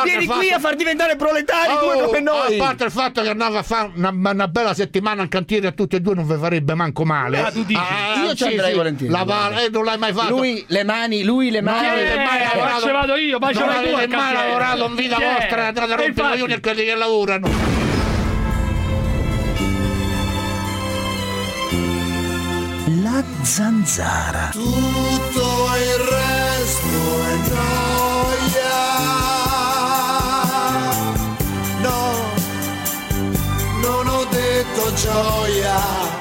vieni qui a far diventare proletari due come noi. A parte il fatto che andava a fare una bella settimana in cantiere a tutti e due non vi farebbe manco male. Tu dici? Io ci andrei volentieri. Non l'hai mai fatto. Lui le mani. Ci vado io, ma non avete mai lavorato in vita vostra, andate a rompere i coglioni a quelli che lavorano. La zanzara. Tutto il resto è gioia. No, non ho detto gioia.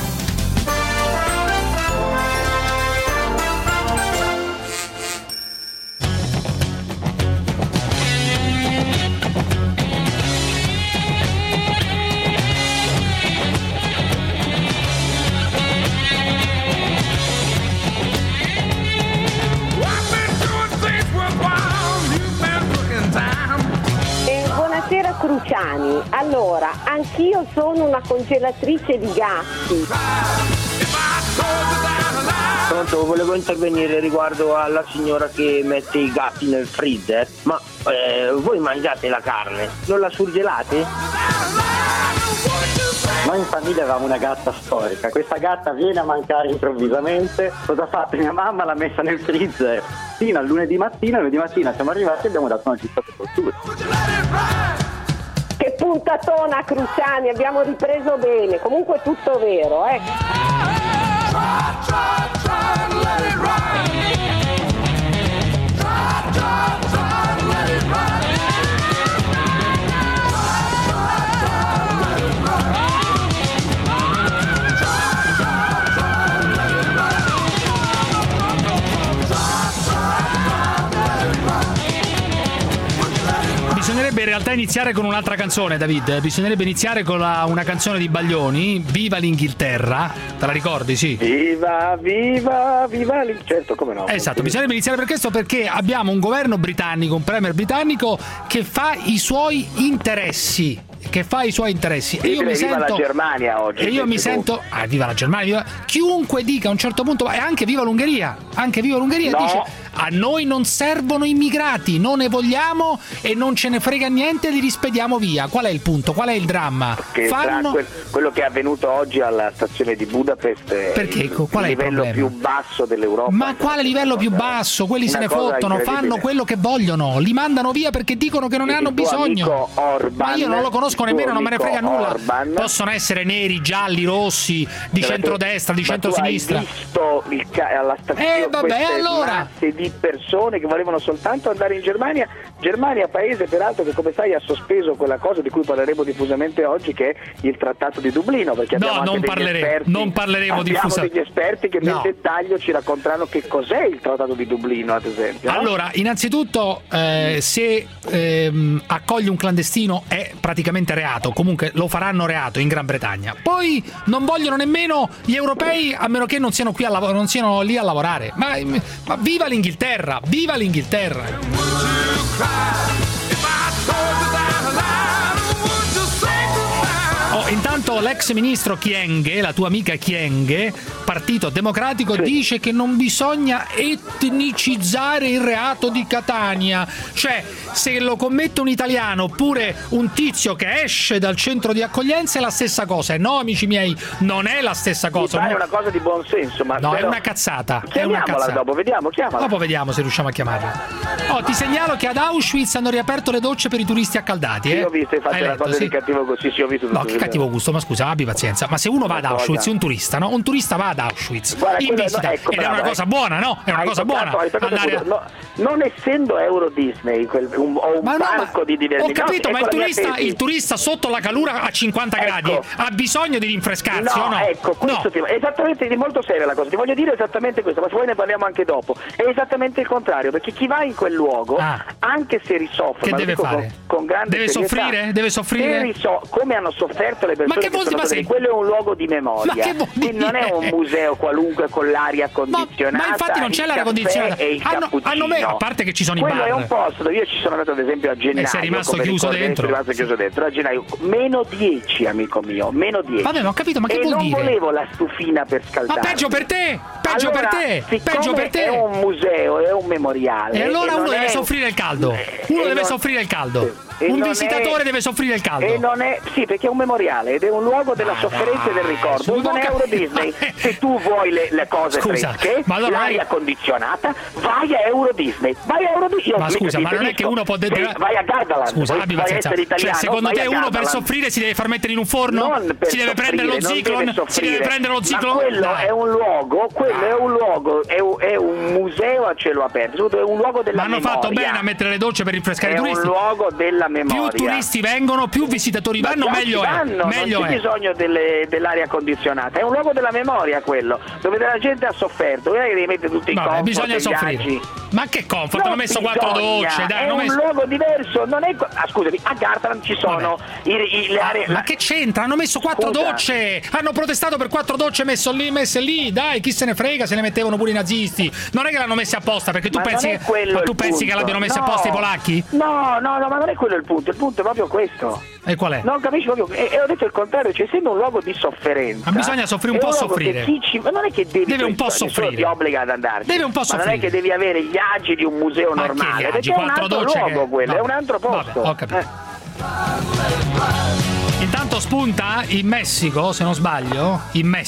Buonasera Cruciani, allora anch'io sono una congelatrice di gatti. Pronto, volevo intervenire riguardo alla signora che mette i gatti nel freezer, ma voi mangiate la carne, non la surgelate? Noi in famiglia avevamo una gatta storica, questa gatta viene a mancare improvvisamente, cosa ha fatto? Mia mamma l'ha messa nel freezer fino al lunedì mattina siamo arrivati e abbiamo dato una giusta sepoltura. Che puntatona Cruciani, abbiamo ripreso bene, comunque è tutto vero, Bisognerebbe in realtà iniziare con un'altra canzone, David. Bisognerebbe iniziare con una canzone di Baglioni, Viva l'Inghilterra. Te la ricordi, sì? Viva certo, come no. Esatto, bisognerebbe iniziare per questo perché abbiamo un governo britannico, un premier britannico che fa i suoi interessi. E io mi sento, viva la Germania oggi. E io mi sento, viva la Germania, chiunque dica a un certo punto, e anche viva l'Ungheria, no. Dice a noi non servono immigrati, non ne vogliamo e non ce ne frega niente, li rispediamo via. Qual è il punto? Qual è il dramma? Quello che è avvenuto oggi alla stazione di Budapest è perché? Qual è il livello più basso dell'Europa. Ma quale livello più basso? Quelli se ne fottono, fanno quello che vogliono, li mandano via perché dicono che non ne hanno bisogno. Ma io non lo conosco nemmeno, non me ne frega nulla. Orban. Possono essere neri, gialli, rossi, di centrodestra, di centrosinistra. Hai visto alla stazione allora masse di persone che volevano soltanto andare in Germania, paese peraltro che, come sai, ha sospeso quella cosa di cui parleremo diffusamente oggi, che è il Trattato di Dublino, perché abbiamo degli esperti che nel dettaglio ci racconteranno che cos'è il Trattato di Dublino, ad esempio. Allora, innanzitutto se accogli un clandestino è praticamente reato, comunque lo faranno reato in Gran Bretagna. Poi non vogliono nemmeno gli europei, a meno che non siano qui non siano lì a lavorare. Ma viva l'Inghilterra, viva l'Inghilterra! Intanto l'ex ministro Kyenge, la tua amica Kyenge, Partito Democratico, dice che non bisogna etnicizzare il reato di Catania. Cioè, se lo commette un italiano oppure un tizio che esce dal centro di accoglienza è la stessa cosa. No, amici miei, non è la stessa cosa. Mi pare una cosa di buon senso, ma no, è una cazzata. Chiamiamola dopo, chiamala. Dopo vediamo se riusciamo a chiamarla. Ti segnalo che ad Auschwitz hanno riaperto le docce per i turisti accaldati. Io ho visto, hai fatto una cosa di cattivo così, sì, ho visto tutto. No, che cattivo gusto, ma scusa, abbi pazienza. Ma se uno va ad Auschwitz, un turista, no? Un turista va ad Auschwitz in visita, ed è una cosa buona, no? È una cosa buona. Non essendo Euro Disney o un parco di divertimento. Ho capito, ma il turista sotto la calura a 50 gradi ha bisogno di rinfrescarsi, o no? Ecco, questo esattamente, è molto seria la cosa. Ti voglio dire esattamente questo, ma se vuoi ne parliamo anche dopo. È esattamente il contrario, perché chi va in quel luogo, anche se risoffre, che deve fare? Con grande serietà, deve soffrire? Come hanno sofferto le persone che sono state, quello è un luogo di memoria, quindi non è un museo qualunque con l'aria condizionata. Ma infatti non c'è l'aria condizionata, a parte che ci sono i bar. Quello è un posto dove io ci sono andato ad esempio a gennaio, sei rimasto chiuso dentro a gennaio, -10, amico mio, -10. Vabbè, ma ho capito, ma che vuol dire? Non volevo la stufina per scaldare. Ma peggio per te! Peggio allora, per te, peggio per te. È un museo, è un memoriale. E allora uno deve soffrire il caldo. Uno deve soffrire il caldo. Un visitatore deve soffrire il caldo. E non è, sì, perché è un memoriale ed è un luogo della sofferenza e del ricordo. Non è Euro Disney. Se tu vuoi le cose fresche, ma allora l'aria condizionata, vai a Euro Disney. Vai a Euro Disney. Ma scusa, ma non è che uno può vai a Gardaland. Scusa, abbi pazienza. Italiano, cioè, secondo te uno per soffrire si deve far mettere in un forno? Si deve prendere lo Ziclon? Si deve prendere lo Ziclon? Ma quello è un luogo, è un museo a cielo aperto, è un luogo della memoria. Ma hanno fatto bene a mettere le docce per rinfrescare i turisti. È un luogo della memoria. Più turisti vengono, più visitatori vanno, meglio è. Meglio non c'è bisogno dell'aria condizionata, è un luogo della memoria quello, dove la gente ha sofferto, non è che devi mettere tutti i comfort. Bisogna soffrire. Ma che comfort? Hanno messo 4 docce, dai. È un luogo diverso, non è. Scusami, a Gardaland ci sono le aree. Ma che c'entra? Hanno messo 4 docce! Hanno protestato per 4 docce messe lì, dai, chi se ne frega, se ne mettevano pure i nazisti. Non è che l'hanno messe apposta, perché tu pensi che l'abbiano messe apposta i polacchi? No, ma non è quello il punto è proprio questo. E qual è? Non capisci proprio, e ho detto il contrario, cioè essendo un luogo di sofferenza. Ma bisogna soffrire un po' soffrire. Ma non è che deve un po' soffrire. Ti obbliga ad andarci. Deve un po' soffrire. Ma non è che devi avere gli agi di un museo normale, perché è un altro luogo quello, è un altro posto. Vabbè, ho capito. Intanto spunta in Messico, se non sbaglio,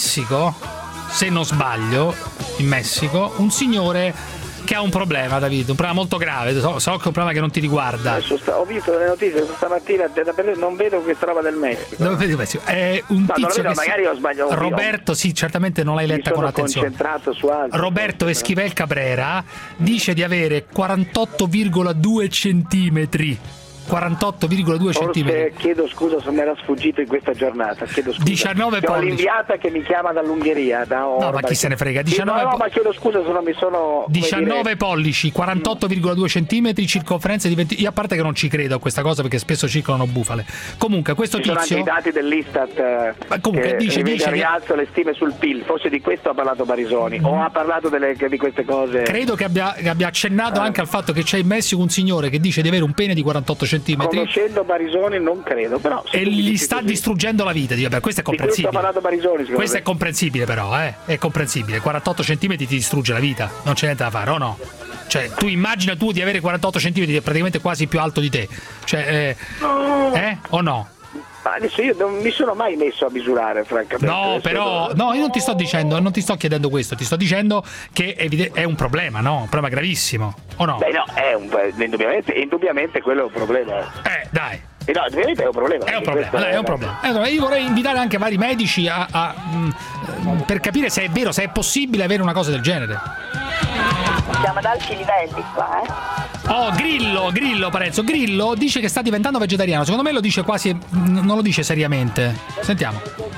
un signore che ha un problema, Davide, un problema molto grave. So che è un problema che non ti riguarda. Ho visto le notizie stamattina, non vedo questa roba del Messico. È un tizio che magari ho sbagliato. Roberto, sì, certamente non l'hai letta con attenzione. Concentrato su altro. Roberto Esquivel Cabrera dice di avere 48,2 centimetri. 48,2 centimetri. Chiedo scusa se mi era sfuggito in questa giornata. Chiedo scusa. 19 pollici. Ho l'inviata che mi chiama dall'Ungheria. No, ma chi se ne frega? 19 ma chiedo scusa se non mi sono. 19 pollici, 48,2 centimetri, circonferenza di 20. Io a parte che non ci credo a questa cosa perché spesso circolano bufale. Comunque, questo tizio. Sono anche i dati dell'Istat. Ma comunque dice rialzo le stime sul PIL. Forse di questo ha parlato Barisoni. O ha parlato di queste cose. Credo che abbia accennato anche al fatto che c'è in Messico un signore che dice di avere un pene di 48 centimetri. Conoscendo Barisoni non credo, però e gli sta distruggendo la vita. Dico, questo è comprensibile. Questo è comprensibile, però, è comprensibile. 48 centimetri ti distrugge la vita, non c'è niente da fare, o no? Cioè, tu immagina di avere 48 centimetri, è praticamente quasi più alto di te. Cioè, o no? Ma adesso io non mi sono mai messo a misurare, francamente. No, però, io non ti sto dicendo, non ti sto chiedendo questo, ti sto dicendo che è un problema, no? Un problema gravissimo, o no? Beh, no, indubbiamente quello è un problema. Dai. No, ovviamente è un problema. È un problema. Allora, io vorrei invitare anche vari medici per capire se è vero, se è possibile avere una cosa del genere. Siamo ad alti livelli qua, Oh, Grillo Parenzo. Grillo dice che sta diventando vegetariano. Secondo me lo dice quasi, non lo dice seriamente. Sentiamo.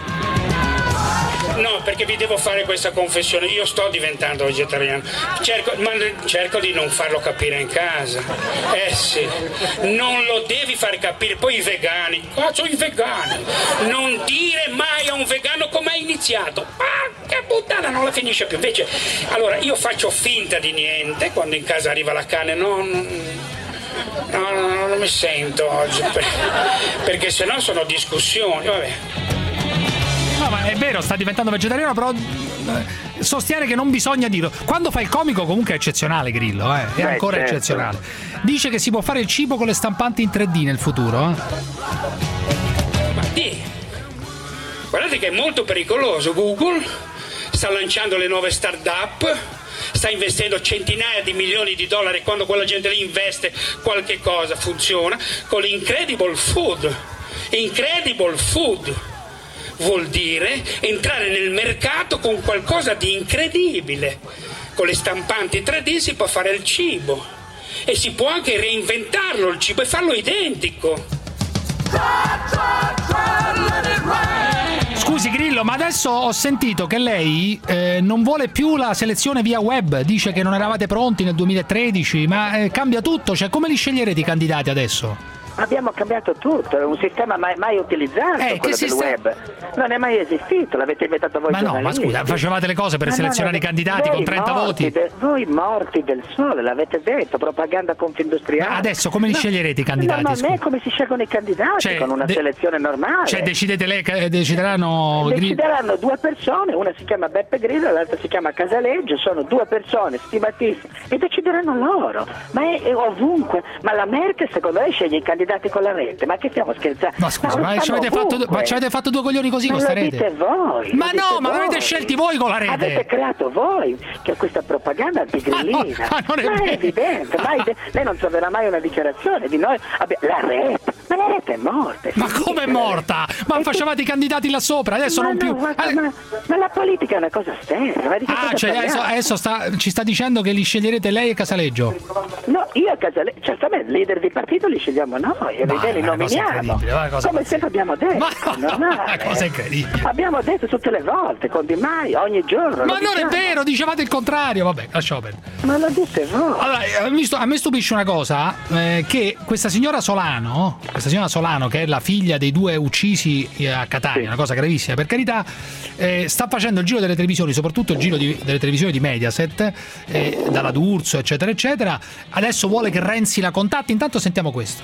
No, perché vi devo fare questa confessione. Io sto diventando vegetariano. Cerco di non farlo capire in casa. Sì, non lo devi far capire. Poi i vegani. Sono i vegani. Non dire mai a un vegano come hai iniziato. Che puttana, non la finisce più. Invece, allora, io faccio finta di niente quando in casa arriva la carne. No, non mi sento oggi. Perché sennò sono discussioni. Vabbè. No, ma è vero, sta diventando vegetariano, però sostiene che non bisogna dirlo. Quando fa il comico comunque è eccezionale, Grillo, è ancora eccezionale. Dice che si può fare il cibo con le stampanti in 3D nel futuro. Ma guardate che è molto pericoloso. Google sta lanciando le nuove start-up, sta investendo centinaia di milioni di dollari. Quando quella gente lì investe qualche cosa funziona con l'Incredible Food. Incredible Food vuol dire entrare nel mercato con qualcosa di incredibile. Con le stampanti 3D si può fare il cibo e si può anche reinventarlo il cibo e farlo identico. Scusi Grillo, ma adesso ho sentito che lei non vuole più la selezione via web, dice che non eravate pronti nel 2013, ma cambia tutto, cioè come li sceglierete i candidati adesso? Abbiamo cambiato tutto, è un sistema mai utilizzato, quello del web. Non è mai esistito, l'avete inventato voi. Ma no, ma scusa, facevate le cose per selezionare i candidati con 30 voti. Voi morti del sole, l'avete detto, propaganda confindustriale. Ma adesso come li sceglierete i candidati? No, non è come si scelgono i candidati, con una selezione normale. Cioè decideranno 2 persone, una si chiama Beppe Grillo, l'altra si chiama Casaleggio, sono 2 persone stimatissime e decideranno loro. Ma è ovunque. Ma la Merkel secondo lei sceglie i candidati con la rete? Ma che stiamo scherzando? Ma scusa, ma ci avete fatto 2 coglioni così con sta rete? Dite voi. Ma no, ma l'avete scelti voi con la rete. Avete creato voi che questa propaganda antigrillina. Ma non è evidente. Lei non troverà mai una dichiarazione di noi. La rete. Ma la rete è morta. Ma come è morta? Ma facevate i candidati là sopra, adesso non più. Ma la politica è una cosa seria. Adesso ci sta dicendo che li sceglierete lei e Casaleggio. No, io e Casaleggio, certamente, leader di partito li scegliamo noi, li nominiamo. Come sempre abbiamo detto. Ma cosa incredibile. Abbiamo detto tutte le volte, con Di Maio, ogni giorno. Ma non è vero, dicevate il contrario. Vabbè, lasciamo bene. Ma lo dite voi. Allora, a me stupisce una cosa, che questa signora Solano, che è la figlia dei 2 uccisi a Catania, una cosa gravissima, per carità, sta facendo il giro delle televisioni, soprattutto il giro delle televisioni di Mediaset, dalla D'Urso, eccetera, eccetera. Adesso vuole che Renzi la contatti. Intanto sentiamo questo.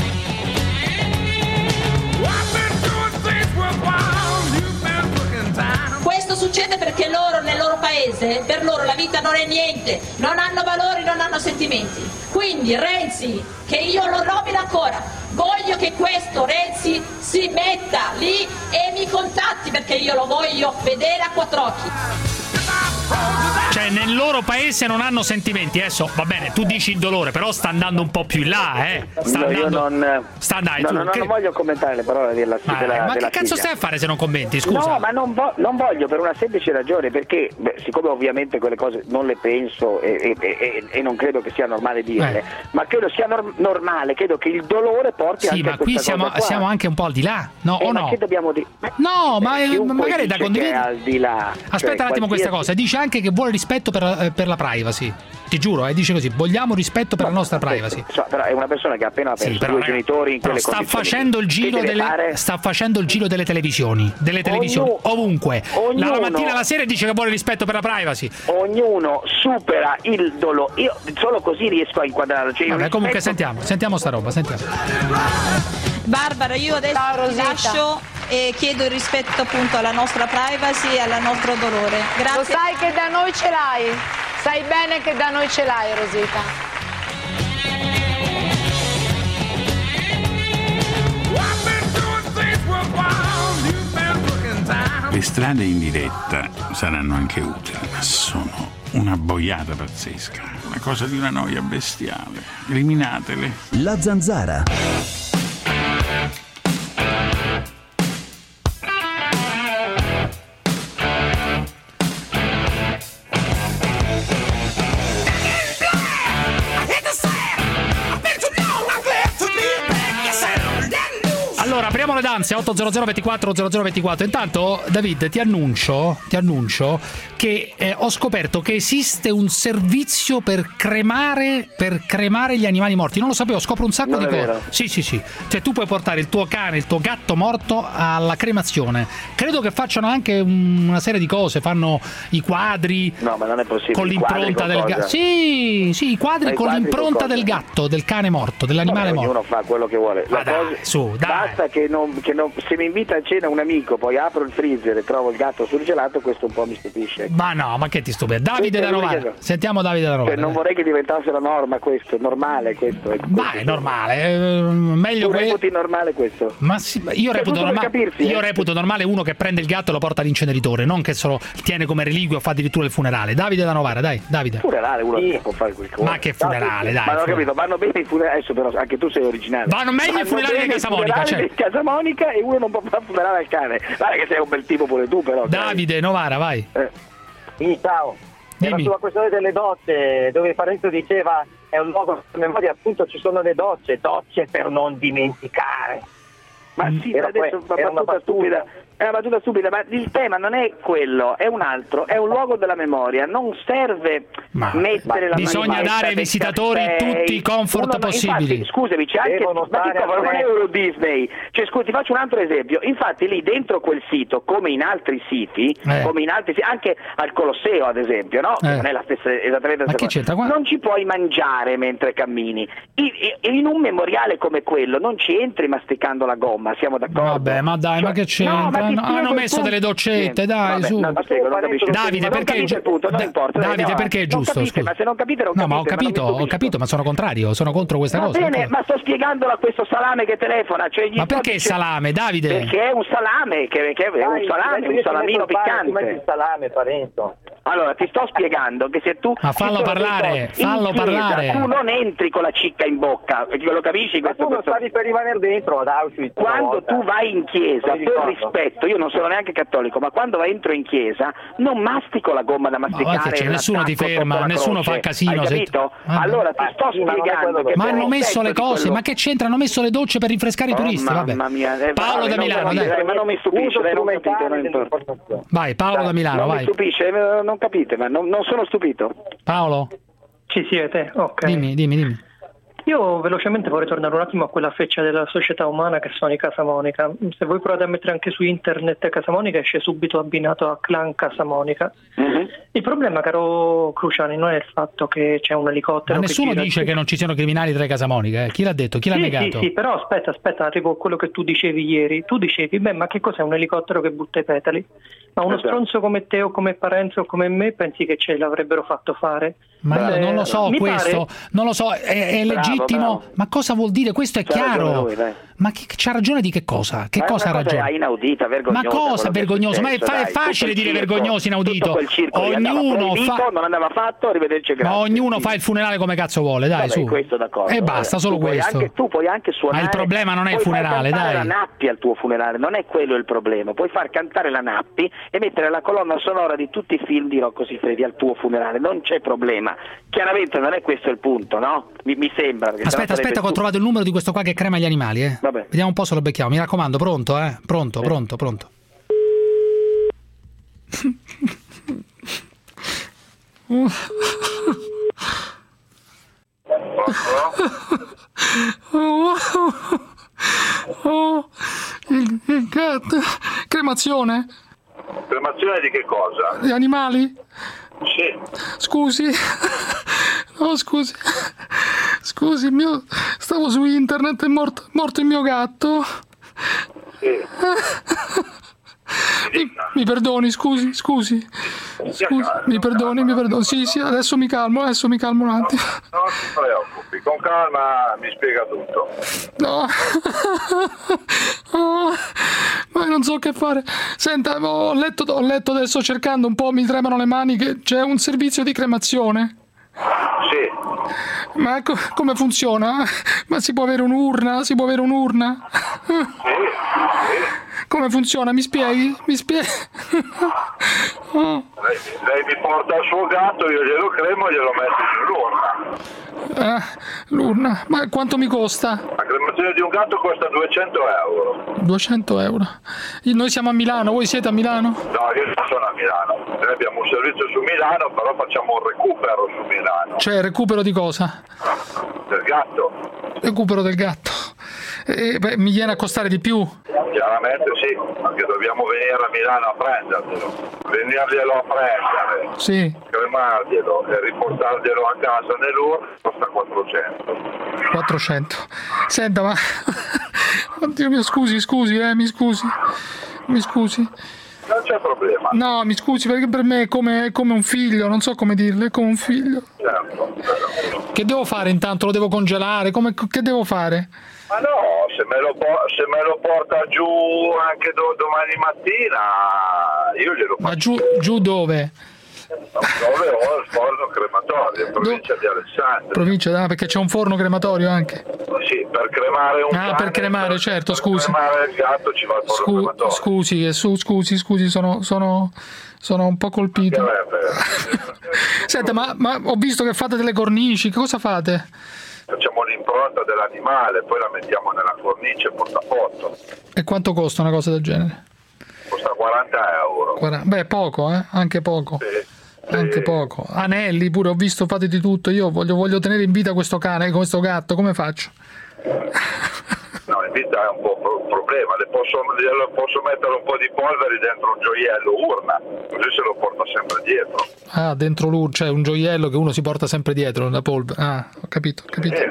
Questo succede perché loro, nel loro paese, per loro la vita non è niente, non hanno valori, non hanno sentimenti. Quindi Renzi, che io lo nomino ancora, voglio che questo Renzi si metta lì e mi contatti, perché io lo voglio vedere a 4 occhi. Cioè nel loro paese non hanno sentimenti. Adesso va bene, tu dici il dolore, però sta andando un po' più in là, non voglio commentare le parole della ma che cazzo stai a fare se non commenti, scusa? No, ma non voglio, per una semplice ragione, perché siccome ovviamente quelle cose non le penso e non credo che sia normale dirle, ma credo sia normale, credo che il dolore porti anche a questa cosa. Ma qui siamo anche un po' al di là, no? O no? Ma che dobbiamo dire? No, ma magari è da condividere. Al di là. Aspetta un attimo questa cosa, dice anche che vuole rispetto per la privacy. Ti giuro, dice così: vogliamo rispetto per la nostra privacy. Però è una persona che ha appena perso 2 genitori in quelle condizioni. Sta facendo il giro delle televisioni. Ovunque. Dalla mattina alla sera dice che vuole rispetto per la privacy. Ognuno supera il dolore. Io solo così riesco a inquadrarlo. Vabbè, comunque sentiamo sta roba, sentiamo. Barbara, io adesso ti lascio e chiedo il rispetto appunto alla nostra privacy e al nostro dolore. Grazie. Lo sai che da noi ce l'hai? Sai bene che da noi ce l'hai, Rosita. Le strade in diretta saranno anche utili, ma sono una boiata pazzesca, una cosa di una noia bestiale. Eliminatele. La Zanzara. Allora, apriamo le danze 800 24 0024. Intanto, David, ti annuncio che ho scoperto che esiste un servizio per cremare gli animali morti. Non lo sapevo, scopro un sacco di cose. Sì. Cioè, tu puoi portare il tuo cane, il tuo gatto morto alla cremazione. Credo che facciano anche una serie di cose, fanno i quadri. No, ma non è possibile. Con l'impronta del gatto. Sì, i quadri con l'impronta del gatto, del cane morto, dell'animale morto. Ognuno fa quello che vuole. Basta che se mi invita a cena un amico, poi apro il freezer e trovo il gatto surgelato, questo un po' mi stupisce. Ma no, ma che ti stupisce? Davide da Novara. Sentiamo Davide da Novara. Non vorrei che diventasse la norma questo, è normale questo. Ma è normale, meglio questo. Reputi normale questo? Ma sì, io reputo normale uno che prende il gatto e lo porta all'inceneritore, non che solo tiene come reliquia o fa addirittura il funerale. Davide da Novara, dai, Davide. Funerale uno può fare quel cosa. Ma che funerale, dai. Ma non ho capito, vanno bene i funerali, adesso però anche tu sei originale. Vanno meglio i funerali di Casa Monica, Casa Monica, e uno non può far funerale al cane. Guarda che sei un bel tipo pure tu, però. Davide Novara, vai. Sì, ciao. Era sulla questione delle docce, dove Parenzo diceva è un luogo di memoria, appunto ci sono le docce per non dimenticare. Ma sì, adesso una battuta stupida. È una battuta stupida, ma il tema non è quello, è un altro, è un luogo della memoria, non serve mettere la bisogna dare ai visitatori tutti i comfort possibili. Infatti, scusami, c'è anche non è Euro Disney, cioè, scusi, ti faccio un altro esempio, infatti lì dentro quel sito, come in altri siti, anche al Colosseo ad esempio, no? Non è la stessa esattamente la stessa cosa. Non ci puoi mangiare mentre cammini. In un memoriale come quello non ci entri masticando la gomma, siamo d'accordo? Vabbè, ma dai, ma che c'entra? Hanno messo delle doccette, dai, su. Davide, perché Davide, perché è giusto? Ma se non capite non capite. No, ma ho capito, ma sono contrario, sono contro questa cosa. Va bene, ma sto spiegandolo a questo salame che telefona, cioè ma perché salame, Davide? Perché è un salame, che è un salamino piccante. Il salame, Parenzo. Allora, ti sto spiegando che se tu... Ma fallo parlare. Tu non entri con la cicca in bocca, lo capisci? Ma tu non stavi per rimanere dentro ad Auschwitz. Quando tu vai in chiesa, per rispetto, io non sono neanche cattolico, ma quando entro in chiesa non mastico la gomma da masticare. Nessuno ti ferma, nessuno fa casino. Hai capito? Allora ti sto spiegando che... Ma hanno messo le cose, ma che c'entra? Hanno messo le docce per rinfrescare i turisti, vabbè. Paolo da Milano, dai. Ma non mi stupisce, vai, Paolo da Milano, vai. Non mi stupisce, non capite, ma non sono stupito. Paolo? Ci siete, ok. Dimmi. Io velocemente vorrei tornare un attimo a quella feccia della società umana che sono i Casamonica. Se voi provate a mettere anche su internet Casamonica esce subito abbinato a Clan Casamonica. Il problema, caro Cruciani, non è il fatto che c'è un elicottero. Ma nessuno dice che non ci siano criminali tra i Casamonica, Chi l'ha detto? Chi l'ha negato? Sì, però aspetta, arrivo a quello che tu dicevi ieri. Tu dicevi, ma che cos'è un elicottero che butta i petali? Ma uno stronzo come te o come Parenzo o come me pensi che ce l'avrebbero fatto fare? Ma non lo so questo, non lo so, è legittimo, ma cosa vuol dire? Questo è chiaro. Ma c'ha ragione di che cosa? Che cosa ha ragione? Inaudita, vergognosa. Ma cosa vergognoso? Ma è facile dire vergognoso, inaudito. Ognuno fa, non andava fatto, arrivederci, grazie. Ma ognuno fa il funerale come cazzo vuole, dai, su. Questo d'accordo. E basta, solo questo. Tu puoi anche suonare. Ma il problema non è il funerale, dai. La Nappi al tuo funerale, non è quello il problema. Puoi far cantare la Nappi e mettere la colonna sonora di tutti i film di Rocco Siffredi al tuo funerale, non c'è problema. Chiaramente non è questo il punto, no? Mi sembra. Aspetta, che ho trovato il numero di questo qua che crema gli animali, Vabbè. Vediamo un po' se lo becchiamo. Mi raccomando, pronto, Pronto. Il gatto. Cremazione? Cremazione di che cosa? Di animali? Sì. Scusi. No, scusi, stavo su internet, è morto il mio gatto. Sì. Mi perdoni, scusi. Mi perdoni. Sì, adesso mi calmo un attimo. Non ti preoccupi, con calma mi spiega tutto. No. Ma non so che fare. Senta, ho letto adesso, cercando un po', mi tremano le mani, che c'è un servizio di cremazione. Sì. Ma come funziona? Ma si può avere un'urna? Sì. Come funziona? Mi spieghi? Oh. Lei mi porta il suo gatto, io glielo cremo e glielo metto sull'urna. L'urna? Ma quanto mi costa? La cremazione di un gatto costa 200 euro. 200 euro? Noi siamo a Milano, voi siete a Milano? No, io non sono a Milano. Noi abbiamo un servizio su Milano, però facciamo un recupero su Milano. Cioè, recupero di cosa? Del gatto. Recupero del gatto. Mi viene a costare di più? Chiaramente sì, perché dobbiamo venire a Milano a prenderglielo. Venirglielo a prendere. Sì. Cremarglielo e riportarglielo a casa nell'urna costa 400. 400. Senta, ma... Oddio mio, scusi, mi scusi. Non c'è problema. No, mi scusi, perché per me è come un figlio, non so come dirle, è come un figlio. Certo. Che devo fare intanto? Lo devo congelare? Che devo fare? Ma no, se me lo porta giù anche domani mattina, io glielo faccio. Ma giù dove? Dove ho il forno crematorio, in provincia di Alessandria. Perché c'è un forno crematorio anche? Sì, per cremare un cane. Per cremare, certo, scusi. Per cremare il gatto ci va il forno crematorio. Scusi, sono un po' colpito. Senta, ma ho visto che fate delle cornici, che cosa fate? Facciamo l'impronta dell'animale, poi la mettiamo nella cornice portafoto. E quanto costa una cosa del genere? Costa 40 euro. Beh, poco, anche poco. Sì. Anche poco. Anelli pure, ho visto, fate di tutto. Io voglio tenere in vita questo cane, questo gatto, come faccio? No, in vita è un po' un problema. Posso mettere un po' di polvere dentro un gioiello urna, così se lo porta sempre dietro. Ah, dentro l'urna, cioè un gioiello che uno si porta sempre dietro, la polvere. Ah, ho capito.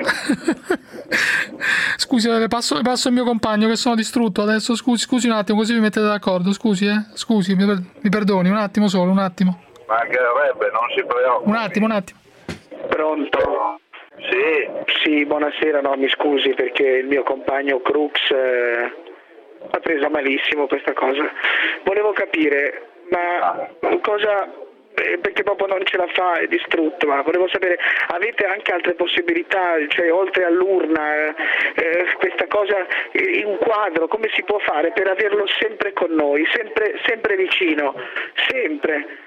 Scusi, le passo il mio compagno che sono distrutto adesso. Scusi un attimo, così vi mettete d'accordo. Scusi, mi perdoni, un attimo solo, un attimo. Mancherebbe, non si preoccupi. Un attimo. Pronto? Sì, buonasera, no, mi scusi perché il mio compagno Crux ha preso malissimo questa cosa. Volevo capire, ma cosa, perché proprio non ce la fa, è distrutto, ma volevo sapere, avete anche altre possibilità, cioè oltre all'urna, questa cosa, un quadro, come si può fare per averlo sempre con noi, sempre vicino, sempre,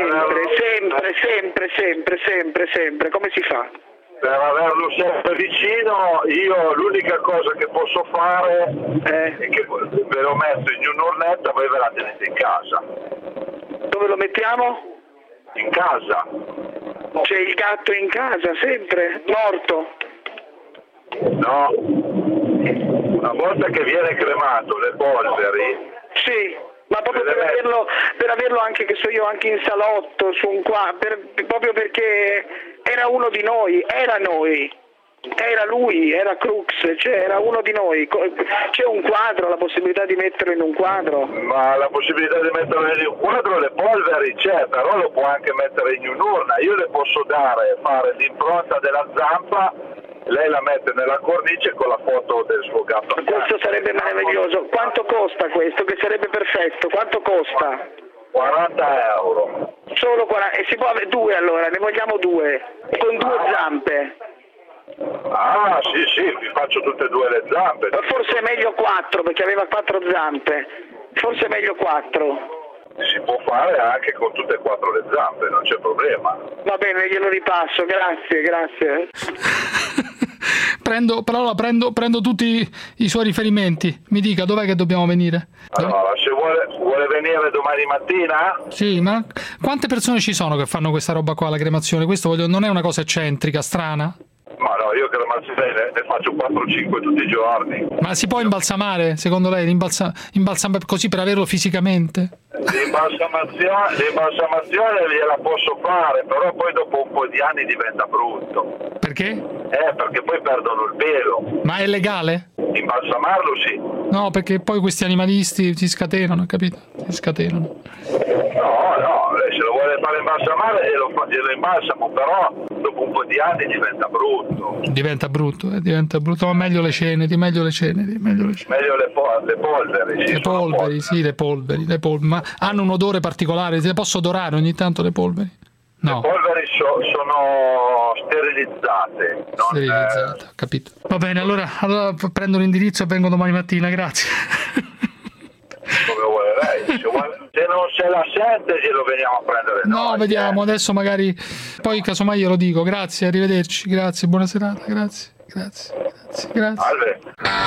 come si fa? Per averlo sempre vicino, io l'unica cosa che posso fare è che ve lo metto in un'urnetta, voi ve la tenete in casa. Dove lo mettiamo? In casa. C'è il gatto in casa, sempre? Morto? No. Una volta che viene cremato, le polveri... Sì. Ma proprio per averlo anche, che so io, anche in salotto, su un proprio perché era uno di noi, era lui, era Crux, cioè era uno di noi. C'è un quadro, la possibilità di metterlo in un quadro? Ma la possibilità di metterlo in un quadro, le polveri c'è, però lo può anche mettere in un'urna. Io le posso fare l'impronta della zampa, lei la mette nella cornice con la foto del suo gatto. Questo sarebbe meraviglioso. Quanto costa questo? Che sarebbe perfetto. Quanto costa? 40 euro. Solo 40. E si può avere 2 allora, ne vogliamo 2. Con 2 zampe. Ah, sì, vi faccio tutte e 2 le zampe. Forse è meglio 4 perché aveva 4 zampe. Forse è meglio 4. Si può fare anche con tutte e 4 le zampe, non c'è problema. Va bene, glielo ripasso, grazie. Prendo tutti i suoi riferimenti. Mi dica dov'è che dobbiamo venire. Allora, se vuole venire domani mattina? Sì, ma quante persone ci sono che fanno questa roba qua, la cremazione? Questo non è una cosa eccentrica, strana? Ma no, io cremazione ne faccio 4-5 tutti i giorni. Ma si può imbalsamare, secondo lei? Imbalsamare così per averlo fisicamente? L'imbalsamazione gliela posso fare, però poi dopo un po' di anni diventa brutto. Perché? Perché poi perdono il pelo. Ma è legale? Imbalsamarlo sì. No, perché poi questi animalisti si scatenano, capito? Si scatenano. No, se lo vuole fare imbalsamare glielo imbalsamo, però dopo un po' di anni diventa brutto. Diventa brutto, ma meglio le ceneri. Meglio le polveri, sì. Le polveri, ma hanno un odore particolare, se le posso odorare ogni tanto le polveri? No. Le polveri sono sterilizzate. Sterilizzate, ho capito. Va bene, allora prendo l'indirizzo e vengo domani mattina, grazie. Come vuole lei, se non se la sente glielo veniamo a prendere noi. No, vediamo, adesso magari poi casomai glielo dico. Grazie, arrivederci, grazie, buona serata, grazie. Salve.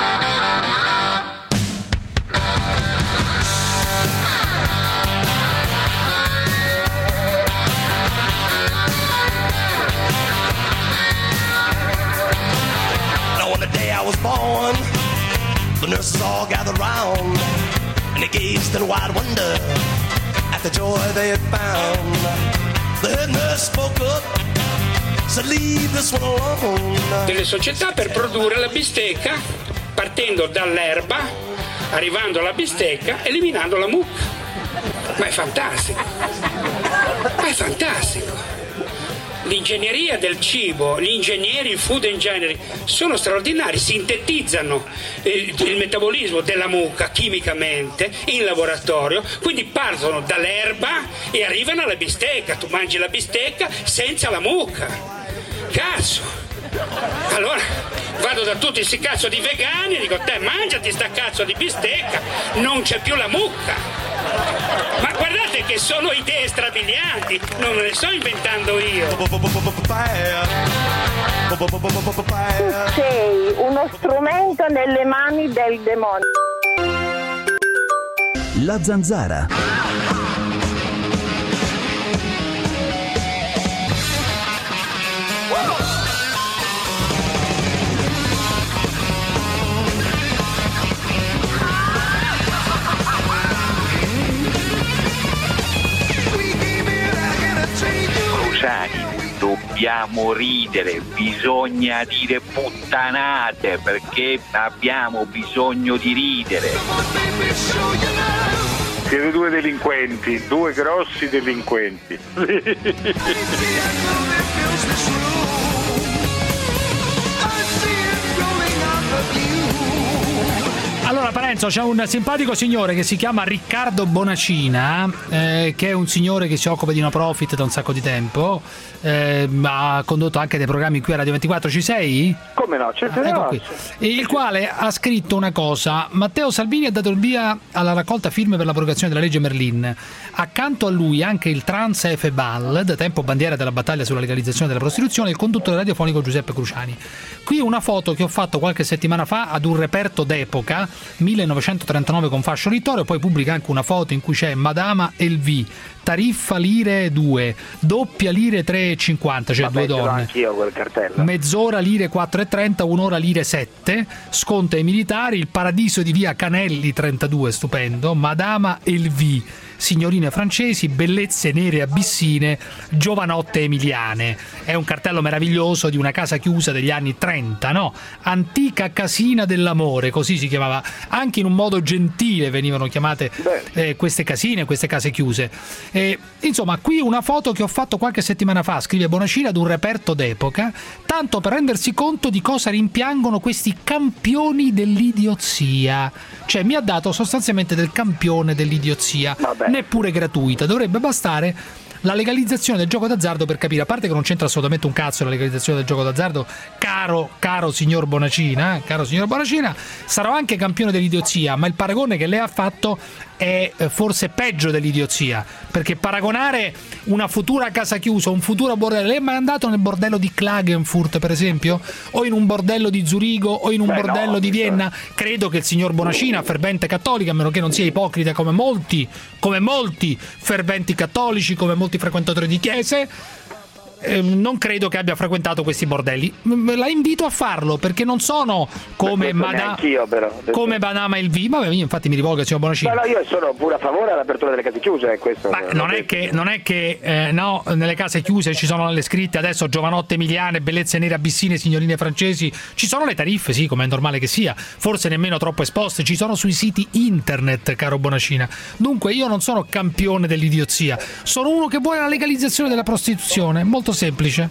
On the day I was born, the nurses all gathered round, and they gazed in wide wonder at the joy they had found. The head nurse spoke up, said, "Leave this one alone." Delle società per produrre la bistecca, partendo dall'erba, arrivando alla bistecca, eliminando la mucca. Ma è fantastico! L'ingegneria del cibo, gli ingegneri food engineering sono straordinari, sintetizzano il metabolismo della mucca chimicamente in laboratorio, quindi partono dall'erba e arrivano alla bistecca. Tu mangi la bistecca senza la mucca. Cazzo! Allora vado da tutti sti cazzo di vegani e dico: te mangiati sta cazzo di bistecca, non c'è più la mucca. Ma guardate che sono idee strabilianti, non me le sto inventando io. Tu sei uno strumento nelle mani del demonio. La Zanzara. Dobbiamo ridere, bisogna dire puttanate perché abbiamo bisogno di ridere. Siete due delinquenti, due grossi delinquenti. Allora Parenzo, c'è un simpatico signore che si chiama Riccardo Bonacina, che è un signore che si occupa di no profit da un sacco di tempo, ha condotto anche dei programmi qui a Radio 24, ci sei? Come no, ecco qui. Il quale ha scritto una cosa: Matteo Salvini ha dato il via alla raccolta firme per l'abrogazione della legge Merlin, accanto a lui anche il trans Efebal, da tempo bandiera della battaglia sulla legalizzazione della prostituzione, e il conduttore radiofonico Giuseppe Cruciani. Qui una foto che ho fatto qualche settimana fa ad un reperto d'epoca 1939 con fascio littoreo, poi pubblica anche una foto in cui c'è Madama Elvi, tariffa lire 2, doppia lire 3,50, cioè due donne, anch'io quel cartello. Mezz'ora lire 4,30, un'ora lire 7, sconto ai militari, il paradiso di via Canelli 32, stupendo, Madama Elvi, signorine francesi, bellezze nere abissine, giovanotte emiliane. È un cartello meraviglioso di una casa chiusa degli anni 30, no? Antica casina dell'amore, così si chiamava. Anche in un modo gentile venivano chiamate queste casine, queste case chiuse. Insomma, qui una foto che ho fatto qualche settimana fa, scrive Bonacina, ad un reperto d'epoca, tanto per rendersi conto di cosa rimpiangono questi campioni dell'idiozia. Cioè mi ha dato sostanzialmente del campione dell'idiozia. Neppure gratuita, dovrebbe bastare la legalizzazione del gioco d'azzardo per capire, a parte che non c'entra assolutamente un cazzo la legalizzazione del gioco d'azzardo, caro signor Bonacina, sarò anche campione dell'idiozia, ma il paragone che lei ha fatto è forse peggio dell'idiozia, perché paragonare una futura casa chiusa, un futuro bordello, lei è mai andato nel bordello di Klagenfurt per esempio, o in un bordello di Zurigo, o in un bordello di Vienna? Credo che il signor Bonacina, fervente cattolico, a meno che non sia ipocrita come molti ferventi cattolici, come molti frequentatori di chiese, non credo che abbia frequentato questi bordelli. La invito a farlo, perché non sono come Madama Elvi. Vabbè, io infatti mi rivolgo al signor Bonacina. No, io sono pure a favore dell'apertura delle case chiuse, questo. Ma non è che no, nelle case chiuse ci sono le scritte adesso giovanotte emiliane, bellezze nere abissine, signorine francesi. Ci sono le tariffe, sì, come è normale che sia, forse nemmeno troppo esposte, ci sono sui siti internet, caro Bonacina. Dunque io non sono campione dell'idiozia, sono uno che vuole la legalizzazione della prostituzione, molto semplice.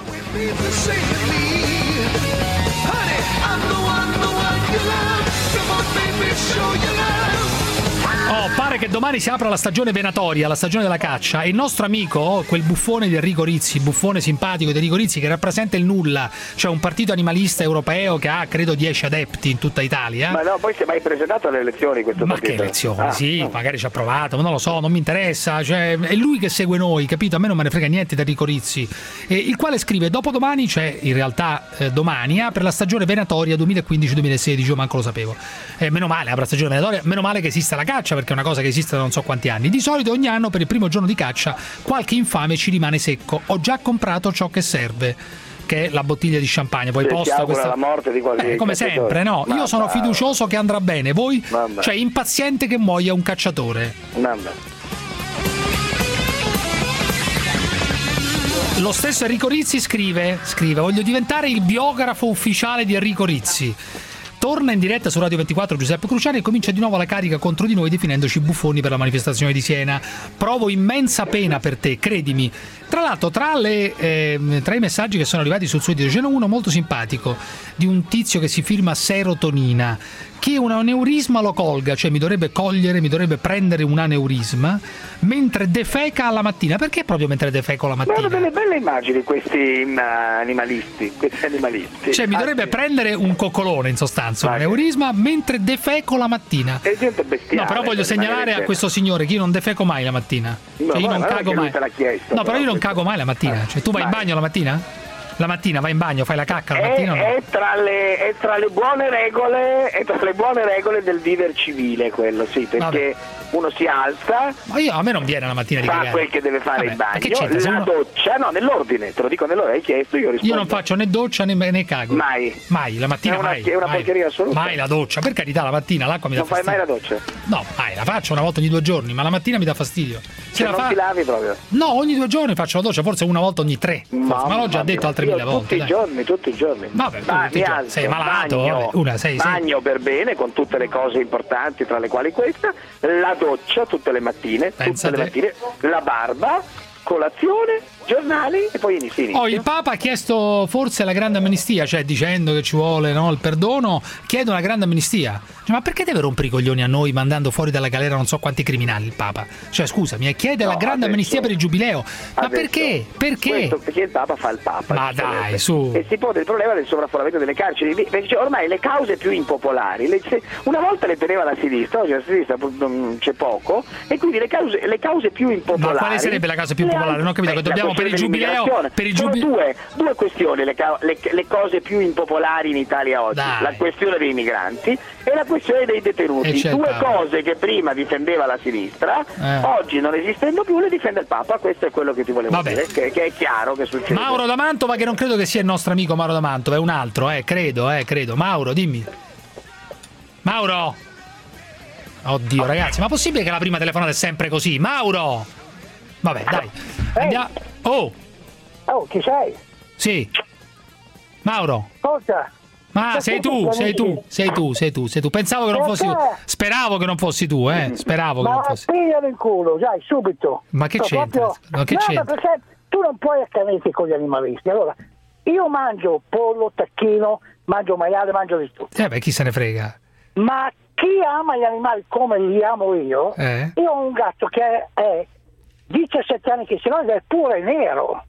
Pare che domani si apra la stagione venatoria, la stagione della caccia, e il nostro amico, quel buffone di Enrico Rizzi, buffone simpatico di Enrico Rizzi, che rappresenta il nulla, cioè un partito animalista europeo che ha credo 10 adepti in tutta Italia. Ma no, poi si è mai presentato alle elezioni questo partito? Ma che elezioni? Sì, no. Magari ci ha provato, ma non lo so, non mi interessa, cioè è lui che segue noi, capito? A me non me ne frega niente di Enrico Rizzi, il quale scrive: dopodomani, cioè in realtà domani, apre la stagione venatoria 2015-2016, io manco lo sapevo. Meno male, apre la stagione venatoria, meno male che esiste la caccia, perché è una cosa che esiste da non so quanti anni. Di solito ogni anno per il primo giorno di caccia qualche infame ci rimane secco. Ho già comprato ciò che serve, che è la bottiglia di champagne. Poi posto questa la morte di qualche come sempre, no? Io sono fiducioso che andrà bene. Voi? Cioè impaziente che muoia un cacciatore. Lo stesso Enrico Rizzi scrive: voglio diventare il biografo ufficiale di Enrico Rizzi. Torna in diretta su Radio 24 Giuseppe Cruciani e comincia di nuovo la carica contro di noi definendoci buffoni per la manifestazione di Siena. Provo immensa pena per te, credimi. Tra l'altro, tra i messaggi che sono arrivati sul suo sito c'è uno molto simpatico di un tizio che si firma Serotonina, che un aneurisma lo colga, cioè mi dovrebbe prendere un aneurisma mentre defeca alla mattina. Perché proprio mentre defeco la mattina? Guarda, delle belle immagini questi animalisti. Cioè mi dovrebbe prendere un coccolone, in sostanza, un aneurisma mentre defeco la mattina. È gente bestiale. No, però voglio segnalare a questo signore che io non defeco mai la mattina. Cioè io non cago mai. No, però io non cago mai la mattina. Cioè tu vai in bagno la mattina? La mattina vai in bagno, fai la cacca la mattina? È tra le buone regole del viver civile quello, sì, perché uno si alza, ma a me non viene la mattina di fa quel che deve fare in bagno, la doccia, no, nell'ordine, te lo dico nell'ordine, hai chiesto, io rispondo. Io non faccio né doccia né cago. Mai, la mattina è una porcheria assoluta. Mai la doccia, per carità, la mattina l'acqua mi dà fastidio. Non fai mai la doccia? No, mai, la faccio una volta ogni 2 giorni, ma la mattina mi dà fastidio. Non ti lavi proprio? No, ogni 2 giorni faccio la doccia, forse una volta ogni 3. Ma l'ho già detto altre 1000 volte. Tutti i giorni. Vabbè, tutti i giorni. Sei malato? Bagno per bene, con tutte le cose importanti, tra le quali questa, la doccia tutte le mattine, la barba, colazione, giornali e poi inizio. Il Papa ha chiesto forse la grande amnistia, cioè dicendo che ci vuole il perdono, chiede una grande amnistia. Ma perché deve rompere i coglioni a noi mandando fuori dalla galera non so quanti criminali il Papa? Cioè scusami, chiede la grande amnistia per il giubileo. Ma perché? Questo perché il Papa fa il Papa. Ma dai, su. E si pone il problema del sovraffollamento delle carceri, perché ormai le cause più impopolari, una volta le teneva la sinistra, oggi la sinistra c'è poco, e quindi le cause più impopolari. Ma quale sarebbe la causa più impopolare? Non ho capito, che dobbiamo per il giubileo. Sono due questioni le cose più impopolari in Italia oggi. Dai. La questione dei migranti e la questione dei detenuti. Due cose che prima difendeva la sinistra, oggi non esistendo più le difende il Papa. Questo è quello che ti volevo dire, che è chiaro che succede. Mauro da Mantova, che non credo che sia il nostro amico Mauro da Mantova, è un altro, credo. Mauro, dimmi. Mauro! Oddio, ragazzi, ma possibile che la prima telefonata è sempre così? Mauro! Vabbè, dai. Andiamo. Chi sei? Sì. Mauro. Cosa? Ma sei tu. Pensavo che non fossi tu. Speravo che non fossi tu, Speravo che non fossi. Ma piglialo in culo, dai, subito. Ma che c'entra? Perché tu non puoi accanirti con gli animalisti. Allora, io mangio pollo, tacchino, mangio maiale, mangio di tutto. Chi se ne frega? Ma chi ama gli animali come li amo io, io ho un gatto che è 17 anni che si nota ed è pure nero.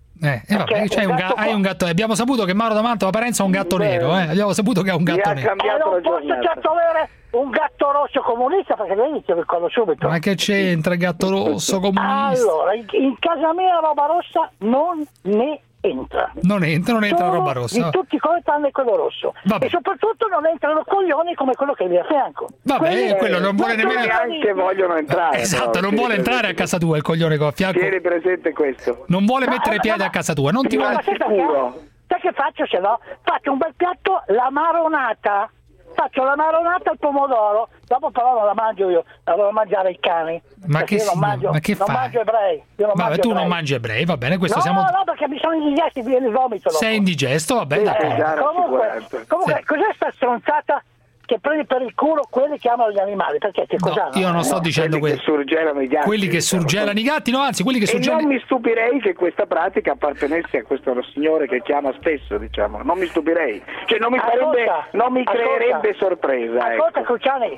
Hai un gatto. Abbiamo saputo che Mauro da Mantova Parenzo ha un gatto nero. Abbiamo saputo che ha un gatto nero. Non posso certo avere un gatto rosso comunista, perché lei ti ricordo subito. Ma che c'entra il gatto rosso comunista? Allora, in casa mia roba rossa non ne entra. Non entra roba rossa. Di tutti i colori tranne quello rosso. Vabbè. E soprattutto non entrano coglioni come quello che è lì a fianco. Vabbè, quello non vuole nemmeno. Neanche vogliono entrare. Esatto, non vuole entrare a casa tua il coglione che ho a fianco. Tieni presente questo. Non vuole mettere piede a casa tua, non ti vuole. Sai che faccio se no? Faccio un bel piatto, la maronata. Faccio la maronata al pomodoro, dopo però non la mangio io, la devo mangiare i cani. Ma che io non mangio ebrei. Non mangi ebrei, va bene, questo siamo. No, perché mi sono indigesti, viene il vomito. Sei indigesto, va bene. Comunque, cos'è sta stronzata che prendi per il culo quelli che amano gli animali? Perché che cosa? Io non sto dicendo quelli che surgelano i gatti. Quelli che surgelano i gatti, no, anzi quelli che surgelano. E non mi stupirei che questa pratica appartenesse a questo signore che chiama spesso, diciamo. Non mi stupirei. Cioè non mi creerebbe sorpresa. Ascolta, Cruciani,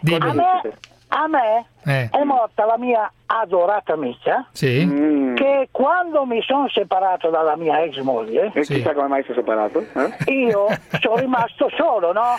a me è morta la mia adorata amica, che quando mi sono separato dalla mia ex moglie, e chissà come mai si è separato, io sono rimasto solo, no?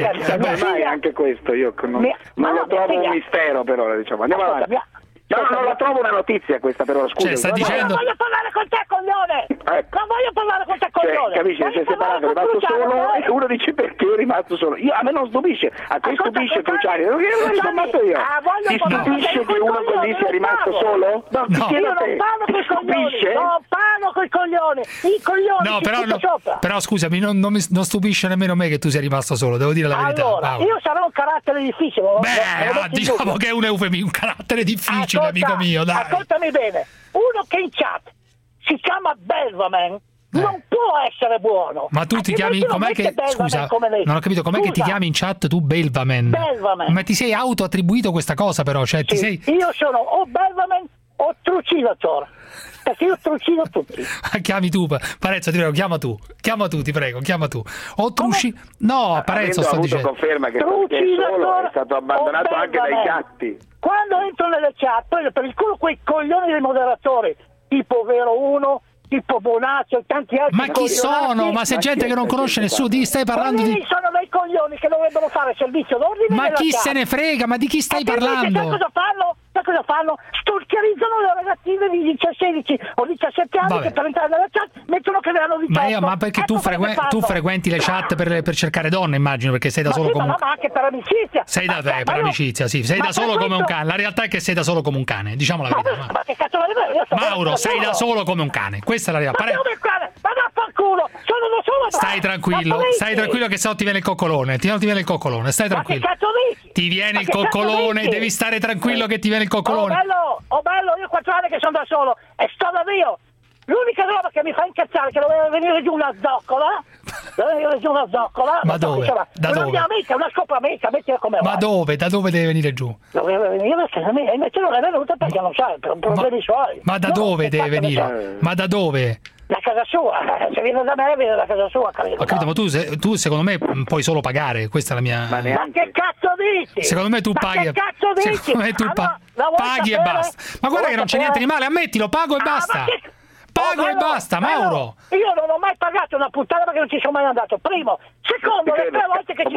Mai anche questo io non lo trovo un mistero, però, diciamo. Andiamo avanti. Non la trovo una notizia questa, però scusa. Sta dicendo... Non voglio parlare con te, coglione! Non voglio parlare con te, coglione! Capisci? Si è separato, è rimasto solo e uno dice perché è rimasto solo. A me non stupisce, a te stupisce, Cruciani. Non l'ho ricordato io. Ti stupisce che uno così sia rimasto solo? No, io non parlo con i coglioni, non parlo con i coglioni. I coglioni però scusami, non stupisce nemmeno me che tu sia rimasto solo, devo dire la verità. Allora, io sarò un carattere difficile. Diciamo che è un carattere difficile. Amico mio, dai. Ascoltami bene, uno che in chat si chiama Belvaman non può essere buono. Ma tu ti chiami, com'è che, scusa, non ho capito, com'è che ti chiami in chat tu Belvaman? Ma ti sei auto-attribuito questa cosa però, cioè ti sei... Io sono o Belvaman o Trucidator, perché io trucido tutti. Chiami tu, Parenzo, ti prego, chiama tu, ti prego, chiama tu. O no, Parenzo sto dicendo. Conferma che Trucidator è stato abbandonato anche dai gatti. Quando entro nelle chat, prendo per il culo quei coglioni dei moderatori, tipo Vero 1, tipo Bonazzo e tanti altri. Ma chi sono? Ma se gente che non conosce nessuno, ti stai parlando di... sono dei coglioni che dovrebbero fare servizio d'ordine. Ma chi se ne frega? Ma di chi stai parlando? Sai cosa fanno? cosa fanno? Stalkerizzano le ragazzine di 16 o 17 anni. Vabbè. Che per entrare nella chat mettono che ne hanno 18. Ma perché tu frequenti le chat per cercare donne, immagino, perché sei da solo come un cane. Ma anche per amicizia. Sei da te, per amicizia, sì. Sei da solo come un cane. La realtà è che sei da solo come un cane, diciamo la verità. Ma che cazzo Mauro, sei da solo come un cane. Questa è la realtà. Ma come un cane? Ma vaffanculo! Sono da solo. Stai tranquillo che se no ti viene il coccolone. Stai tranquillo. Ma che cazzo dici? Ti viene il coccolone, devi stare tranquillo che ti viene il coccolone. Oh bello, io 4 anni che sono da solo e sto da Dio. L'unica roba che mi fa incazzare è che doveva venire giù una zoccola. Ma dove? Da una dove? mia amica, una scopramica, mettila come Ma dove? Da dove deve venire giù? Doveva venire a casa mia, invece non è venuta perché non sa, per problemi suoi. Ma da dove deve venire? Ma da dove? Da casa sua, se viene da me viene da casa sua, capito? Ho capito, ma tu secondo me puoi solo pagare, questa è la mia... Ma che cazzo dici? Secondo me tu paghi... Che cazzo dici? Secondo me tu paghi e basta. Ma guarda che non c'è niente di male, ammettilo, pago e basta. Pago e basta, Mauro. Io non ho mai pagato una puttana perché non ci sono mai andato. Primo. Secondo, le 3 volte che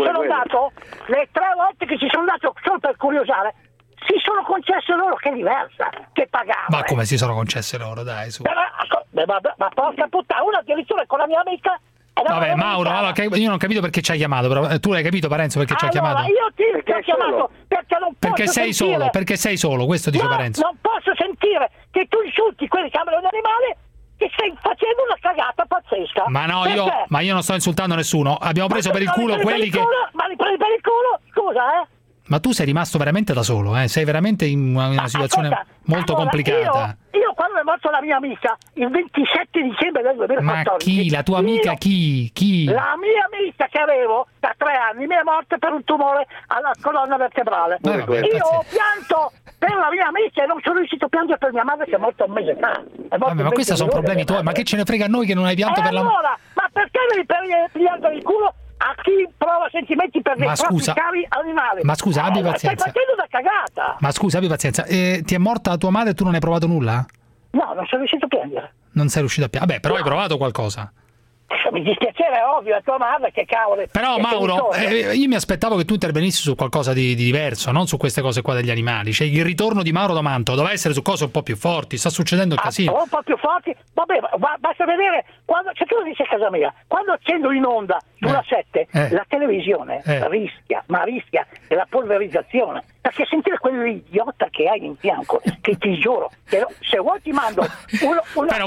ci sono andato solo per curiosare, si sono concesse loro, che è diversa, che pagavano. Ma come si sono concesse loro, dai, su. Ma porca puttana, una addirittura con la mia amica. Vabbè, Mauro, allora, io non ho capito perché ci hai chiamato, però tu l'hai capito, Parenzo, perché ci hai chiamato? Io ti ho chiamato perché non posso sentire. Perché sei solo, questo dice Parenzo. Non posso sentire che tu insulti quelli che amano gli animali, che stai facendo una cagata pazzesca. Ma io non sto insultando nessuno. Abbiamo preso per il culo quelli che... Ma li prendi per il culo? Scusa, Ma tu sei rimasto veramente da solo, sei veramente in una situazione molto complicata. Io quando è morta la mia amica, il 27 dicembre del 2014... Ma chi? La tua amica chi? La mia amica che avevo da 3 anni mi è morta per un tumore alla colonna vertebrale. Io ho pianto per la mia amica e non sono riuscito a piangere per mia madre che è morta un mese fa. Ma questi sono problemi tuoi, ma che ce ne frega a noi che non hai pianto per la... Allora, ma perché devi piangere il culo a chi prova sentimenti per dei propri cari animali? Ma scusa, abbi pazienza. Stai facendo una cagata. Ma scusa, abbi pazienza. Ti è morta tua madre e tu non hai provato nulla? No, non sono riuscito a piangere. Non sei riuscito a piangere? Vabbè, però hai provato qualcosa. Mi dispiacere, è ovvio, a tua madre, che cavolo. Però Mauro, io mi aspettavo che tu intervenissi su qualcosa di diverso, non su queste cose qua degli animali. Cioè il ritorno di Mauro D'Amanto doveva essere su cose un po' più forti, sta succedendo il casino. Un po' più forti? Vabbè, basta vedere, se tu lo dici a casa mia, quando accendo in onda sulla 7, la televisione rischia della polverizzazione. Perché sentire quell'idiota che hai in fianco, che ti giuro, che se vuoi ti mando una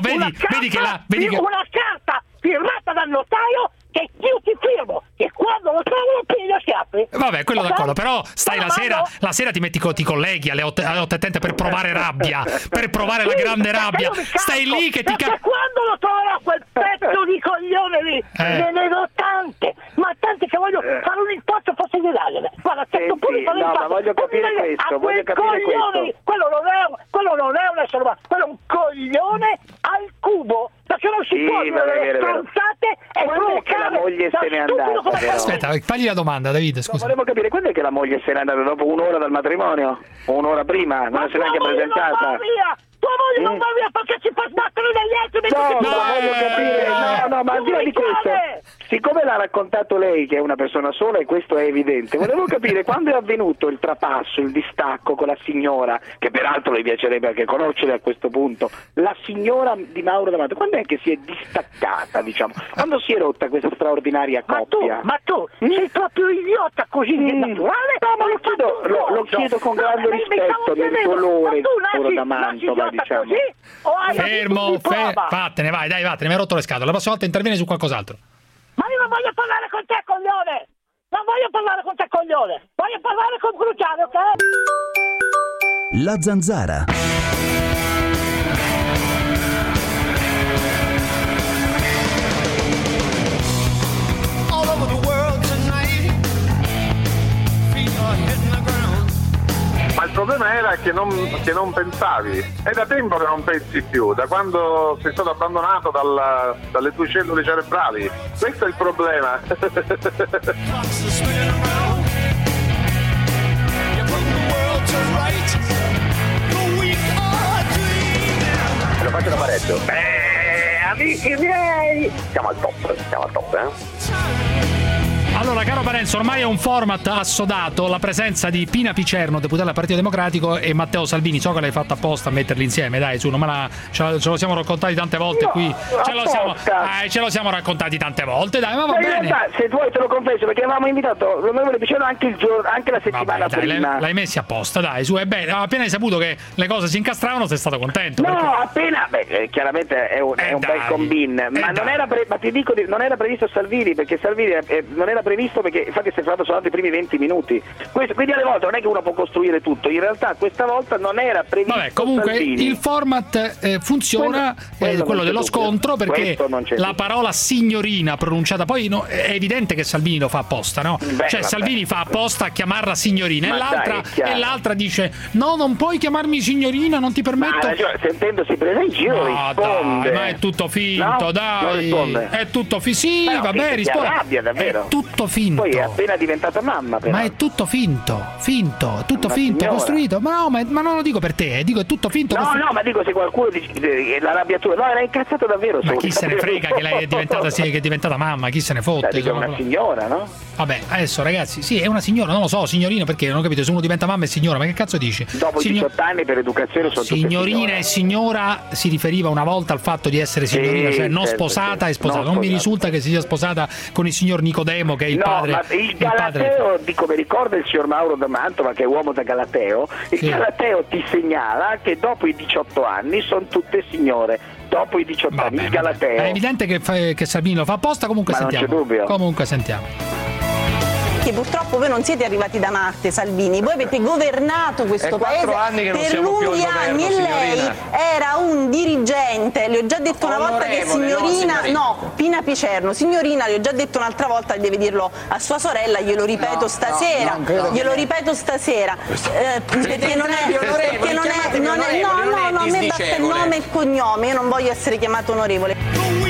carta firmata dal notaio che io ti firmo, che quando lo trovo lo piglio a schiaffi. Vabbè, quello d'accordo, però stai la sera ti metti ti colleghi alle 8:30 per provare rabbia, per provare la grande rabbia. Stai lì che ti quando lo troverò quel pezzo di coglione lì, ne do tante, ma tante che voglio fare un impatto forse di dargliene. Guarda, certo pure fare un impatto. Ma voglio capire questo, quello non è un essere umano, quello è un coglione al cubo. Perché non si può dire delle stronzate e provocare la moglie se n'è andata. Aspetta, fagli la domanda, Davide, scusa. Volevo capire, quando è che la moglie se n'è andata? Dopo un'ora dal matrimonio? O un'ora prima? Non si è neanche presentata? Tua moglie non va via perché ci fa sbattere dagli altri. Voglio capire. No, ma al di là di questo, siccome l'ha raccontato lei che è una persona sola e questo è evidente, volevo capire quando è avvenuto il trapasso, il distacco con la signora, che peraltro le piacerebbe anche conoscere a questo punto, la signora di Mauro D'Amanto, quando è che si è distaccata, diciamo? Quando si è rotta questa straordinaria coppia? Ma tu sei proprio idiota così naturale? No, ma lo chiedo con grande rispetto nel dolore di Mauro D'Amanto, diciamo. Fermo, vattene, vai, vattene, mi hai rotto le scatole. La prossima volta intervieni su qualcos'altro. Ma io non voglio parlare con te, coglione! Voglio parlare con Cruciani, ok? La Zanzara. All over the world tonight, feet are hitting the ground. Ma il problema era che non pensavi. È da tempo che non pensi più, da quando sei stato abbandonato dalle tue cellule cerebrali. Questo è il problema. Lo faccio da parecchio. Amici miei! Siamo al top, eh? Allora Allora, caro Parenzo, ormai è un format assodato la presenza di Pina Picerno, deputato del Partito Democratico, e Matteo Salvini. So che l'hai fatto apposta a metterli insieme, dai, su, ce lo siamo raccontati tante volte qui. Ce lo siamo raccontati tante volte, dai, ma va bene. In realtà, se vuoi te lo confesso, perché avevamo invitato l'onorevole Picerno anche la settimana prima. L'hai messi apposta, dai, su, è bene. Appena hai saputo che le cose si incastravano, sei stato contento. No, perché... appena, chiaramente è un bel combin, ma non era ma ti dico, non era previsto Salvini, perché Salvini non era previsto, perché infatti si è fatto soltanto i primi 20 minuti. Quindi alle volte non è che uno può costruire tutto, in realtà questa volta non era previsto. Vabbè, comunque Salvini. Il format funziona, quello dello scontro, perché la parola signorina pronunciata, poi è evidente che Salvini lo fa apposta, no? Salvini fa apposta a chiamarla signorina, e l'altra dice no, non puoi chiamarmi signorina, non ti permetto. Sentendosi presa in giro risponde. Dai, ma è tutto finto, no? Dai, è tutto sì, vabbè, risponde. Rabbia, davvero. È tutto finto. Poi è appena diventata mamma, però. Ma è tutto finto, tutto finto, signora. Costruito. Ma non lo dico per te, dico è tutto finto. No, ma dico, se qualcuno dice l'arrabbiatura, no, era incazzato davvero. Ma chi se ne frega che lei è diventata mamma, chi se ne fotte? È una signora, no? Vabbè, adesso ragazzi, sì, è una signora, non lo so, signorina, perché non ho capito, se uno diventa mamma è signora, ma che cazzo dici? Dopo 18 anni per educazione sono signorina e signora si riferiva una volta al fatto di essere signorina, cioè non sposata e sposata. Non mi risulta che si sia sposata con il signor Nicodemo, che è il padre. Ma il Galateo, come ricorda il signor Mauro da Mantova, che è uomo da Galateo, il Galateo ti segnala che dopo i 18 anni sono tutte signore. Dopo i 18 anni, il Galateo. È evidente che Salvini lo fa apposta, comunque ma sentiamo. Non c'è dubbio. Comunque sentiamo. Purtroppo voi non siete arrivati da Marte, Salvini, voi avete governato questo paese per lunghi anni e lei era un dirigente. Le ho già detto una volta che signorina, no, Pina Picerno, signorina, le ho già detto un'altra volta, deve dirlo a sua sorella, glielo ripeto stasera, perché non è, no, a me basta il nome e il cognome, io non voglio essere chiamato onorevole.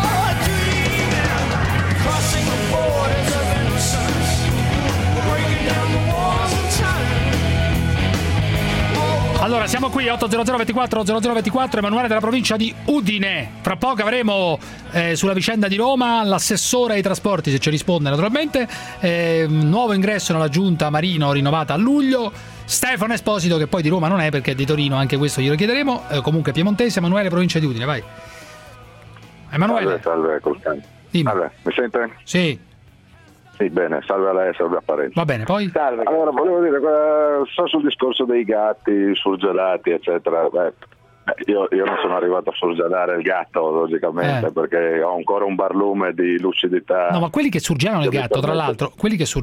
Allora, siamo qui 800 24 0024, Emanuele della provincia di Udine. Fra poco avremo sulla vicenda di Roma l'assessore ai trasporti, se ci risponde naturalmente. Nuovo ingresso nella giunta Marino rinnovata a luglio. Stefano Esposito, che poi di Roma non è perché è di Torino, anche questo glielo chiederemo. Comunque piemontese, Emanuele, provincia di Udine, vai. Emanuele. Salve, Costanzo. Salve, mi sente? Sì. Sì, bene, salve a lei, salve a Parenzo. Va bene, poi? Salve. Allora, volevo dire, sul discorso dei gatti surgelati, eccetera. Io non sono arrivato a surgelare il gatto, logicamente, perché ho ancora un barlume di lucidità. No, ma quelli che surgelano il gatto, tra l'altro,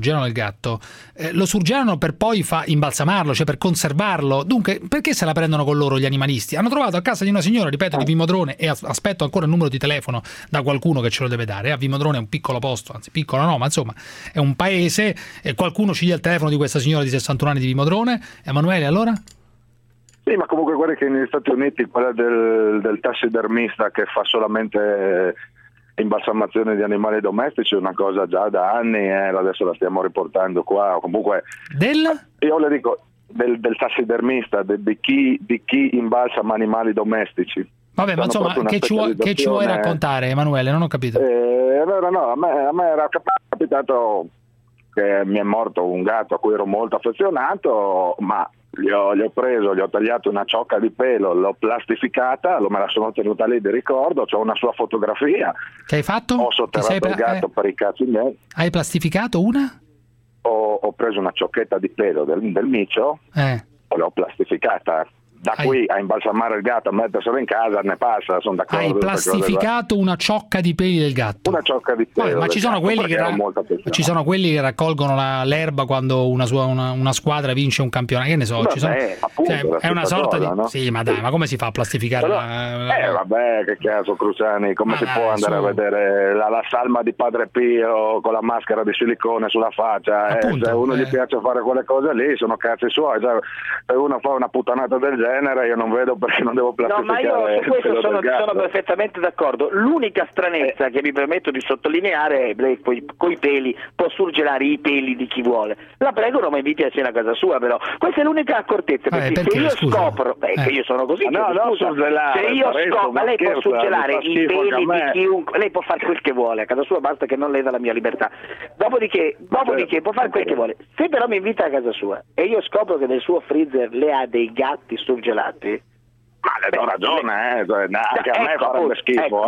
lo surgelano per poi imbalsamarlo, cioè per conservarlo. Dunque, perché se la prendono con loro gli animalisti? Hanno trovato a casa di una signora, ripeto, di Vimodrone, e aspetto ancora il numero di telefono da qualcuno che ce lo deve dare. A Vimodrone è un piccolo posto, anzi piccolo no, ma insomma è un paese, e qualcuno ci dia il telefono di questa signora di 61 anni di Vimodrone. Emanuele, allora? Sì, ma comunque guarda che negli Stati Uniti quella del tassidermista che fa solamente imbalsamazione di animali domestici è una cosa già da anni, adesso la stiamo riportando qua. Comunque io le dico del tassidermista, di chi imbalsama animali domestici. Vabbè, ma insomma, che ci vuoi raccontare, Emanuele? Non ho capito. No, a me era capitato che mi è morto un gatto a cui ero molto affezionato, ma gli ho tagliato una ciocca di pelo, l'ho plastificata, me la sono tenuta lì di ricordo, c'ho una sua fotografia. Che hai fatto? Ho sotterrato il gatto per i cazzi miei. Hai plastificato una? Ho preso una ciocchetta di pelo del micio, l'ho plastificata. Da qui a imbalsamare il gatto, a metterselo in casa, ne passa, sono d'accordo. Hai plastificato una ciocca di peli del gatto? Una ciocca di pelo. Ma ci sono quelli che raccolgono l'erba quando una squadra vince un campionato, che ne so. È una sorta di... No? Sì, ma dai, ma come si fa a plastificare? Vabbè, che cazzo, Cruciani, come si può andare a vedere la salma di Padre Pio con la maschera di silicone sulla faccia? Se uno gli piace fare quelle cose lì, sono cazzi suoi. Se uno fa una puttanata del genere, genere io non vedo perché non devo plastificare. No, ma io su questo sono perfettamente d'accordo. L'unica stranezza che mi permetto di sottolineare è lei coi peli può surgelare i peli di chi vuole. La prego, non mi inviti a cena a casa sua, però questa è l'unica accortezza, perché se io scopro che io sono così, surgelare, se io scopro, ma lei può surgelare i peli di chiunque, lei può fare quel che vuole a casa sua, basta che non leda la mia libertà. Dopodiché può fare quel che vuole. Se però mi invita a casa sua e io scopro che nel suo freezer le ha dei gatti surgelati, ma le do ragione, anche a me farebbe schifo.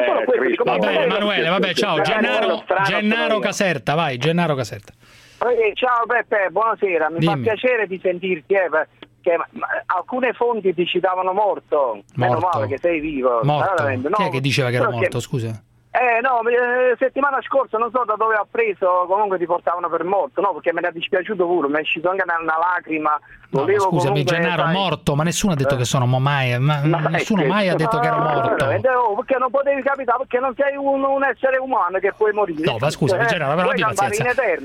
Vabbè, Emanuele, ciao. Gennaro Caserta, vai, Gennaro Caserta. Ciao Peppe, buonasera, mi fa piacere di sentirti, perché alcune fonti ti citavano morto. Meno male che sei vivo. Morto. Chi è che diceva che ero morto, scusa? Settimana scorsa non so da dove ho preso, comunque ti portavano per morto, no? Perché me ne è dispiaciuto pure, mi è uscito anche una lacrima. Scusami, Gennaro, morto, ma nessuno ha detto che sono nessuno mai ha detto che ero morto. Perché non potevi capitare, perché non sei un essere umano che puoi morire. No, ma scusami, Gennaro, però abbi pazienza.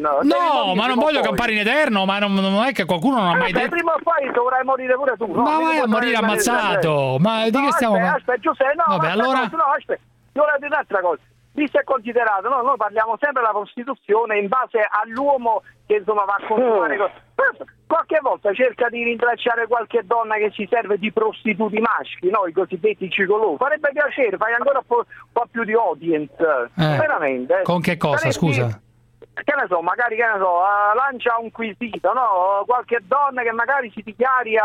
No, ma non voglio campare in eterno, ma non è che qualcuno non ha mai detto. Prima o poi dovrai morire pure tu. Ma vai a morire ammazzato. Ma di che stiamo parlando? Aspetta, Giuseppe, vabbè, allora. Aspetta. Io voglio dire un'altra cosa, visto e considerato, noi parliamo sempre della prostituzione in base all'uomo che insomma va a consumare cose. Qualche volta cerca di rintracciare qualche donna che si serve di prostituti maschi, no? I cosiddetti gigolò. Farebbe piacere, fai ancora un po' più di audience, veramente. Con che cosa, scusa? Che ne so, magari lancia un quesito, no? Qualche donna che magari si dichiari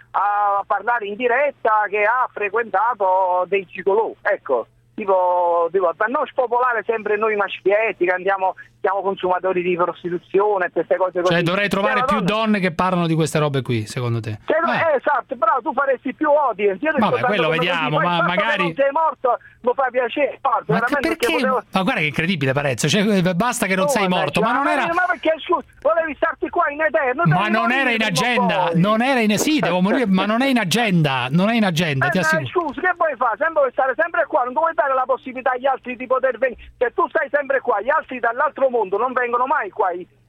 a parlare in diretta che ha frequentato dei gigolò, ecco. Tipo, per non spopolare sempre noi maschietti che siamo consumatori di prostituzione e queste cose così. Cioè dovrei trovare più donne che parlano di queste robe qui, secondo te? Esatto, però tu faresti più audience. Vabbè, quello vediamo, ma magari... non sei morto, lo fa piacere. Ma perché? Ma guarda che incredibile, Parezzo, basta che non sei morto, ma non era... Ma perché, scusa, volevi starti qua in eterno? Ma non era in agenda, sì, devo morire, ma non è in agenda, ti assicuro. Scusa, che vuoi fare? Vuoi stare sempre qua, non vuoi dare la possibilità agli altri di poter venire. Se tu stai sempre qua, gli altri dall'altro mondo non vengono mai qua.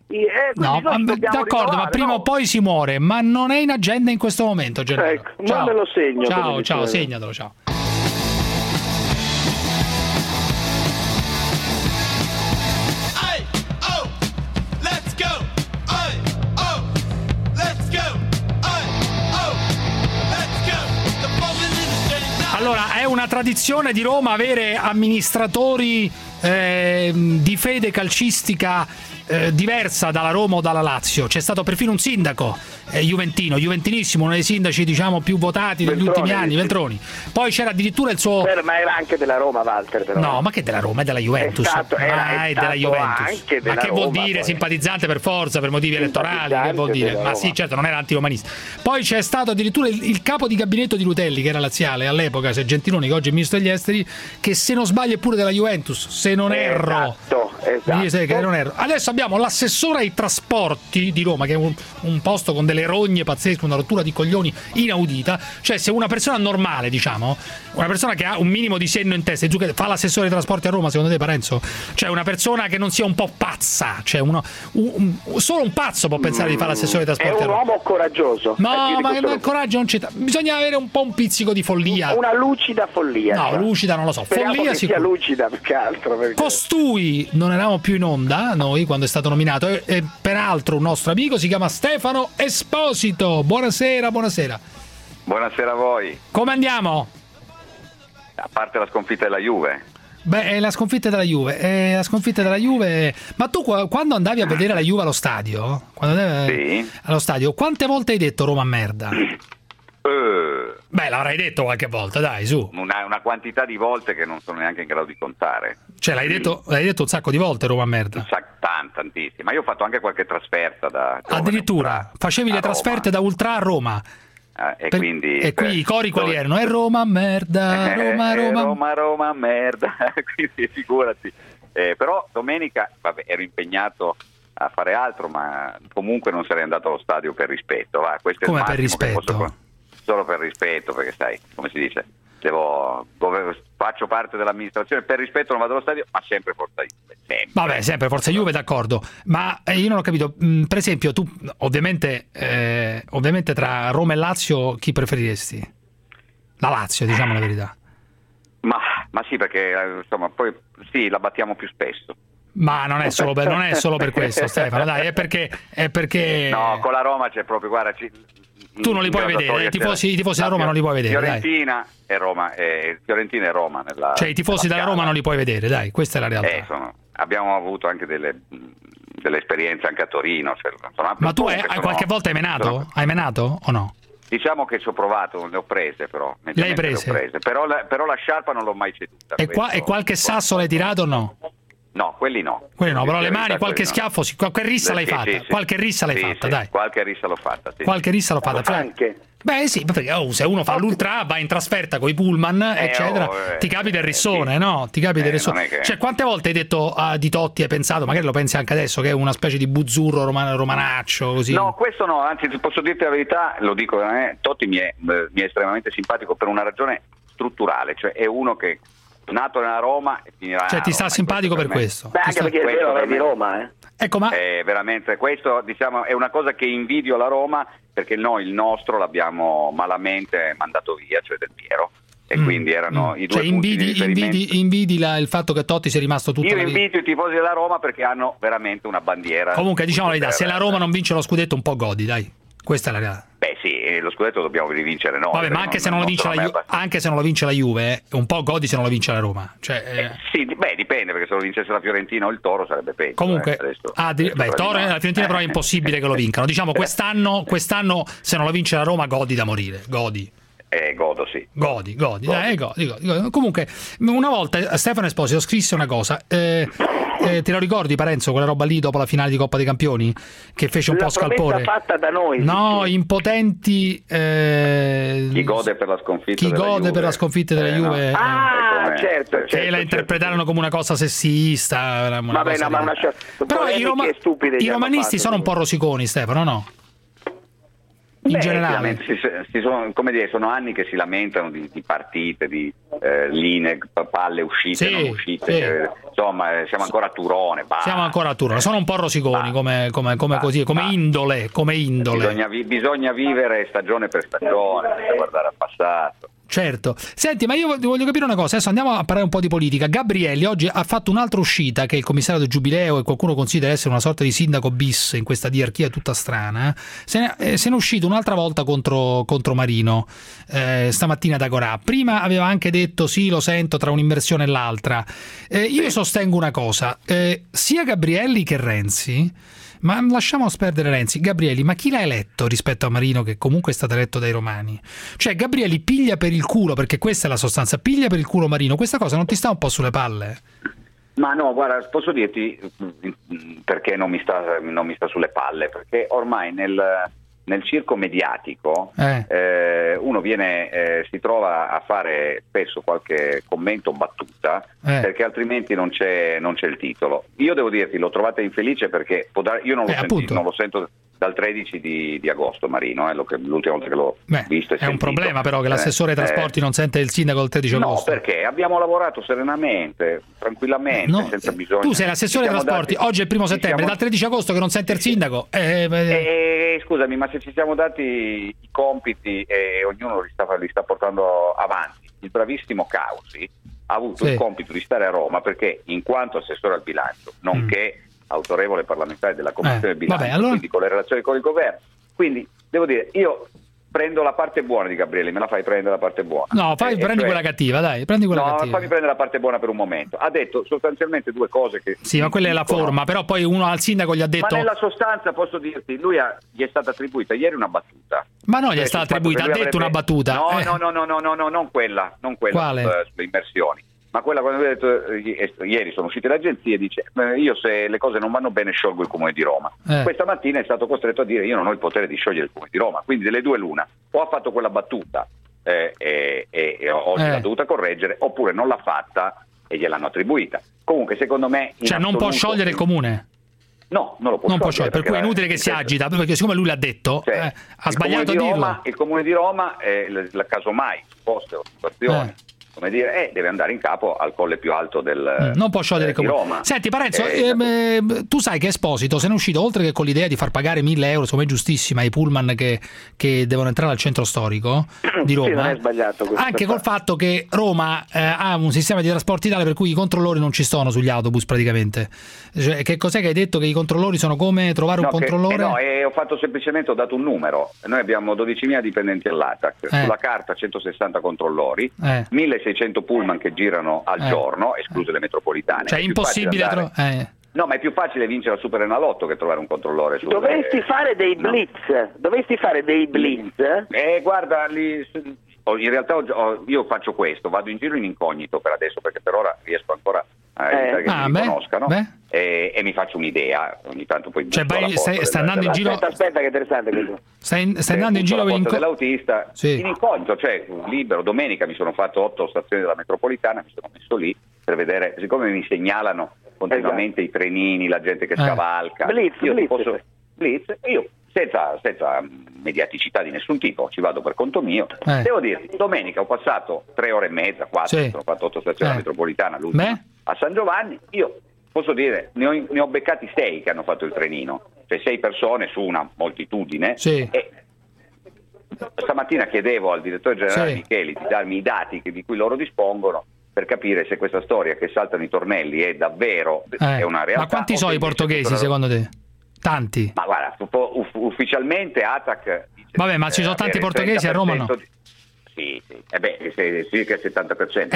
No, d'accordo, ma prima o poi si muore, ma non è in agenda in questo momento, Gennaro. Ecco, non me lo segno. Ciao, segnatelo, ciao. Allora, è una tradizione di Roma avere amministratori di fede calcistica diversa dalla Roma o dalla Lazio. C'è stato perfino un sindaco juventinissimo, uno dei sindaci diciamo più votati degli ultimi anni, Veltroni. Poi c'era addirittura il suo... Ma era anche della Roma, Walter, però. No, ma che della Roma? È della Juventus. È della Juventus. Anche della ma che Roma, vuol dire poi. Simpatizzante per forza, per motivi elettorali? Che vuol dire? Ma sì, certo, non era antiromanista. Poi c'è stato addirittura il capo di gabinetto di Rutelli, che era laziale all'epoca, Gentiloni, che oggi è ministro degli esteri, che se non sbaglio è pure della Juventus, se non erro. Esatto. Che non erro. Adesso abbiamo l'assessore ai trasporti di Roma, che è un posto con delle rogne pazzesche, una rottura di coglioni inaudita. Cioè, se una persona normale, diciamo, una persona che ha un minimo di senno in testa, che fa l'assessore ai trasporti a Roma, secondo te, Parenzo? Cioè, una persona che non sia un po' pazza, cioè solo un pazzo può pensare di fare l'assessore ai trasporti a Roma. È un uomo coraggioso. No, ma il coraggio non c'è. Bisogna avere un po' un pizzico di follia. Una lucida follia. No, lucida non lo so. Speriamo follia che sia lucida, più che altro. Perché... Costui non eravamo più in onda noi quando è stato nominato e peraltro un nostro amico si chiama Stefano Esposito. Buonasera. Buonasera a voi. Come andiamo? A parte la sconfitta della Juve. Beh, la sconfitta della Juve. Ma tu quando andavi a vedere la Juve allo stadio? Sì. Allo stadio, quante volte hai detto Roma merda? Beh, l'avrai detto qualche volta, dai, su. Una quantità di volte che non sono neanche in grado di contare. Cioè, l'hai detto un sacco di volte Roma merda. Tantissime. Ma io ho fatto anche qualche trasferta da addirittura facevi le trasferte da ultra a Roma. E qui i cori quali erano? Roma merda, Roma merda. Quindi figurati. Però domenica ero impegnato a fare altro, ma comunque non sarei andato allo stadio per rispetto. Questo come è il per rispetto? solo per rispetto, perché sai, come si dice, faccio parte dell'amministrazione, per rispetto non vado allo stadio, ma sempre Forza Juve. Sempre. Vabbè, sempre Forza Juve, d'accordo. Ma io non ho capito, per esempio, tu ovviamente tra Roma e Lazio chi preferiresti? La Lazio, diciamo la verità. Ma sì, perché insomma poi sì, la battiamo più spesso. Ma non è solo per questo, Stefano, dai, è perché no, con la Roma c'è proprio, guarda, tu non li puoi vedere, i tifosi della Roma non li puoi vedere. Fiorentina e Roma, Fiorentina e Roma cioè i tifosi della Roma non li puoi vedere, dai, questa è la realtà. Abbiamo avuto anche delle esperienze anche a Torino. Ma tu qualche volta hai menato? Hai menato o no? Diciamo che ci ho provato, le ho prese però. Le hai prese? Però la sciarpa non l'ho mai ceduta. E qualche sasso l'hai tirato o no? No, quelli no. Però le mani, qualche schiaffo, qualche rissa l'hai fatta. Sì. Qualche rissa l'hai fatta, dai. Qualche rissa l'ho fatta, sì. Qualche rissa l'ho fatta. Anche. Beh sì, perché se uno fa l'ultra, va in trasferta con i pullman, eccetera, ti capita il rissone, no? Ti capita il rissone. Cioè, quante volte hai detto Di Totti, hai pensato, magari lo pensi anche adesso, che è una specie di buzzurro romanaccio, così? No, questo no, anzi posso dirti la verità, lo dico, Totti mi è estremamente simpatico per una ragione strutturale, cioè è uno che nato nella Roma e finirà. Cioè ti sta simpatico per questo? Beh, anche perché è vero, è di Roma, Ecco, ma veramente questo, diciamo, è una cosa che invidio la Roma, perché noi il nostro l'abbiamo malamente mandato via, cioè Del Piero, e quindi erano i due punti di riferimento. Invidi il fatto che Totti sia rimasto tutta la vita. Io invito i tifosi della Roma perché hanno veramente una bandiera. Comunque diciamo la verità, se la Roma non vince lo scudetto un po' godi, dai. Questa è la realtà. Beh sì, lo scudetto dobbiamo rivincere noi. Vabbè, ma anche se non lo vince la Juve, un po' godi se non lo vince la Roma. Cioè, sì, dipende, perché se lo vincesse la Fiorentina o il Toro sarebbe peggio. Comunque, Toro e la Fiorentina però è impossibile che lo vincano. Diciamo quest'anno se non lo vince la Roma godi da morire, godi. Godo, sì. Godi. Comunque, una volta Stefano Esposito scrisse una cosa. Te lo ricordi, Parenzo, quella roba lì dopo la finale di Coppa dei Campioni? Che fece un po' scalpore. Fatta da noi. No, impotenti. Chi gode per la sconfitta della Juve. Certo. Che la interpretarono come una cosa sessista. Però i romanisti sono un po' rosiconi, Stefano, no? In generale sono anni che si lamentano di partite, di linee, palle uscite, non uscite, insomma siamo ancora a Turone. Sono un po' rosiconi come indole. Bisogna vivere stagione per stagione, guardare al passato. Certo. Senti, ma io voglio capire una cosa. Adesso andiamo a parlare un po' di politica. Gabrielli oggi ha fatto un'altra uscita, che è il commissario del Giubileo, e qualcuno considera essere una sorta di sindaco bis in questa diarchia tutta strana. Se ne è uscito un'altra volta contro Marino stamattina da Gorà. Prima aveva anche detto sì, lo sento, tra un'immersione e l'altra. Io sostengo una cosa, sia Gabrielli che Renzi. Ma lasciamo perdere Renzi. Gabrielli, ma chi l'ha eletto rispetto a Marino, che comunque è stato eletto dai romani? Cioè Gabrielli piglia per il culo, perché questa è la sostanza, piglia per il culo Marino. Questa cosa non ti sta un po' sulle palle? Ma no, guarda, posso dirti perché non mi sta sulle palle, perché ormai nel circo mediatico uno si trova a fare spesso qualche commento o battuta perché altrimenti non c'è il titolo. Io devo dirti, l'ho trovata infelice perché io non lo sento dal 13 di agosto Marino, l'ultima volta che l'ho visto e è un problema però che l'assessore ai trasporti non sente il sindaco il 13 agosto. No, perché abbiamo lavorato serenamente, tranquillamente, senza bisogno. Tu sei l'assessore ai trasporti, oggi è il 1 settembre, dal 13 agosto che non sente il sindaco. Scusami, ma se ci siamo dati i compiti e ognuno li sta portando avanti, il bravissimo Causi ha avuto il compito di stare a Roma perché in quanto assessore al bilancio, nonché autorevole parlamentare della Commissione del bilancio, quindi con le relazioni con il governo, quindi devo dire, io prendo la parte buona di Gabriele, me la fai prendere la parte buona. No, prendi quella cattiva, dai, prendi quella cattiva. Fammi prendere la parte buona per un momento. Ha detto sostanzialmente due cose che... Sì, ma quella è la forma, però poi uno al sindaco gli ha detto... Ma nella sostanza posso dirti, gli è stata attribuita ieri una battuta. Ma non gli è stata attribuita, ha detto una battuta. No, non quella sulle immersioni. Ma quella quando ho detto ieri sono uscite le agenzie, dice io se le cose non vanno bene sciolgo il Comune di Roma. Questa mattina è stato costretto a dire io non ho il potere di sciogliere il Comune di Roma, quindi delle due l'una, o ha fatto quella battuta e oggi l'ha dovuta correggere, oppure non l'ha fatta e gliel'hanno attribuita. Comunque secondo me non può sciogliere il Comune? No, non lo può non può sciogliere. Per cui è inutile che si agita, perché siccome lui l'ha detto, ha sbagliato a dirlo. Il Comune di Roma, casomai, poste o situazioni, come dire, deve andare in capo al colle più alto non può sciogliere il Comune. Roma. Senti Parenzo, tu sai che Esposito se ne è uscito, oltre che con l'idea di far pagare 1.000 euro, secondo me giustissima, ai pullman che devono entrare al centro storico di Roma, non è sbagliato anche col fatto che Roma ha un sistema di trasporti tale per cui i controllori non ci sono sugli autobus praticamente. Cioè, che cos'è che hai detto? Che i controllori sono come trovare un controllore? Ho fatto semplicemente, ho dato un numero. Noi abbiamo 12.000 dipendenti all'ATAC, sulla carta 160 controllori, 1.600 pullman che girano al giorno, escluse le metropolitane. Cioè è impossibile No, ma è più facile vincere la Super Enalotto che trovare un controllore. Dovresti fare dei blitz. Guarda, in realtà io faccio questo, vado in giro in incognito per adesso, perché per ora riesco ancora a evitare che mi conoscano e mi faccio un'idea. Ogni tanto poi stai andando in giro. Aspetta, che interessante questo. Stai andando in giro dell'autista in incognito, cioè libero. Domenica mi sono fatto 8 stazioni della metropolitana, mi sono messo lì per vedere, siccome mi segnalano continuamente i trenini, la gente che scavalca, blitz, io senza mediaticità di nessun tipo ci vado per conto mio. Devo dire, domenica ho passato 3 ore e mezza, 4, sono fatto 8 stazioni della metropolitana, l'ultima a San Giovanni. Io posso dire, ne ho beccati 6 che hanno fatto il trenino, cioè 6 persone su una moltitudine. E stamattina chiedevo al direttore generale Micheli di darmi i dati di cui loro dispongono per capire se questa storia che saltano i tornelli è davvero è una realtà. Ma quanti sono i portoghesi secondo te? Tanti? Ma guarda, ufficialmente ATAC dice, vabbè, ma ci sono tanti portoghesi a Roma, no? Sì, circa il 70%,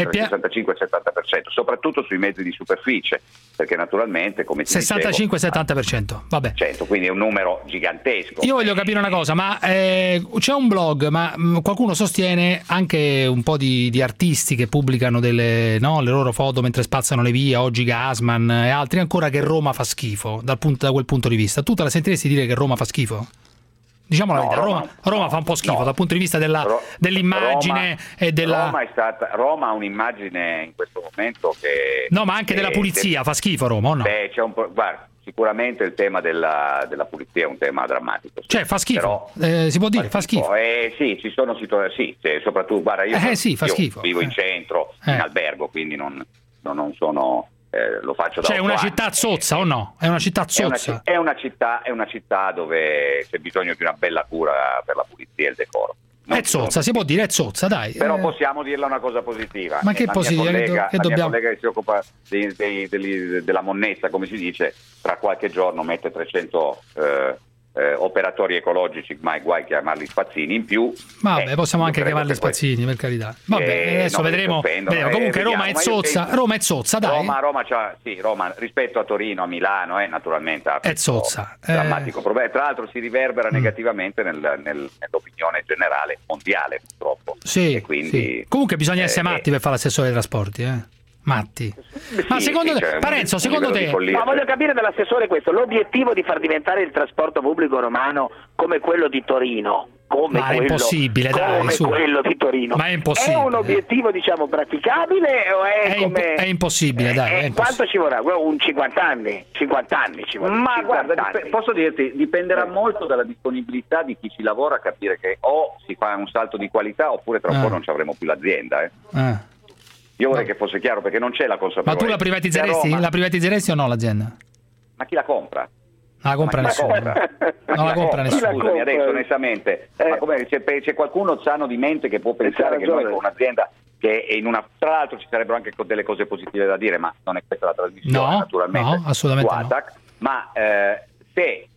65-70%, soprattutto sui mezzi di superficie, perché naturalmente come ti 65-70%, vabbè. Quindi è un numero gigantesco. Io voglio capire una cosa, ma c'è un blog, ma qualcuno sostiene, anche un po' di artisti che pubblicano le loro foto mentre spazzano le vie, oggi Gasman e altri ancora, che Roma fa schifo da quel punto di vista. Tu te la sentiresti dire che Roma fa schifo? Diciamo la verità, Roma fa un po' schifo dal punto di vista dell'immagine e della... Roma ha un'immagine in questo momento che... No, ma anche della pulizia fa schifo Roma, o no? C'è un po'... Guarda, sicuramente il tema della pulizia è un tema drammatico. Cioè fa schifo, si può dire, fa schifo. Sì, ci sono situazioni, soprattutto, guarda, io fa schifo. Vivo in centro, in albergo, quindi non sono... lo faccio da 8 anni. Cioè una città zozza o no? È una città zozza? È una città dove c'è bisogno di una bella cura per la pulizia e il decoro. È zozza, si può dire, è zozza, dai. Però possiamo dirla una cosa positiva. Ma che positiva? La mia collega che si occupa della monnezza, come si dice, tra qualche giorno mette 300 operatori ecologici, mai guai chiamarli spazzini in più. Vabbè, possiamo anche chiamarli spazzini, per carità. Vabbè, adesso vedremo. Comunque Roma è zozza, dai. Roma rispetto a Torino, a Milano, naturalmente è zozza. Drammatico problema. Tra l'altro si riverbera negativamente nell'opinione generale mondiale, purtroppo. Sì, e quindi, comunque bisogna essere matti per fare l'assessore dei trasporti, matti. Ma secondo te, Parenzo, secondo te... Ma voglio capire dall'assessore questo, l'obiettivo di far diventare il trasporto pubblico romano come quello di Torino, è impossibile, dai, su. Quello di Torino. Ma è impossibile. È un obiettivo, praticabile o è impossibile, dai. Quanto ci vorrà? 50 anni? 50 anni ci vorrà. Ma guarda, posso dirti, dipenderà molto dalla disponibilità di chi ci lavora a capire che o si fa un salto di qualità oppure tra un po' non ci avremo più l'azienda. Io vorrei che fosse chiaro, perché non c'è la consapevolezza. Ma tu la privatizzeresti? La privatizzeresti o no l'azienda? Ma chi la compra? Non la compra nessuno. Non la compra nessuno. Scusami, adesso onestamente, ma c'è qualcuno sano di mente che può pensare che noi con un'azienda che è tra l'altro ci sarebbero anche delle cose positive da dire, ma non è questa la trasmissione, naturalmente. No, assolutamente ATAC, no. Ma se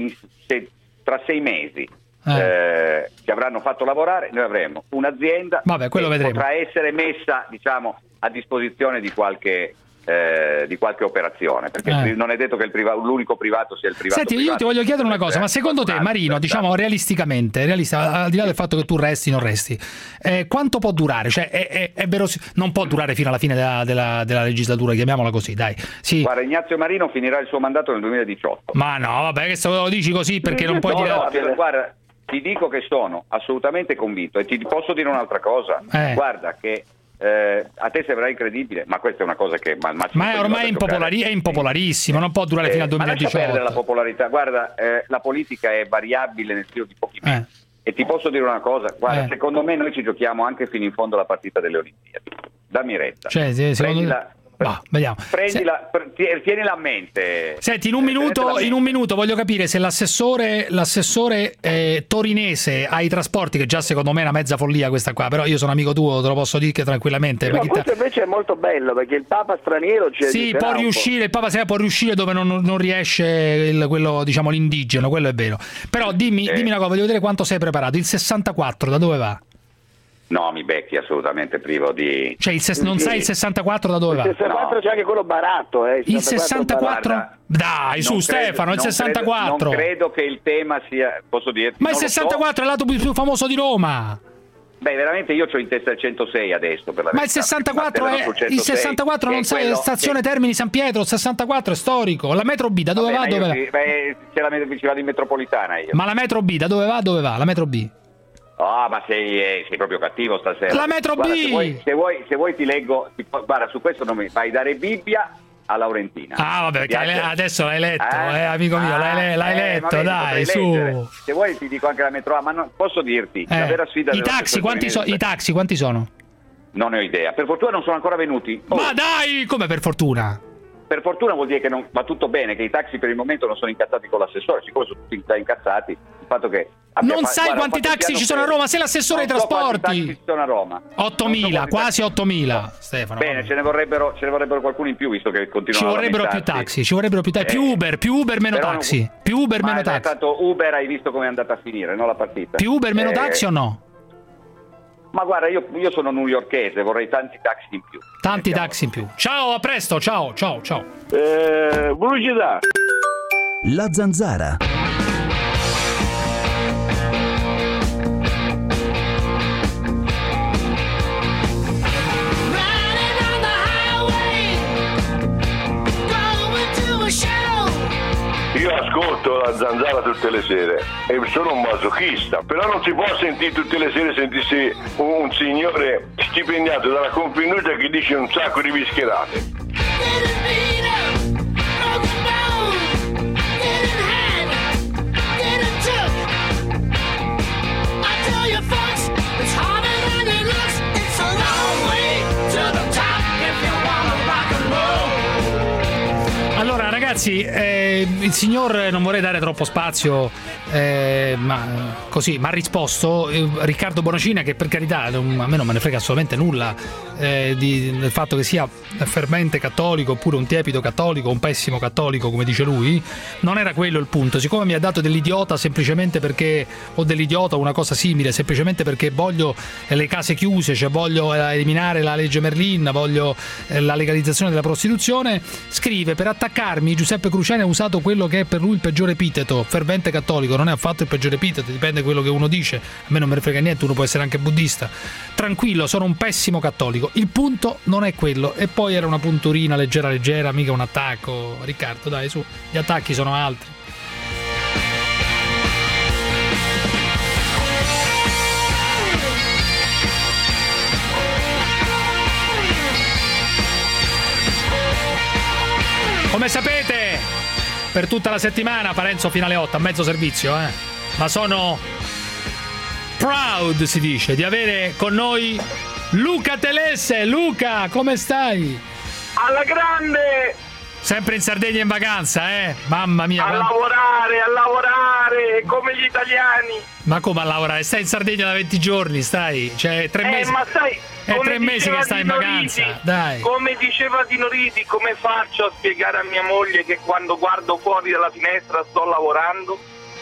tra 6 mesi ci avranno fatto lavorare, noi avremo un'azienda che potrà essere messa, diciamo, a disposizione di qualche operazione, perché non è detto che l'unico privato sia il privato. Senti, io ti voglio chiedere una cosa, ma secondo te, Marino, diciamo realisticamente, al di là del fatto che tu resti non resti, quanto può durare? Cioè è vero, non può durare fino alla fine della legislatura, chiamiamola così, dai. Sì. Guarda, Ignazio Marino finirà il suo mandato nel 2018. Ma no, vabbè, che se lo dici così perché non puoi dire... No, guarda, ti dico che sono assolutamente convinto, e ti posso dire un'altra cosa. Guarda che a te sembrerà incredibile, ma questa è una cosa che ma è ormai è impopolarissimo, non può durare fino al 2018. Ma lascia perdere la popolarità, guarda, la politica è variabile nel giro di pochi mesi. E ti posso dire una cosa, guarda, secondo me noi ci giochiamo anche fino in fondo la partita delle Olimpiadi. Dammi retta. Vediamo. Tienila a mente. Senti, in un minuto voglio capire se l'assessore torinese ai trasporti, che già secondo me è una mezza follia questa qua, però io sono amico tuo, te lo posso dire tranquillamente. Ma questo invece è molto bello, perché il Papa straniero il Papa può riuscire dove non riesce quello, diciamo, l'indigeno, quello è vero. Però dimmi una cosa, voglio vedere quanto sei preparato. Il 64 da dove va? No, mi becchi assolutamente privo di... Cioè non sai il 64 da dove va? Il 64 c'è anche quello baratto. Il 64? Guarda, dai, su Stefano, il 64. Non credo che il tema sia... Posso dirti? Ma il 64 è l'autobus più famoso di Roma. Beh, veramente io c'ho in testa il 106 adesso. Per la ma il 64 il 64 non sai, stazione Termini San Pietro, il 64 è storico. La metro B da dove va? Dove va? Ci vado in metropolitana io. Ma la metro B da dove va? Dove va? La metro B? Ma sei proprio cattivo stasera. La metro B! Se vuoi ti leggo. Guarda, su questo non mi vai dare Bibbia a Laurentina. Vabbè, adesso l'hai letto, amico mio, l'hai letto, dai, su. Leggere. Se vuoi ti dico anche la metro A, ma non posso dirti. La vera sfida I taxi quanti sono? Non ne ho idea. Per fortuna non sono ancora venuti. Ma dai, come per fortuna? Per fortuna vuol dire che non va tutto bene, che i taxi per il momento non sono incazzati con l'assessore, siccome sono tutti incazzati, il fatto che non sai quanti taxi ci sono a Roma, sei l'assessore ai trasporti. Quanti taxi ci sono a Roma? 8.000, quasi 8.000, Stefano. Bene, ce ne vorrebbero qualcuno in più, visto che continuano ci vorrebbero più taxi, più Uber meno taxi. Più Uber meno taxi. Tanto Uber hai visto come è andata a finire, no, la partita. Più Uber meno taxi o no? Ma guarda, io sono newyorkese, vorrei tanti taxi in più. Tanti taxi in più. Ciao, a presto, ciao. Pubblicità. La Zanzara. Io ascolto la Zanzara tutte le sere e sono un masochista, però non si può sentire tutte le sere sentirsi un signore stipendiato dalla Confindustria che dice un sacco di bischerate. Allora ragazzi, il signor, non vorrei dare troppo spazio, ma ha risposto Riccardo Bonacina, che per carità a me non me ne frega assolutamente nulla del fatto che sia fervente cattolico oppure un tiepido cattolico, un pessimo cattolico come dice lui. Non era quello il punto. Siccome mi ha dato dell'idiota semplicemente perché, o dell'idiota o una cosa simile, semplicemente perché voglio le case chiuse, cioè voglio eliminare la legge Merlin, voglio la legalizzazione della prostituzione, scrive: per attaccarmi Giuseppe Cruciani ha usato quello che è per lui il peggiore epiteto, fervente cattolico. Non è affatto il peggiore epiteto, dipende da quello che uno dice, a me non me ne frega niente, uno può essere anche buddista. Tranquillo, sono un pessimo cattolico. Il punto non è quello. E poi era una punturina leggera, mica un attacco. Riccardo, dai, su, gli attacchi sono altri. Come sapete, per tutta la settimana Parenzo fino alle 8, a mezzo servizio, ma sono proud, si dice, di avere con noi Luca Telesse. Luca, come stai? Alla grande! Sempre in Sardegna in vacanza, Mamma mia. A lavorare, come gli italiani. Ma come a lavorare? Stai in Sardegna da 20 giorni, stai? Cioè, 3 mesi. Ma sai, è 3 mesi che stai in vacanza, dai. Come diceva Dino Riti, come faccio a spiegare a mia moglie che quando guardo fuori dalla finestra sto lavorando?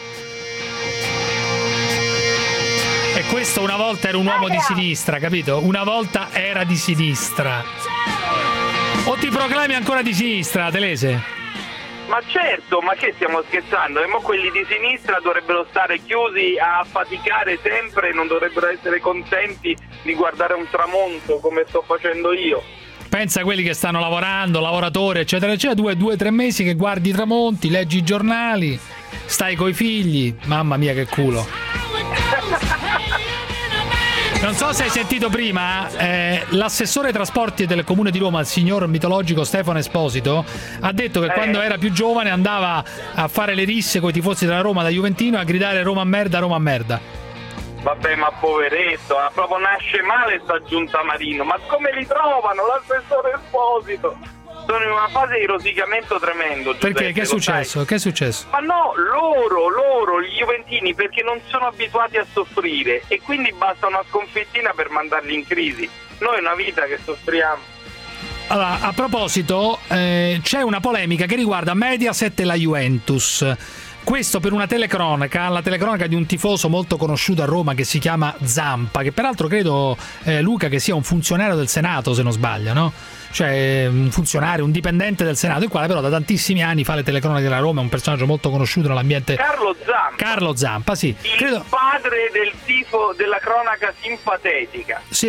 E questo una volta era un uomo di sinistra, capito? Una volta era di sinistra. O ti proclami ancora di sinistra, Telese? Ma certo, ma che stiamo scherzando? E mo quelli di sinistra dovrebbero stare chiusi a faticare sempre, non dovrebbero essere contenti di guardare un tramonto come sto facendo io. Pensa a quelli che stanno lavorando, lavoratori, eccetera, eccetera. 2 o 3 mesi che guardi i tramonti, leggi i giornali, stai coi figli. Mamma mia, che culo. Non so se hai sentito prima, l'assessore ai trasporti del Comune di Roma, il signor mitologico Stefano Esposito, ha detto che quando era più giovane andava a fare le risse con i tifosi della Roma da Juventino a gridare Roma merda, Roma merda. Vabbè, ma poveretto, proprio nasce male sta giunta Marino, ma come li trovano l'assessore Esposito? Sono in una fase di rosicamento tremendo, Giuseppe. Perché? Che è successo? Sai? Che è successo? Ma no, loro, gli juventini, perché non sono abituati a soffrire e quindi basta una sconfittina per mandarli in crisi. Noi è una vita che soffriamo. Allora, a proposito, c'è una polemica che riguarda Mediaset e la Juventus. Questo per una telecronaca, la telecronaca di un tifoso molto conosciuto a Roma che si chiama Zampa, che peraltro credo, Luca, che sia un funzionario del Senato, se non sbaglio, no? Cioè un funzionario, un dipendente del Senato, il quale però da tantissimi anni fa le telecronache della Roma, è un personaggio molto conosciuto nell'ambiente. Carlo Zampa, sì. Il padre del tifo della cronaca simpatetica. Sì.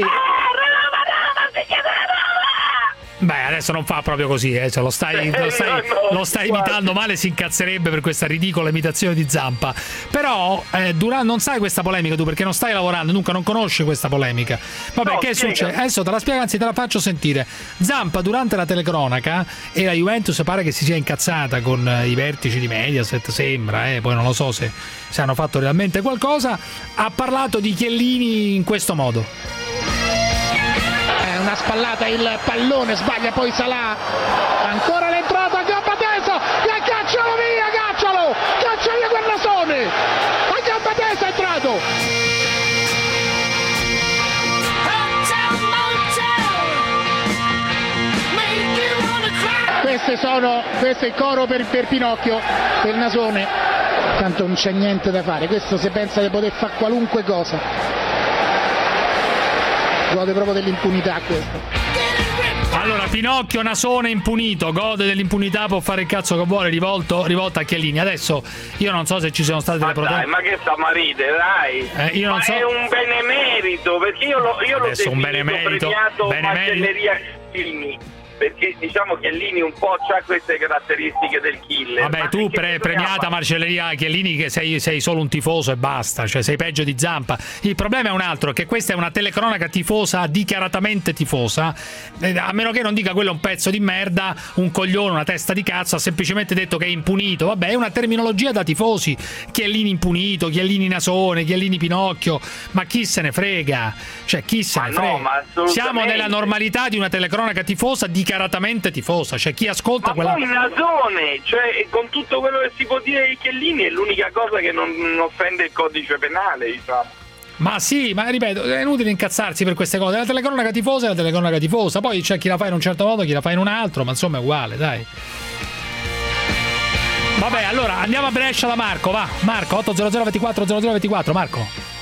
Beh, adesso non fa proprio così, cioè, lo stai imitando male, si incazzerebbe per questa ridicola imitazione di Zampa. Però non sai questa polemica tu, perché non stai lavorando, dunque non conosci questa polemica. Vabbè, no, che succede? Adesso te la spiego, anzi te la faccio sentire. Zampa durante la telecronaca, e la Juventus pare che si sia incazzata con i vertici di Mediaset, sembra, poi non lo so se hanno fatto realmente qualcosa, ha parlato di Chiellini in questo modo. Una spallata, il pallone, sbaglia poi Salah, ancora l'entrata a gamba tesa, e caccialo via, caccia via quel nasone, a gamba tesa è entrato. Questo è il coro per Pinocchio, per il nasone, tanto non c'è niente da fare, questo se pensa di poter fare qualunque cosa. Gode proprio dell'impunità questo. Allora, Pinocchio, nasone, impunito, gode dell'impunità, può fare il cazzo che vuole, rivolta a Chiellini. Adesso io non so se ci sono state delle proteste. Ma che sta maride, dai. Io non so. È un benemerito, perché io l'ho definito premiato macelleria Chiellini. Perché diciamo Chiellini un po' c'ha queste caratteristiche del killer. Vabbè, tu premiata marcelleria Chiellini, che sei solo un tifoso e basta, cioè sei peggio di Zampa. Il problema è un altro, che questa è una telecronaca tifosa, dichiaratamente tifosa, a meno che non dica quello è un pezzo di merda, un coglione, una testa di cazzo, ha semplicemente detto che è impunito. Vabbè, è una terminologia da tifosi. Chiellini impunito, Chiellini nasone, Chiellini Pinocchio, ma chi se ne frega? Cioè, chi se ne frega? Siamo nella normalità di una telecronaca tifosa, dichiaratamente tifosa, cioè chi ascolta ma poi nasone, cioè con tutto quello che si può dire di Chiellini è l'unica cosa che non offende il codice penale, diciamo. Ma sì, ma ripeto, è inutile incazzarsi per queste cose. La telecronaca tifosa è la telecronaca tifosa, poi c'è chi la fa in un certo modo, chi la fa in un altro, ma insomma è uguale, dai. Vabbè, allora andiamo a Brescia da Marco, va. Marco 800 24 0024, Marco.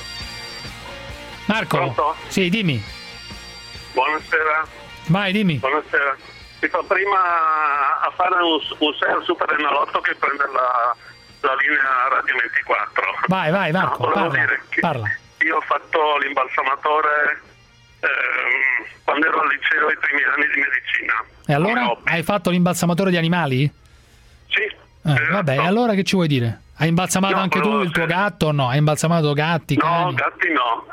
Pronto? Sì, dimmi. Buonasera. Vai, dimmi. Buonasera. Si fa prima a fare un super enalotto che prende la linea Radio 24. Vai, Marco, parla. Io ho fatto l'imbalsamatore quando ero al liceo ai primi anni di medicina. E allora? Hai fatto l'imbalsamatore di animali? Sì. Vabbè, e allora che ci vuoi dire? Hai imbalsamato anche tu il tuo gatto o no? Hai imbalsamato gatti? No, gatti no.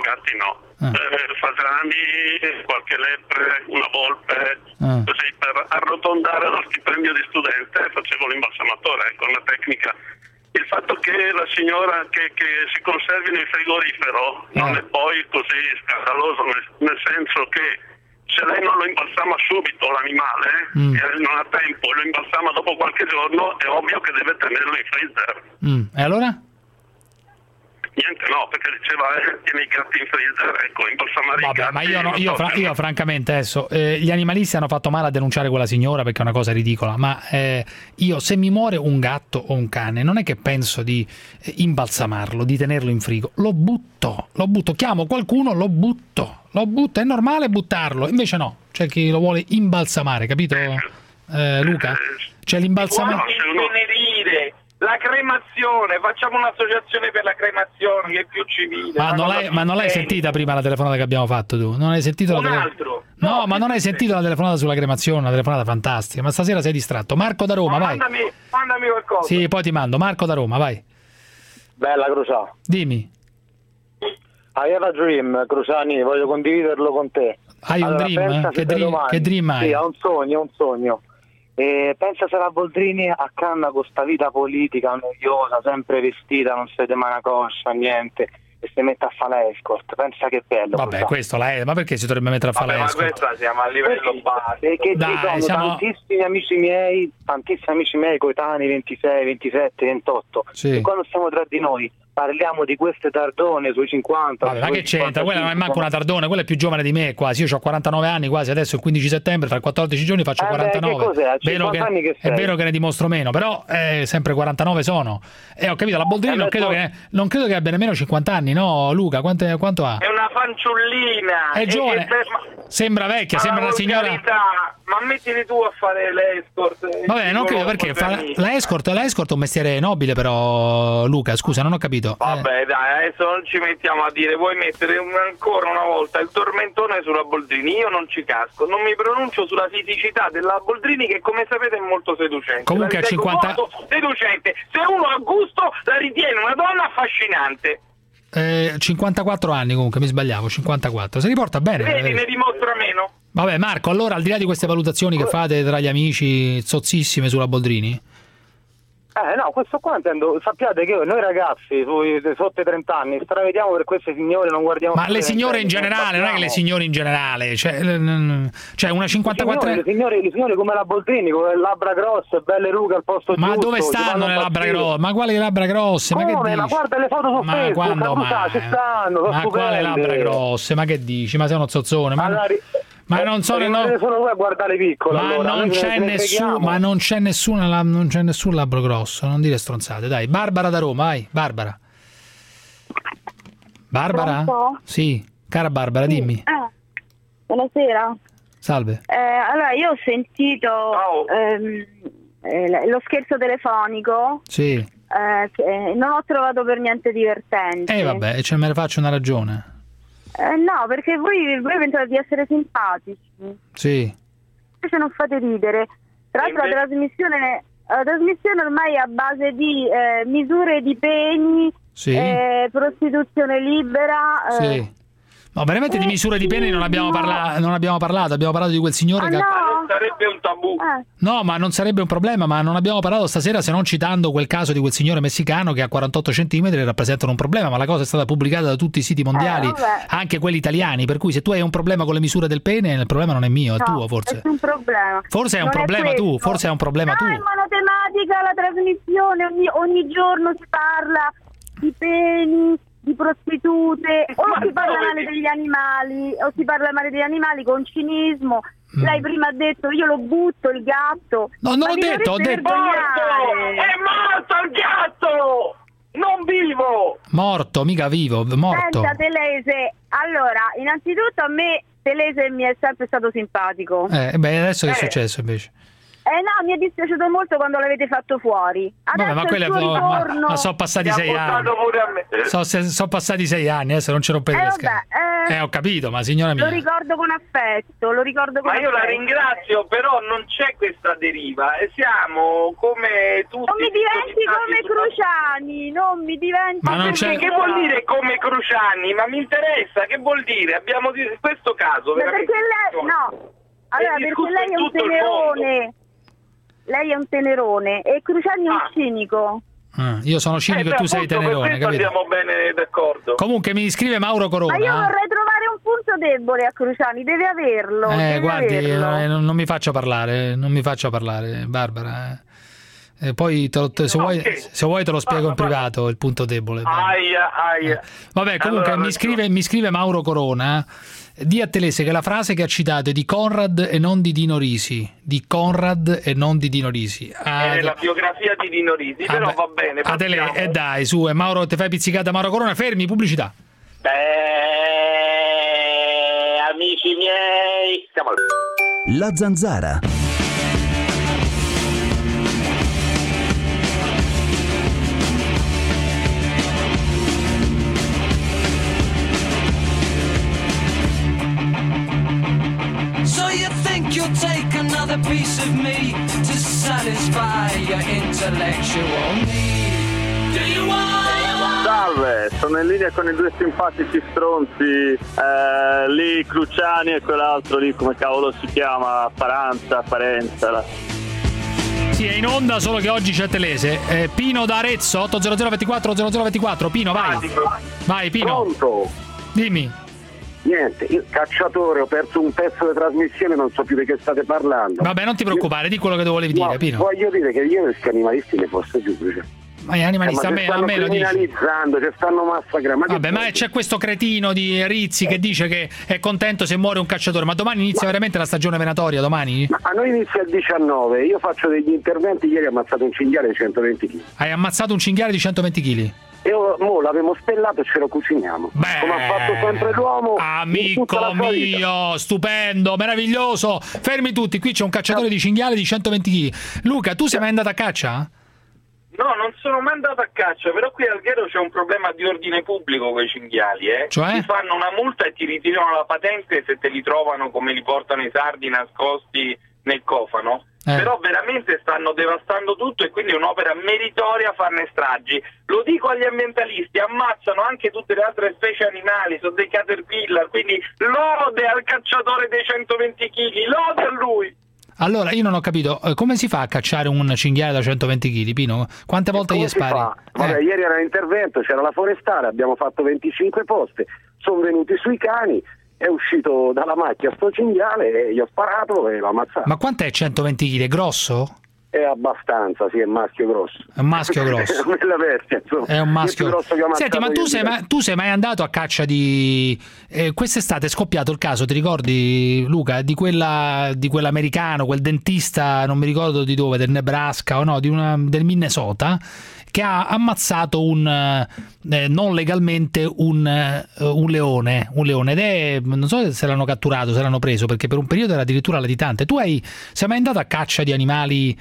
Fagiani, qualche lepre, una volpe, così per arrotondare lo stipendio di studente facevo l'imbalsamatore con una tecnica. Il fatto che la signora che si conservi nel frigorifero non è poi così scandaloso, nel senso che se lei non lo imbalsama subito l'animale e non ha tempo e lo imbalsama dopo qualche giorno, è ovvio che deve tenerlo in freezer. E allora? Niente, no, perché diceva tieni i gatti in freezer, ecco, imbalsamare i gatti. Ma io francamente adesso gli animalisti hanno fatto male a denunciare quella signora perché è una cosa ridicola, ma io se mi muore un gatto o un cane non è che penso di imbalsamarlo, di tenerlo in frigo, lo butto, chiamo qualcuno, lo butto, è normale buttarlo, invece no, c'è chi lo vuole imbalsamare, capito Luca? C'è l'imbalsamare. La cremazione, facciamo un'associazione per la cremazione che è più civile. Ma non l'hai sentita prima la telefonata che abbiamo fatto tu? Non hai sentito No, ma non hai sentito la telefonata sulla cremazione, una telefonata fantastica, ma stasera sei distratto. Marco da Roma, vai. Mandami qualcosa. Sì, poi ti mando. Marco da Roma, vai. Bella Crucià. Dimmi. I have a dream, Cruciani, voglio condividerlo con te. Hai un dream? Che dream hai? Sì, ho un sogno. Pensa se la Boldrini a canna con sta vita politica noiosa, sempre vestita, non si vede mai una coscia, niente, e si mette a fare l'escort. Pensa che bello. Vabbè, questo ma perché si dovrebbe mettere a fare l'escort? Ma questa siamo a livello base. Perché tantissimi amici miei coetanei 26, 27, 28, sì. E quando siamo tra di noi parliamo di queste tardone sui 50. Vabbè, ma che c'entra? Quella non è manco una tardone, quella è più giovane di me quasi. Io ho 49 anni quasi, adesso il 15 settembre, tra 14 giorni faccio 49. Che cos'è? È vero che ne dimostro meno, però sempre 49 sono. Ho capito, la Boldrini non credo che abbia nemmeno 50 anni, no Luca? Quanto ha? È una fanciullina. È giovane. Sembra vecchia, sembra una signora. Ma mettiti tu a fare l'escort. Vabbè, non credo, perché la escort è un mestiere nobile, però Luca, scusa, non ho capito. Vabbè, dai, adesso non ci mettiamo a dire, vuoi mettere ancora una volta il tormentone sulla Boldrini? Io non ci casco, non mi pronuncio sulla fisicità della Boldrini, che come sapete è molto seducente. Comunque a 50 seducente. Se uno ha gusto la ritiene una donna affascinante. 54 anni comunque, mi sbagliavo, 54. Si riporta bene. Vedi, ne dimostra meno. Vabbè Marco, allora al di là di queste valutazioni che fate tra gli amici zozzissime sulla Boldrini, no, questo qua intendo, sappiate che noi ragazzi sotto i 30 anni stravediamo per queste signore, non guardiamo. Ma le signore in generale, non è che le signore in generale, cioè una 54. Le signore come la Boldrini, con le labbra grosse, belle rughe al posto giusto. Ma dove stanno le labbra grosse? Ma quali labbra grosse? Come? Ma che dici? Ma guarda le foto su Facebook, ci stanno, ma quale labbra grosse? Ma che dici? Ma sei uno zozzone? Ma non sono solo voi a guardare piccolo. Ma allora, non c'è nessun labbro grosso, non dire stronzate, dai. Barbara da Roma, vai, Barbara. Pronto? Sì, cara Barbara, dimmi. Buonasera. Salve. Allora, io ho sentito lo scherzo telefonico. Sì. Non ho trovato per niente divertente. Vabbè, me ne faccio una ragione. No, perché voi pensate di essere simpatici. Sì. Invece non fate ridere. Tra l'altro la trasmissione ormai è a base di misure di peni, sì. Prostituzione libera. Sì. No, veramente di misure di pene non abbiamo parlato, abbiamo parlato di quel signore che... Non sarebbe un tabù. No, ma non sarebbe un problema, ma non abbiamo parlato stasera se non citando quel caso di quel signore messicano che a 48 centimetri rappresentano un problema, ma la cosa è stata pubblicata da tutti i siti mondiali, anche quelli italiani, per cui se tu hai un problema con le misure del pene, il problema non è mio, è tuo forse. È un problema. Forse è un problema tu, forse è un problema tu. No, è monotematica la trasmissione, ogni giorno si parla di peni, di prostitute, o si parla male degli animali, con cinismo. Lei prima ha detto io lo butto il gatto. No, non ho detto, ho detto è morto il gatto, non vivo. Morto, mica vivo, morto. Senta Telese, allora innanzitutto a me Telese mi è sempre stato simpatico. Adesso che è successo invece? No, mi è dispiaciuto molto quando l'avete fatto fuori. Adesso ma sono passati 6 anni. Sono passati 6 anni, adesso non ci rompete le scatole. Ho capito, ma signora mia. Lo ricordo con affetto, Ma io la ringrazio, però non c'è questa deriva. Siamo come tutti. Non mi diventi come Cruciani, non mi diventi. Ma non c'è... Che vuol dire come Cruciani? Ma mi interessa, che vuol dire? Abbiamo in questo caso perché lei allora perché lei è un tenerone. Lei è un tenerone e Cruciani è un cinico. Io sono cinico e tu sei tenerone, capito? Andiamo bene d'accordo. Comunque mi scrive Mauro Corona. Ma io vorrei trovare un punto debole a Cruciani, deve averlo. Guardi, non mi faccia parlare, Barbara. Poi se vuoi te lo spiego in privato il punto debole. Aia. Vabbè, comunque allora, mi scrive Mauro Corona. Di a Telese che la frase che ha citato è di Conrad e non di Dino Risi. Di Conrad e non di Dino Risi. È la biografia di Dino Risi, però va bene. A Telese, dai, su, Mauro, ti fai pizzicata Mauro Corona, fermi, pubblicità. Amici miei, siamo La Zanzara. So you think you'll take another piece of me to satisfy your intellectual need? Do you want? sono in linea con i due simpatici stronzi, lì Cruciani e quell'altro lì, come cavolo si chiama, Parenza. Sì, è in onda, solo che oggi c'è Telese. Pino da Arezzo, 800 24 0024. Pino, vai. Vai, Pino. Pronto? Dimmi. Niente, io cacciatore, ho perso un pezzo di trasmissione, non so più di che state parlando. Vabbè, non ti preoccupare, di quello che volevi dire, Pino. Voglio dire che io questi animalisti ne posso più. Ma gli animalisti, a me lo dici. Criminalizzando, ci stanno massacrando. Vabbè, ma c'è questo cretino di Rizzi che dice che è contento se muore un cacciatore. Ma domani inizia veramente la stagione venatoria, domani? Ma a noi inizia il 19, io faccio degli interventi, ieri ho ammazzato un cinghiale di 120 kg. Hai ammazzato un cinghiale di 120 kg? E mo l'avevo stellato e ce lo cuciniamo. Beh, come ha fatto sempre l'uomo. Amico mio, stupendo, meraviglioso. Fermi tutti, qui c'è un cacciatore di cinghiale di 120 kg. Luca, tu sei mai andato a caccia? No, non sono mai andato a caccia, però qui a Alghero c'è un problema di ordine pubblico con i cinghiali, Cioè? Ti fanno una multa e ti ritirano la patente se te li trovano come li portano i sardi nascosti nel cofano. Però veramente stanno devastando tutto e quindi è un'opera meritoria farne stragi. Lo dico agli ambientalisti, ammazzano anche tutte le altre specie animali, sono dei caterpillar, quindi lode al cacciatore dei 120 kg, lode a lui! Allora, io non ho capito, come si fa a cacciare un cinghiale da 120 kg, Pino? Quante volte gli spari? Vabbè, ieri era l'intervento, c'era la forestale, abbiamo fatto 25 poste, sono venuti sui cani, è uscito dalla macchia sto cinghiale e gli ho sparato e l'ho ammazzato. Ma quant'è 120 kg? È grosso? È abbastanza, sì, è maschio grosso. È un maschio grosso. Nella bestia, insomma. È un maschio grosso che Senti, ma tu sei mai andato a caccia di... quest'estate è scoppiato il caso, ti ricordi, Luca, di quell'americano, quel dentista, non mi ricordo di dove, del Nebraska o no, del Minnesota, che ha ammazzato non legalmente un leone ed è, non so se l'hanno catturato, se l'hanno preso, perché per un periodo era addirittura latitante. Tu sei mai andato a caccia di animali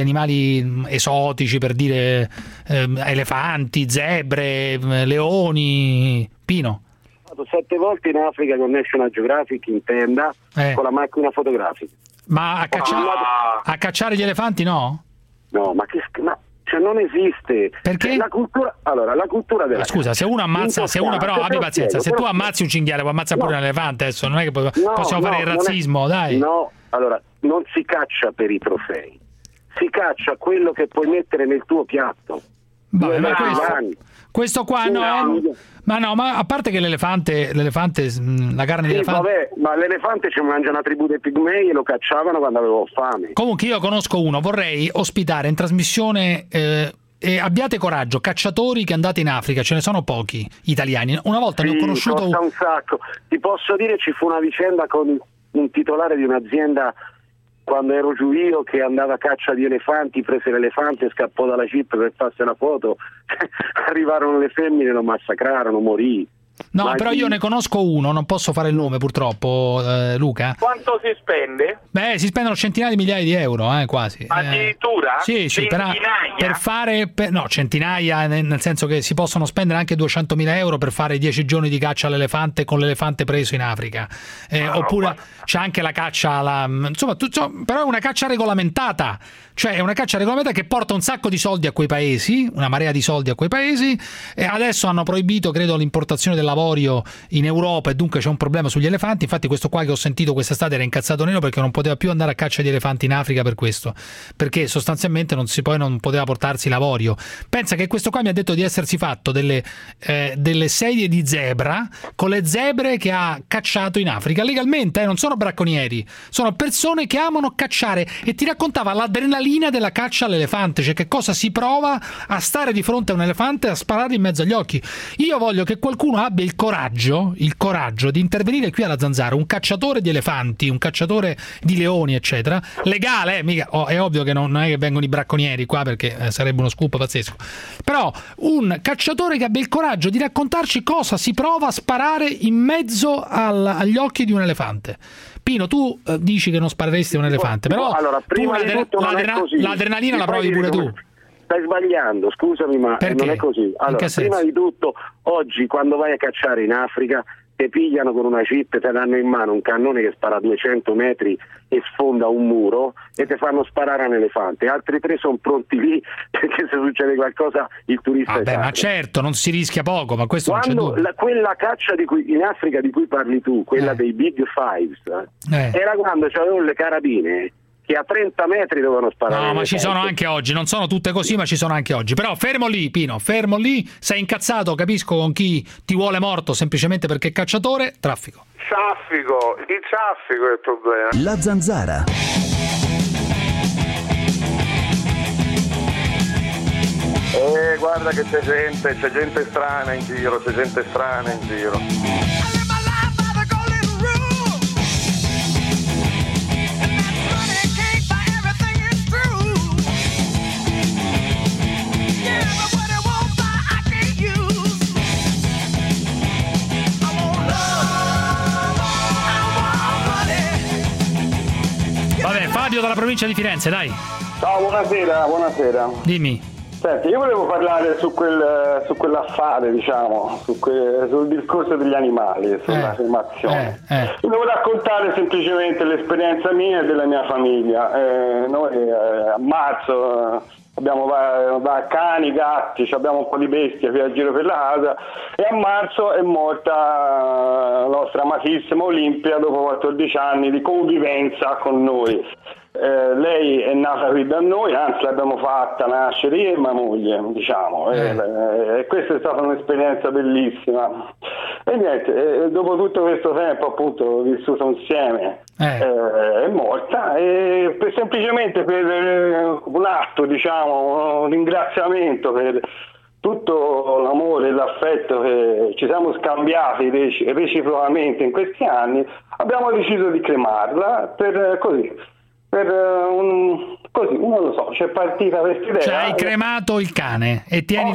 esotici, per dire elefanti, zebre, leoni, Pino? Ho fatto 7 volte in Africa con National Geographic in tenda con la macchina fotografica. Ma a cacciare gli elefanti no? No, ma cioè non esiste. Perché? La cultura della scusa, se uno però abbi pazienza, se tu ammazzi un cinghiale puoi ammazzare pure un elefante, adesso non è che possiamo fare il razzismo, dai. No, allora non si caccia per i trofei, si caccia quello che puoi mettere nel tuo piatto. Vabbè, ma questo qua ma a parte che l'elefante, la carne di elefante. Vabbè, ma l'elefante ci mangia una tribù dei pigmei e lo cacciavano quando avevo fame. Comunque io conosco uno, vorrei ospitare in trasmissione e abbiate coraggio, cacciatori che andate in Africa, ce ne sono pochi italiani. Una volta ne ho conosciuto costa un sacco. Ti posso dire, ci fu una vicenda con un titolare di un'azienda quando ero giù io, che andava a caccia di elefanti, prese l'elefante, scappò dalla jeep per farsi la foto, arrivarono le femmine, lo massacrarono, morì. No, però io ne conosco uno, non posso fare il nome purtroppo, Luca. Quanto si spende? Beh, si spendono centinaia di migliaia di euro, quasi. Addirittura? Sì, per fare... no, centinaia, nel senso che si possono spendere anche 200.000 euro per fare 10 giorni di caccia all'elefante con l'elefante preso in Africa. Oppure c'è anche la caccia insomma, però è una caccia regolamentata. Cioè è una caccia regolamentata che porta un sacco di soldi a quei paesi, una marea di soldi a quei paesi, e adesso hanno proibito, credo, l'importazione dell'avorio in Europa e dunque c'è un problema sugli elefanti. Infatti questo qua che ho sentito quest'estate era incazzato nero perché non poteva più andare a caccia di elefanti in Africa per questo, perché sostanzialmente non poteva portarsi l'avorio. Pensa che questo qua mi ha detto di essersi fatto delle sedie di zebra con le zebre che ha cacciato in Africa legalmente, non sono bracconieri, sono persone che amano cacciare, e ti raccontava l'adrenalina della caccia all'elefante, cioè che cosa si prova a stare di fronte a un elefante e a sparare in mezzo agli occhi. Io voglio che qualcuno abbia il coraggio di intervenire qui alla Zanzara, un cacciatore di elefanti, un cacciatore di leoni, eccetera, legale, mica, è ovvio che non è che vengono i bracconieri qua, perché sarebbe uno scoop pazzesco, però un cacciatore che abbia il coraggio di raccontarci cosa si prova a sparare in mezzo agli occhi di un elefante. Pino, tu dici che non spareresti a un elefante, però allora, prima l'adrenalina la provi pure tu. Stai sbagliando, scusami, ma non è così. Allora, prima di tutto, oggi quando vai a cacciare in Africa te pigliano con una chip, te danno in mano un cannone che spara 200 metri e sfonda un muro e te fanno sparare a un elefante, altri 3 sono pronti lì perché se succede qualcosa il turista ma certo, non si rischia poco, ma questo quando non c'è dubbio. Quella caccia in Africa di cui parli tu, quella dei Big Fives, era quando c'avevano le carabine che a 30 metri dovevano sparare. No, ma ci sono anche oggi, non sono tutte così, ma ci sono anche oggi. Però fermo lì, Pino, fermo lì, sei incazzato, capisco con chi ti vuole morto semplicemente perché è cacciatore, traffico. Il traffico è il problema. La Zanzara. Guarda che c'è gente strana in giro, Vabbè, Fabio dalla provincia di Firenze, dai. Ciao, buonasera. Dimmi. Senti, io volevo parlare su quell'affare, diciamo, sul discorso degli animali, sull'affermazione. Volevo raccontare semplicemente l'esperienza mia e della mia famiglia. Noi a marzo abbiamo cani, gatti, abbiamo un po' di bestie qui a giro per la casa e a marzo è morta la nostra amatissima Olimpia dopo 14 anni di convivenza con noi. Lei è nata qui da noi, anzi l'abbiamo fatta nascere io e mia moglie, diciamo, e questa è stata un'esperienza bellissima. E niente, dopo tutto questo tempo appunto vissuto insieme, è morta e semplicemente per un atto, diciamo, un ringraziamento per tutto l'amore e l'affetto che ci siamo scambiati reciprocamente in questi anni, abbiamo deciso di cremarla non lo so, c'è partita questa idea. Cioè hai cremato il cane e tieni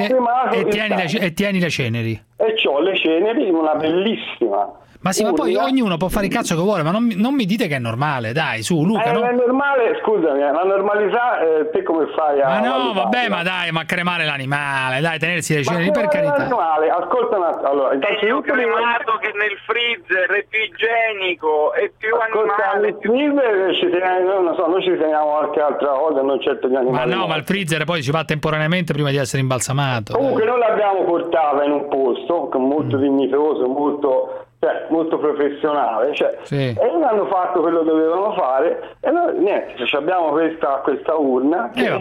le ceneri. E c'ho le ceneri in una bellissima. Ma sì, ma poi ognuno può fare il cazzo che vuole, ma non mi dite che è normale, dai, su Luca. No? È normale, scusami, la normalità, te come fai a... Ma no, vabbè, ma dai, ma cremare l'animale, dai, tenersi le ceneri, per carità. L'animale, ascolta un attimo, allora, meglio cremato che nel freezer, è più igienico, è più animale. Nel freezer ci teniamo, non so, noi ci teniamo qualche altra cosa, non certo gli animali. Ma no, ma il freezer poi ci va temporaneamente prima di essere imbalsamato. Comunque noi l'abbiamo portata in un posto molto dignitoso, molto professionale, e hanno fatto quello che dovevano fare e noi niente, abbiamo questa urna che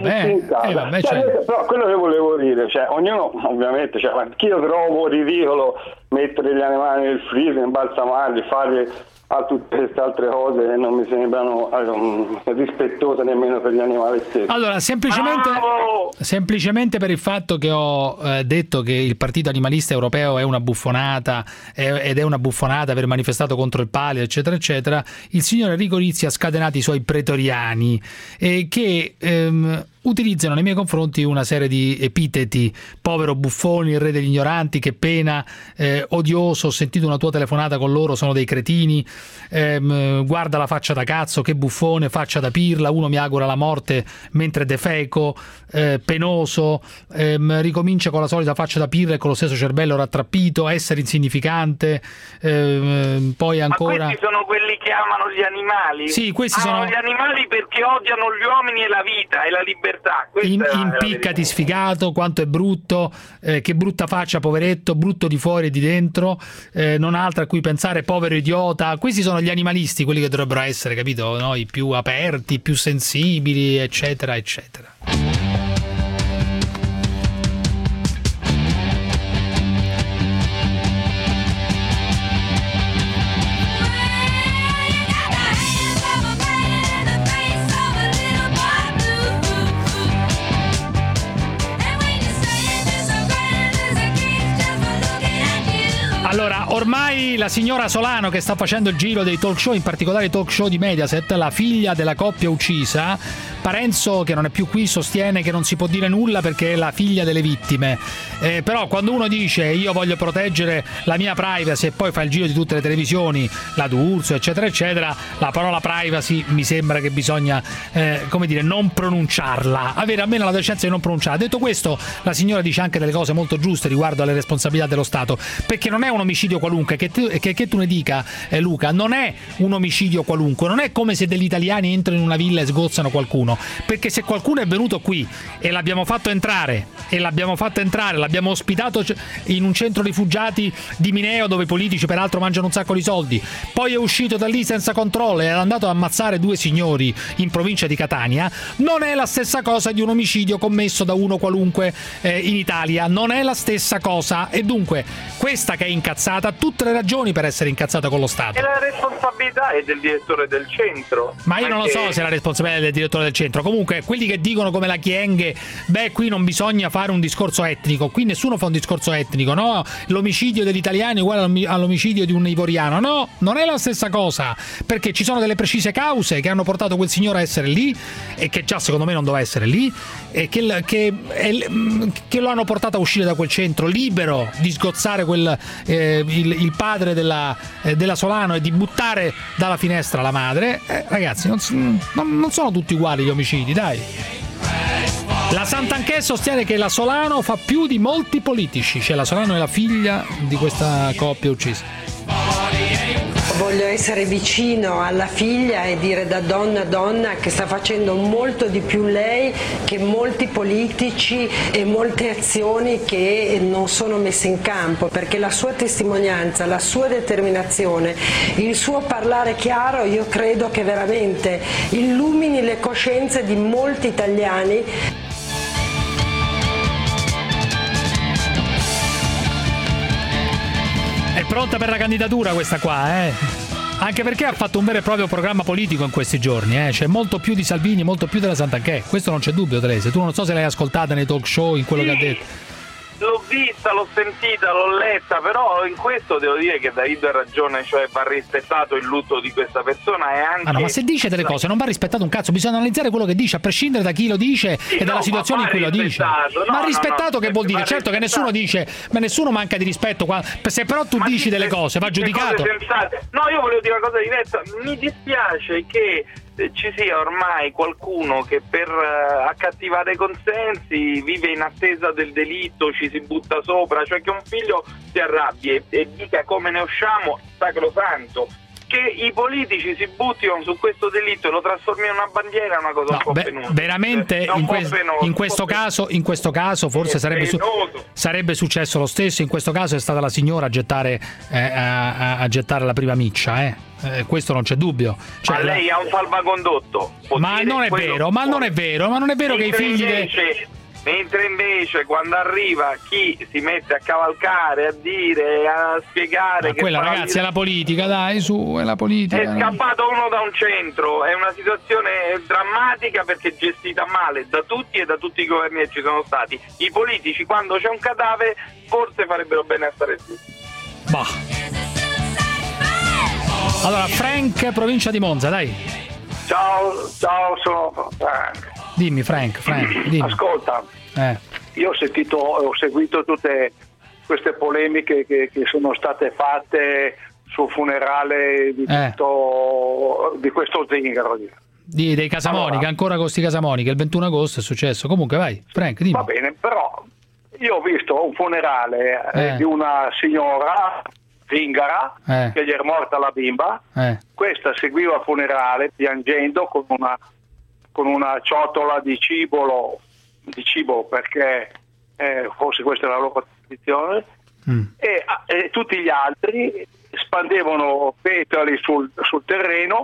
però quello che volevo dire, ognuno ovviamente, anch'io trovo ridicolo mettere gli animali nel freezer, imbalsamarli, fare a tutte queste altre cose che non mi sembrano rispettose nemmeno per gli animali stessi. Allora, semplicemente per il fatto che ho detto che il partito animalista europeo è una buffonata ed è una buffonata aver manifestato contro il palio, eccetera eccetera, il signor Enrico Rizzi ha scatenato i suoi pretoriani che utilizzano nei miei confronti una serie di epiteti: povero buffoni, il re degli ignoranti, che pena, odioso, ho sentito una tua telefonata con loro, sono dei cretini, guarda la faccia da cazzo, che buffone, faccia da pirla, uno mi augura la morte mentre defeco, penoso, ricomincia con la solita faccia da pirla e con lo stesso cervello rattrappito, essere insignificante, poi ancora... Ma questi sono quelli che amano gli animali? Sì, questi sono gli animali perché odiano gli uomini e la vita e la libertà. Impiccati sfigato, quanto è brutto, che brutta faccia, poveretto, brutto di fuori e di dentro, non ha altro a cui pensare, povero idiota. Questi sono gli animalisti, quelli che dovrebbero essere, capito, no? I più aperti, i più sensibili, eccetera eccetera. Allora, ormai la signora Solano, che sta facendo il giro dei talk show, in particolare i talk show di Mediaset, la figlia della coppia uccisa, Parenzo, che non è più qui, sostiene che non si può dire nulla perché è la figlia delle vittime, però quando uno dice io voglio proteggere la mia privacy e poi fa il giro di tutte le televisioni, la D'Urso eccetera eccetera, la parola privacy mi sembra che bisogna come dire, non pronunciarla, avere almeno la decenza di non pronunciarla. Detto questo, la signora dice anche delle cose molto giuste riguardo alle responsabilità dello Stato, perché non è un omicidio qualunque, che tu ne dica Luca, non è un omicidio qualunque, non è come se degli italiani entrano in una villa e sgozzano qualcuno, perché se qualcuno è venuto qui e l'abbiamo fatto entrare, l'abbiamo ospitato in un centro rifugiati di Mineo dove i politici peraltro mangiano un sacco di soldi, poi è uscito da lì senza controllo e è andato a ammazzare 2 signori in provincia di Catania, non è la stessa cosa di un omicidio commesso da uno qualunque in Italia, non è la stessa cosa, e dunque questa che è incazzata ha tutte le ragioni per essere incazzata con lo Stato. E la responsabilità è del direttore del centro. Ma io non lo so se la responsabilità è del direttore del centro. Comunque quelli che dicono come la Chienghe, qui non bisogna fare un discorso etnico, qui nessuno fa un discorso etnico, no? L'omicidio dell'italiano è uguale all'omicidio di un ivoriano, no, non è la stessa cosa, perché ci sono delle precise cause che hanno portato quel signore a essere lì e che già secondo me non doveva essere lì, e che lo hanno portato a uscire da quel centro libero di sgozzare il padre della Solano e di buttare dalla finestra la madre. Ragazzi, non sono tutti uguali gli omicidi, dai. La Santanchè sostiene che la Solano fa più di molti politici, cioè la Solano è la figlia di questa coppia uccisa. Voglio essere vicino alla figlia e dire da donna a donna che sta facendo molto di più lei che molti politici e molte azioni che non sono messe in campo, perché la sua testimonianza, la sua determinazione, il suo parlare chiaro, io credo che veramente illumini le coscienze di molti italiani. È pronta per la candidatura questa qua, Anche perché ha fatto un vero e proprio programma politico in questi giorni, C'è molto più di Salvini, molto più della Santanchè. Questo non c'è dubbio, Teresa. Tu non so se l'hai ascoltata nei talk show, in quello che ha detto. L'ho vista, l'ho sentita, l'ho letta, però in questo devo dire che David ha ragione, cioè va rispettato il lutto di questa persona e anche... no, ma se dice delle cose non va rispettato un cazzo, bisogna analizzare quello che dice, a prescindere da chi lo dice e dalla situazione in cui lo dice. Ma rispettato che vuol dire? Certo che nessuno dice, ma nessuno manca di rispetto qua, se però tu dici delle cose va giudicato. No, io volevo dire una cosa diversa, mi dispiace che ci sia ormai qualcuno che per accattivare i consensi vive in attesa del delitto, ci si butta sopra, cioè che un figlio si arrabbi e dica come ne usciamo, sacrosanto. Che i politici si buttino su questo delitto e lo trasformino in una bandiera è una cosa un po' penosa. Veramente in questo caso forse sarebbe successo lo stesso. In questo caso è stata la signora a gettare la prima miccia, questo non c'è dubbio. Cioè, ma lei ha un salvacondotto. Ma non è vero che i figli mentre invece quando arriva chi si mette a cavalcare, a dire, a spiegare che quella ragazzi è la politica, dai, su, è la politica. È scappato uno da un centro, è una situazione drammatica perché gestita male da tutti e da tutti i governi che ci sono stati. I politici quando c'è un cadavere forse farebbero bene a stare zitti. Bah. Allora, Frank, provincia di Monza, dai. Ciao, sono Frank. Dimmi Frank, dimmi. Ascolta, io ho seguito tutte queste polemiche che sono state fatte sul funerale di questo zingaro. Dei Casamoni, che ancora con sti Casamoni, che il 21 agosto è successo. Comunque vai, Frank, dimmi. Va bene, però io ho visto un funerale di una signora zingara che gli è morta la bimba. Questa seguiva il funerale piangendo con una ciotola di cibo perché forse questa è la loro tradizione, e tutti gli altri spandevano petali sul terreno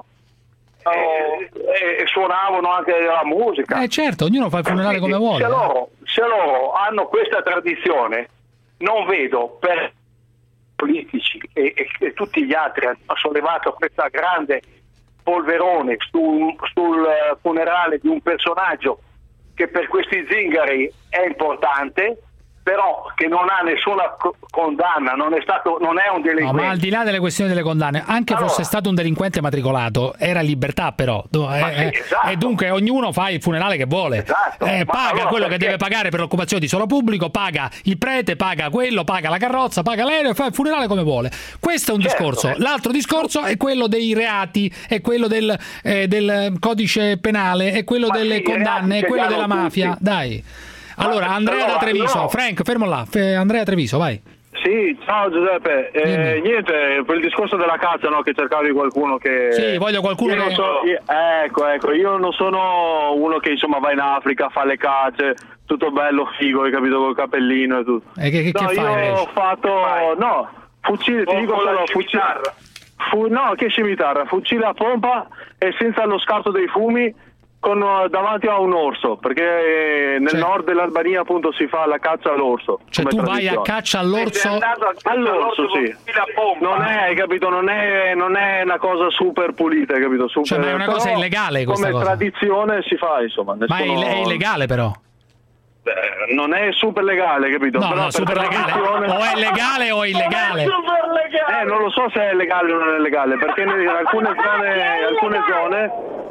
e suonavano anche la musica. Certo, ognuno fa il funerale come vuole. Se loro hanno questa tradizione, non vedo per politici e tutti gli altri hanno sollevato questa grande polverone sul funerale di un personaggio che per questi zingari è importante, però che non ha nessuna condanna, non è un delinquente. No, ma al di là delle questioni delle condanne, anche fosse stato un delinquente matricolato, era libertà però, esatto. E dunque ognuno fa il funerale che vuole, esatto. Paga quello che deve pagare per l'occupazione di suolo pubblico, paga il prete, paga quello, paga la carrozza, paga l'aereo e fa il funerale come vuole. Questo è un discorso. L'altro discorso è quello dei reati, è quello del codice penale, è quello delle condanne, è quello della mafia. Tutti. Dai. Allora, Andrea da Treviso. No. Frank, fermo là. Andrea Treviso, vai. Sì, ciao Giuseppe. Niente, per il discorso della caccia, no, che cercavi qualcuno che... Sì, voglio qualcuno che... Ecco, io non sono uno che insomma va in Africa, fa le cacce, tutto bello, figo, hai capito, col cappellino e tutto. E che fai? Io ho fatto... No, fucile, ti dico solo fucile... No, che scimitarra, fucile a pompa e senza lo scarto dei fumi, davanti a un orso, perché nel nord dell'Albania appunto si fa la caccia all'orso. Cioè tu vai a caccia all'orso? All'orso, sì. Non è, hai capito, non è una cosa super pulita, hai capito? Super, cioè, ma è una cosa illegale questa come cosa? Tradizione si fa, insomma. Ma è illegale però? Non è super legale, capito? No, però no, super legale. O è legale o è illegale? Non lo so se è legale o non è legale, perché in alcune zone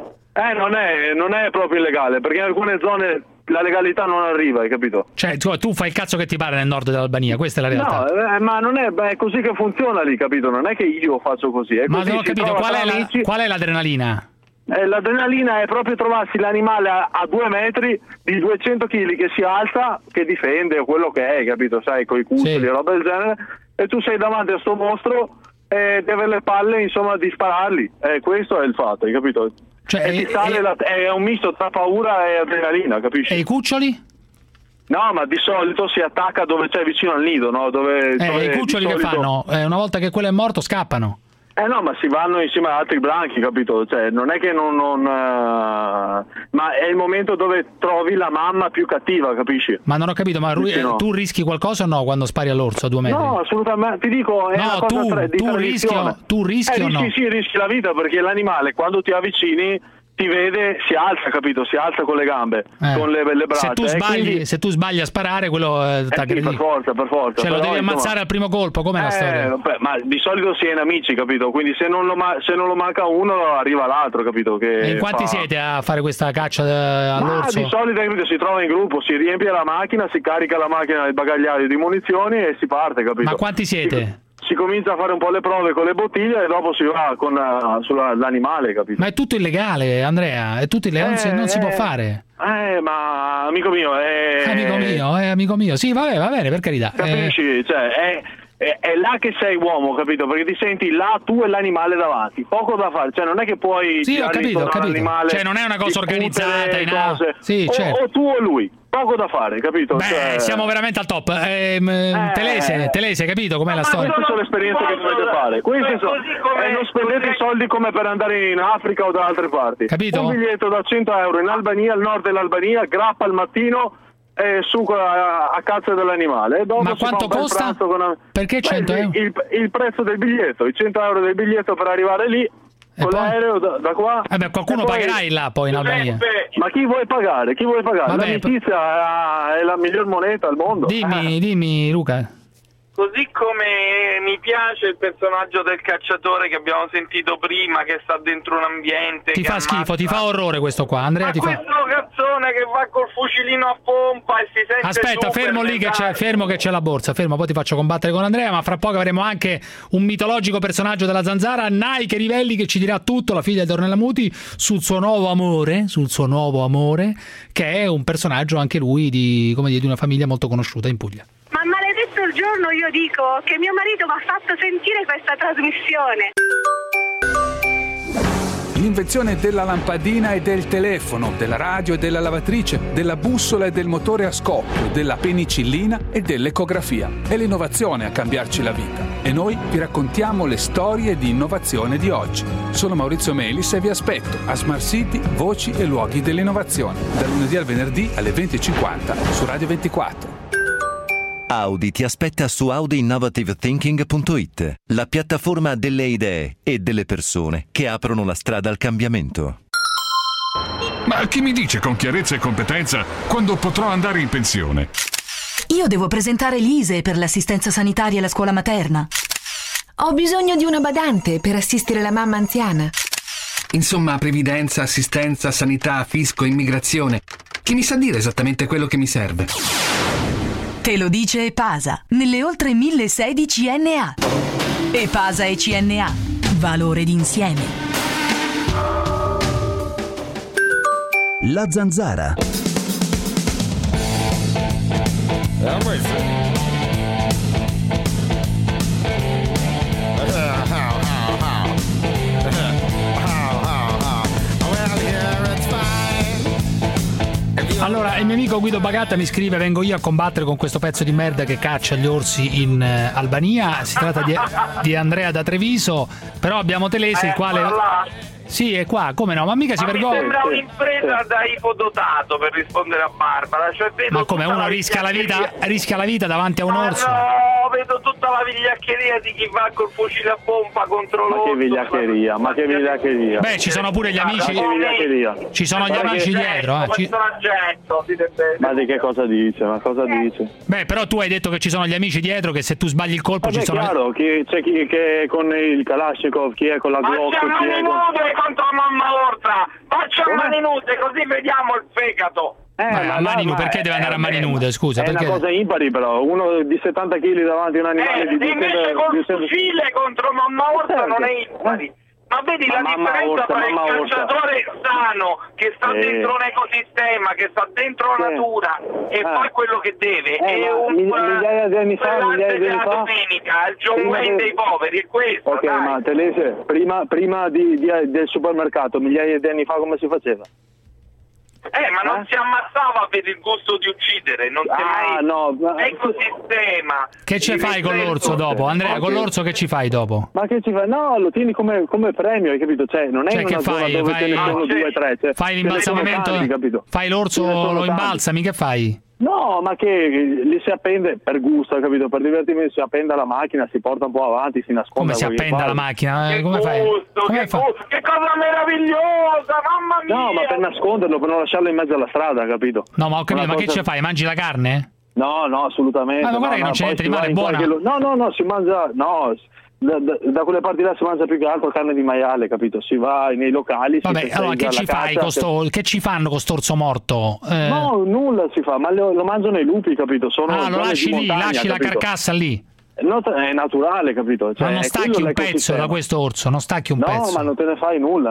non è proprio illegale, perché in alcune zone la legalità non arriva, hai capito? Cioè tu fai il cazzo che ti pare nel nord dell'Albania, questa è la realtà. No, ma non è così che funziona lì, capito? Non è che io faccio così. Ma non ho capito, qual è l'adrenalina? L'adrenalina è proprio trovarsi l'animale a 2 metri di 200 kg che si alza, che difende quello che è, capito? Sai, coi cuccioli e roba del genere, e tu sei davanti a sto mostro e devi avere le palle, insomma, di spararli. Questo è il fatto, hai capito? Cioè, è un misto tra paura e adrenalina, capisci? E i cuccioli? No, ma di solito si attacca dove c'è vicino al nido, no? Dove i cuccioli che fanno? Una volta che quello è morto scappano. No, ma si vanno insieme ad altri branchi, capito? Cioè, non è che ma è il momento dove trovi la mamma più cattiva, capisci? Ma non ho capito, ma tu rischi qualcosa o no quando spari all'orso a 2 metri? No, assolutamente, ti dico, è una cosa di tradizione. Tu rischi o no? Sì, rischi la vita, perché l'animale quando ti avvicini ti vede, si alza, capito? Si alza con le gambe, con le braccia. Se tu sbagli a sparare, quello sì, per forza. Cioè lo devi ammazzare al primo colpo, com'è la storia? Ma di solito si è in amici, capito? Quindi se non lo manca uno, arriva l'altro, capito? E in quanti siete a fare questa caccia all'orso? Di solito, capito, si trova in gruppo, si riempie la macchina, si carica la macchina del bagagliaio di munizioni e si parte, capito? Ma quanti siete? Si comincia a fare un po' le prove con le bottiglie e dopo si va sull'animale, capito? Ma è tutto illegale, Andrea, è tutto illegale, non si può fare. Ma amico mio, amico mio, sì, va bene, per carità. Capisci? Cioè, è là che sei uomo, capito? Perché ti senti là tu e l'animale davanti, poco da fare, cioè non è che puoi... Sì, ho capito. Cioè non è una cosa organizzata, sì, certo. O tu o lui. Poco da fare, capito? Beh, siamo veramente al top. Telese, capito com'è la storia? Queste sono le esperienze che dovete fare. Non spendete i soldi come per andare in Africa o da altre parti. Capito? Un biglietto da 100 euro in Albania, al nord dell'Albania, grappa al mattino su a cazzo dell'animale. Ma quanto costa? Perché 100 euro? Il prezzo del biglietto, i 100 euro del biglietto per arrivare lì. Con l'aereo da qua. Qualcuno pagherai là poi in Albania. Ma chi vuoi pagare? L'amicizia è la miglior moneta al mondo. Dimmi Luca. Così come mi piace il personaggio del cacciatore che abbiamo sentito prima, che sta dentro un ambiente. Ti fa schifo, ti fa orrore questo qua, Andrea. Questo cazzone che va col fucilino a pompa e si sente. Aspetta, fermo lì che c'è la borsa, fermo, poi ti faccio combattere con Andrea, ma fra poco avremo anche un mitologico personaggio della Zanzara, Nike Rivelli, che ci dirà tutto, la figlia di Ornella Muti, sul suo nuovo amore, che è un personaggio anche lui di una famiglia molto conosciuta in Puglia. Ma maledetto il giorno, io dico, che mio marito mi ha fatto sentire questa trasmissione. L'invenzione della lampadina e del telefono, della radio e della lavatrice, della bussola e del motore a scoppio, della penicillina e dell'ecografia. È l'innovazione a cambiarci la vita. E noi vi raccontiamo le storie di innovazione di oggi. Sono Maurizio Melis e vi aspetto a Smart City, voci e luoghi dell'innovazione. Dal lunedì al venerdì alle 20:50 su Radio 24. Audi ti aspetta su AudiInnovativeThinking.it, la piattaforma delle idee e delle persone che aprono la strada al cambiamento. Ma chi mi dice con chiarezza e competenza quando potrò andare in pensione? Io devo presentare l'ISEE per l'assistenza sanitaria alla scuola materna. Ho bisogno di una badante per assistere la mamma anziana. Insomma, previdenza, assistenza, sanità, fisco, immigrazione. Chi mi sa dire esattamente quello che mi serve? Te lo dice EPASA, nelle oltre 1016 CNA. EPASA e CNA. Valore d'insieme. La Zanzara. Allora, il mio amico Guido Bagatta mi scrive: vengo io a combattere con questo pezzo di merda che caccia gli orsi in Albania. Si tratta di Andrea da Treviso, però abbiamo Telese, il quale... Sì, è qua, come no? Ma mica si vergogna. Mi sembra un'impresa da ipodotato, per rispondere a Barbara. Cioè, ma come uno rischia la vita davanti a un orso? No, vedo tutta la vigliaccheria di chi va col fucile a pompa contro l'orso. Ma che vigliaccheria? Beh, ci sono pure gli amici. Ci sono gli amici dietro. Ma di che cosa dice? Ma cosa dice? Beh, però tu hai detto che ci sono gli amici dietro, che se tu sbagli il colpo ci sono. Chiaro, c'è chi che è con il Kalashnikov, chi è con la Glock, chi è con... contro mamma Orta, faccia mani nude così vediamo il fegato. A mani nude, perché deve andare a mani nude? Scusa, è perché... una cosa impari, però uno di 70 kg davanti a un animale di 200... invece col fucile contro mamma Orta non è impari. Ma vedi la differenza tra il cacciatore sano che sta dentro un ecosistema, che sta dentro la natura e poi quello che deve è migliaia di anni fa domenica, il John Wayne dei poveri, è questo. Ok, dai. Ma Telese, prima del supermercato, migliaia di anni fa come si faceva? Ma non si ammazzava per il gusto di uccidere, non si è mai ecosistema. Che ci fai con l'orso dopo? Andrea, con l'orso che ci fai dopo? Ma che ci fai? No, lo tieni come premio, hai capito? Cioè, non è una zona dove te ne sono 2 o 3. Fai l'imbalsamamento, fai l'orso, lo imbalsami, che fai? No, ma che li si appende per gusto, capito? Per divertimento si appende alla macchina, si porta un po' avanti, si nasconde. Come si appende alla macchina? Come fai? Che cosa meravigliosa, mamma mia! No, ma per nasconderlo, per non lasciarlo in mezzo alla strada, capito? No, ma ho capito, ma che ci fai? Mangi la carne? No, assolutamente. Ma guarda che non c'è niente di male, è buona. No, si mangia... No, da quelle parti là si mangia più che altro carne di maiale, capito? Si va nei locali. Vabbè, allora che ci fai che ci fanno con st'orso morto? No, nulla si fa, ma lo mangiano i lupi, capito? Lo lasci lì, lasci la carcassa lì. No, è naturale, capito? Cioè, ma non stacchi un pezzo da questo orso, non stacchi un pezzo. No, ma non te ne fai nulla,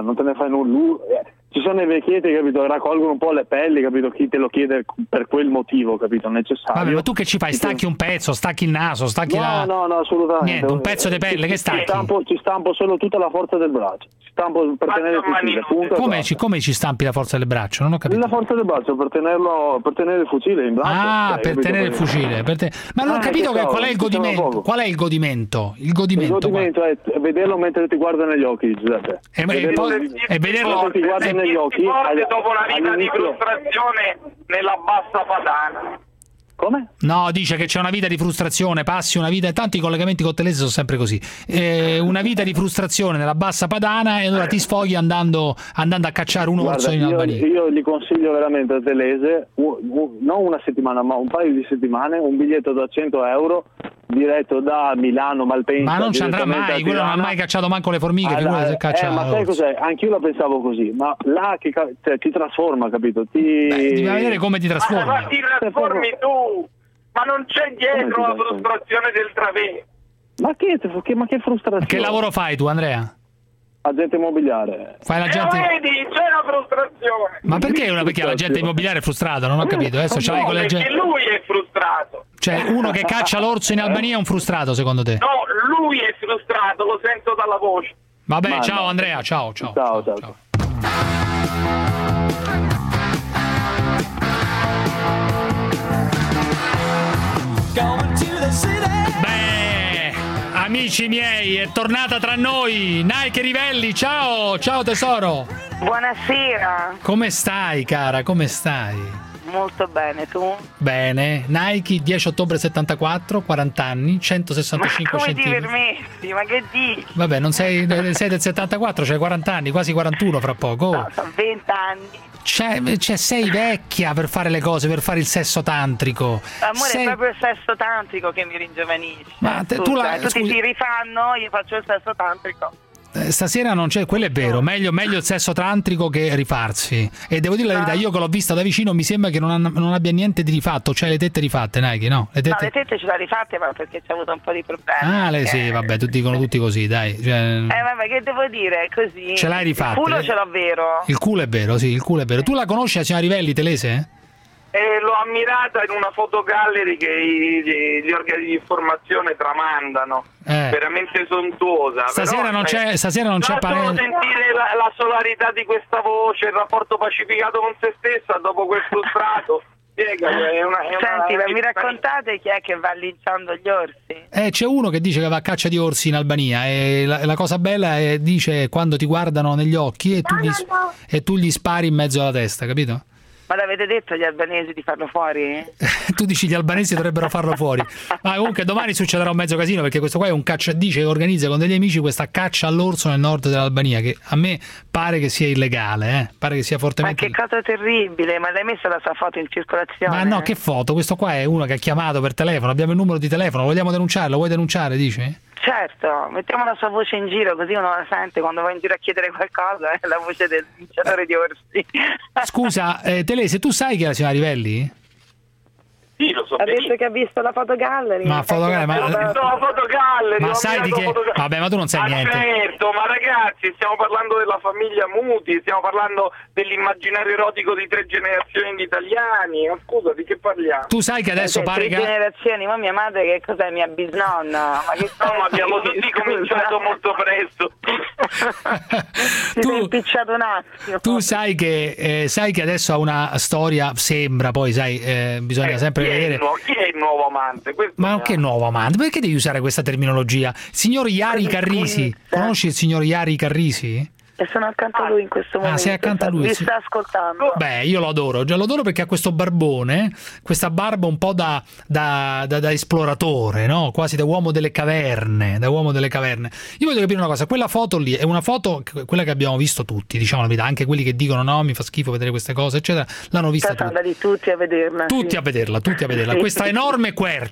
Ci sono i vecchietti, capito, raccolgono un po' le pelli, capito, chi te lo chiede per quel motivo, capito, necessario. Vabbè, ma tu che ci fai? Stacchi un pezzo, stacchi il naso, stacchi No, assolutamente. Niente, un pezzo di pelle, che stacchi? Ci stampo solo tutta la forza del braccio. Stampo per tenere il fucile, punto. Come ci stampi la forza del braccio? Non ho capito. La forza del braccio per tenere il fucile in braccio. Per tenere il fucile. Ma non ho capito qual è il godimento. Qual è il godimento? Il godimento è vederlo mentre ti guarda negli occhi, Giuseppe. E vederlo ti guarda negli occhi. Dopo una vita di frustrazione nella bassa padana. Come? No, dice che c'è una vita di frustrazione, passi una vita, tanti collegamenti con Telese sono sempre così, una vita di frustrazione nella bassa padana e allora ti sfoghi andando a cacciare un orso in Albania. Io gli consiglio veramente a Telese, non una settimana ma un paio di settimane, un biglietto da 100 euro diretto da Milano, Malpensa. Ma non ci andrà mai, quello non ha mai cacciato manco le formiche, figurati se caccia. Ma sai cos'è? Anch'io la pensavo così, ma là ti trasforma, capito? Devi vedere come ti trasforma. Ma ti trasformi tu, ma non c'è dietro la frustrazione del travè. Ma che frustrazione? Che lavoro fai tu, Andrea? Agente immobiliare. Fai l'agente... vedi, c'è una frustrazione. Ma perché l'agente immobiliare è frustrato? Non ho capito. Adesso ce l'hai con le gente. Perché lui è frustrato. Cioè, uno che caccia l'orso in Albania è un frustrato, secondo te? No, lui è frustrato, lo sento dalla voce. Vabbè, ciao Andrea, ciao. Ciao. Beh, amici miei, è tornata tra noi Nike Rivelli, ciao tesoro. Buonasera. Come stai, cara? Come stai? Molto bene, tu? Bene. Nike, 10 ottobre 74, 40 anni, 165 centimetri. Ma come ti permetti? Ma che dici? Vabbè, non sei del 74, c'hai 40 anni, quasi 41 fra poco. No, sono 20 anni. Cioè, sei vecchia per fare le cose, per fare il sesso tantrico. Amore, è proprio il sesso tantrico che mi ringiovanisce. Ma tutti si rifanno, io faccio il sesso tantrico. Stasera non c'è, quello è vero, meglio il sesso tantrico che rifarsi. E devo dire la verità, io che l'ho vista da vicino mi sembra che non abbia niente di rifatto, cioè le tette rifatte, Nike, no? Le tette ce le ha rifatte, ma perché c'è avuto un po' di problemi. Sì, vabbè, dicono tutti così, dai. Cioè, vabbè, che devo dire, così. Ce l'hai rifatta. Il culo ce l'ho vero. Il culo è vero, sì, il culo è vero. Tu la conosci la signora Rivelli, Telese? L'ho ammirata in una fotogallery che gli organi di informazione tramandano, veramente sontuosa. Stasera non c'è Panello. Sentire la solarità di questa voce, il rapporto pacificato con se stessa dopo quel frustrato. Senti, mi raccontate chi è che va linciando gli orsi? C'è uno che dice che va a caccia di orsi in Albania e la cosa bella è dice quando ti guardano negli occhi e tu gli spari in mezzo alla testa, capito? Ma l'avete detto agli albanesi di farlo fuori? Tu dici gli albanesi dovrebbero farlo fuori. Ma comunque domani succederà un mezzo casino, perché questo qua è un dice che organizza con degli amici questa caccia all'orso nel nord dell'Albania, che a me pare che sia illegale, pare che sia fortemente... Ma che cosa terribile, ma l'hai messa la sua foto in circolazione? Ma no, che foto? Questo qua è uno che ha chiamato per telefono, abbiamo il numero di telefono, vogliamo denunciarlo? Vuoi denunciare, dici? Certo, mettiamo la sua voce in giro così uno la sente quando va in giro a chiedere qualcosa, è la voce del vincitore di orsi. Scusa, Telese, tu sai chi è la signora Rivelli? Sì, lo so. Ha detto che ha visto la fotogallery. Ma sai di che? Vabbè, ma tu non sai niente. Certo, ma ragazzi, stiamo parlando della famiglia Muti, stiamo parlando dell'immaginario erotico di 3 generazioni di italiani. Ma scusa, di che parliamo? Tu sai che adesso pare che 3 generazioni, ma mia madre che cos'è? Mia bisnonna. Ma che ma abbiamo tutti cominciato molto presto. Tu sei impicciato un attimo. Tu sai che adesso ha una storia, sembra, poi sai, bisogna sempre chi è il nuovo amante? Ma che nuovo amante? Perché devi usare questa terminologia? Signor Iari Carrisi, conosci il signor Iari Carrisi? E sono accanto a lui in questo momento. Sei accanto a lui? Mi sta ascoltando. Beh, io lo adoro. Già lo adoro perché ha questo barbone, questa barba un po' da esploratore, no? Quasi da uomo delle caverne. Io voglio capire una cosa. Quella foto lì è una foto, quella che abbiamo visto tutti, diciamo la verità. Anche quelli che dicono no, mi fa schifo vedere queste cose, eccetera, l'hanno vista tutti. Tutti a vederla. Tutti a vederla. Sì. Questa enorme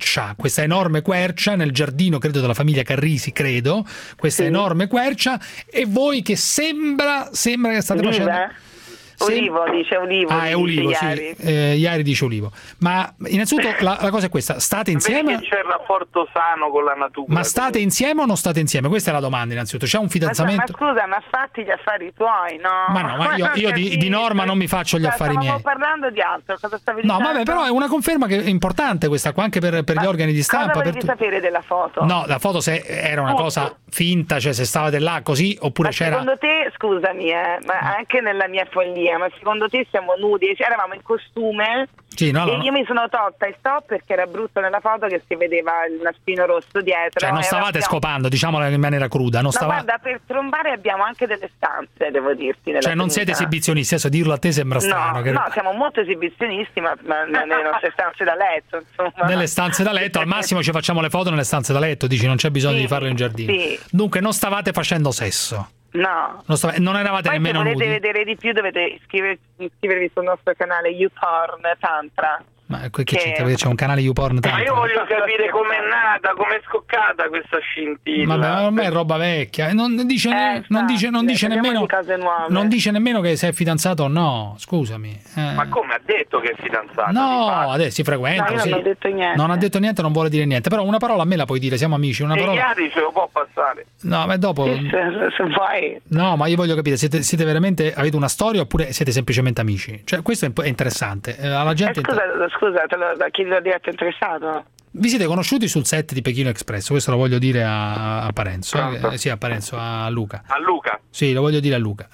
quercia nel giardino, credo, della famiglia Carrisi, enorme quercia, e voi che sembra che state facendo... Ulivo, dice Ulivo. Ah, è Ulivo, Iari. sì. Iari dice Ulivo. Ma innanzitutto la cosa è questa: state insieme? Vedi che c'è il rapporto sano con la natura. Ma state insieme o non state insieme? Questa è la domanda, innanzitutto. C'è un fidanzamento? Ma scusa, ma fatti gli affari tuoi, no? Ma no, ma io di norma non mi faccio gli affari miei. Stavo parlando di altro, cosa stavi dicendo? No, vabbè, però è una conferma che è importante questa qua, anche per gli organi di stampa. Cosa volevi sapere della foto? No, la foto se era una cosa finta, cioè se stavate là così, oppure ma c'era... Secondo te, scusami, ma anche nella mia follia, ma secondo te siamo nudi, eravamo in costume, sì, no, e io mi sono tolta il top perché era brutto nella foto che si vedeva il nastrino rosso dietro. Cioè non stavate scopando, diciamolo in maniera cruda. Guarda, per trombare abbiamo anche delle stanze, devo dirti. Cioè non siete esibizionisti, adesso dirlo a te sembra strano. No, siamo molto esibizionisti, ma nelle nostre stanze da letto, insomma. Nelle stanze da letto, al massimo ci facciamo le foto nelle stanze da letto, dici non c'è bisogno di farlo in giardino. Sì. Dunque non stavate facendo sesso. No, non eravate poi nemmeno nudi. Se volete vedere di più dovete iscrivervi sul nostro canale YouPorn Tantra. Ma che c'entra? Perché c'è un canale YouPorn Tantra. Ma io voglio capire com'è nata, com'è scoccata questa scintilla. Vabbè, ormai è roba vecchia. Non dice nemmeno che se è fidanzato o no. Scusami. Ma come ha detto che è fidanzato? No, adesso si frequenta. No, non ha detto niente. Non ha detto niente, non vuole dire niente. Però una parola a me la puoi dire, siamo amici. Una parola. Iari ce lo può passare. No, ma dopo. Se vuoi. No, ma io voglio capire, siete veramente, avete una storia oppure siete semplicemente amici? Cioè, questo è interessante. Alla gente. Scusa, chi lo è interessato? Vi siete conosciuti sul set di Pechino Express, questo lo voglio dire a Parenzo, sì, a Parenzo, a Luca. A Luca? Sì, lo voglio dire a Luca.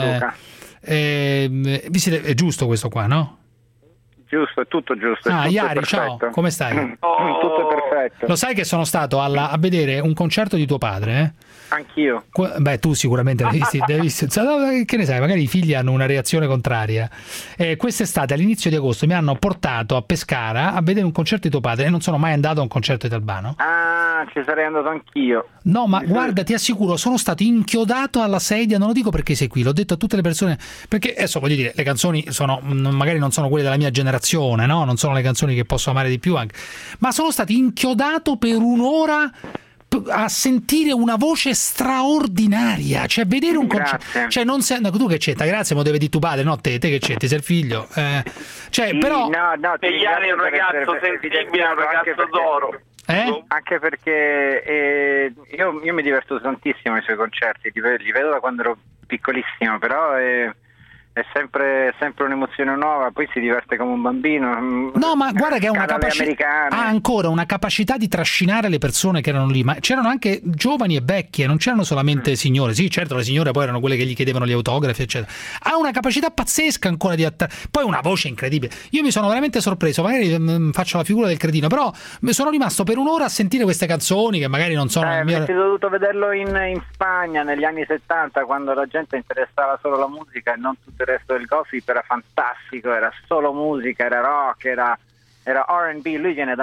Vi siete, è giusto questo qua, no? Giusto, è tutto giusto. Iari, ciao, come stai? Tutto perfetto. Lo sai che sono stato a vedere un concerto di tuo padre? Anch'io. Beh, tu sicuramente l'hai visto. Che ne sai, magari i figli hanno una reazione contraria. Quest'estate, all'inizio di agosto, mi hanno portato a Pescara a vedere un concerto di tuo padre e non sono mai andato a un concerto di Albano. ci sarei andato anch'io. No, ma guarda, ti assicuro, sono stato inchiodato alla sedia, non lo dico perché sei qui, l'ho detto a tutte le persone, perché adesso voglio dire, le canzoni magari non sono quelle della mia generazione, no? Non sono le canzoni che posso amare di più anche, ma sono stato inchiodato per un'ora a sentire una voce straordinaria, cioè vedere un concerto, cioè non sei, no, tu che c'entra, grazie, ma devi di tuo padre, no te che c'entri, sei il figlio, cioè sì, però negli anni un ragazzo sensibile, un ragazzo d'oro. Anche perché io mi diverto tantissimo ai suoi concerti, li vedo da quando ero piccolissimo, però è sempre un'emozione nuova, poi si diverte come un bambino. No, ma guarda che ha ancora una capacità di trascinare le persone che erano lì, ma c'erano anche giovani e vecchie, non c'erano solamente signore. Sì, certo, le signore poi erano quelle che gli chiedevano gli autografi, eccetera. Ha una capacità pazzesca ancora poi una voce incredibile. Io mi sono veramente sorpreso, magari faccio la figura del cretino, però sono rimasto per un'ora a sentire queste canzoni che magari non sono avresti dovuto vederlo in Spagna negli anni 70, quando la gente interessava solo la musica e non tutto il resto del gossip. Era fantastico, era solo musica, era rock, era R&B. Lui viene da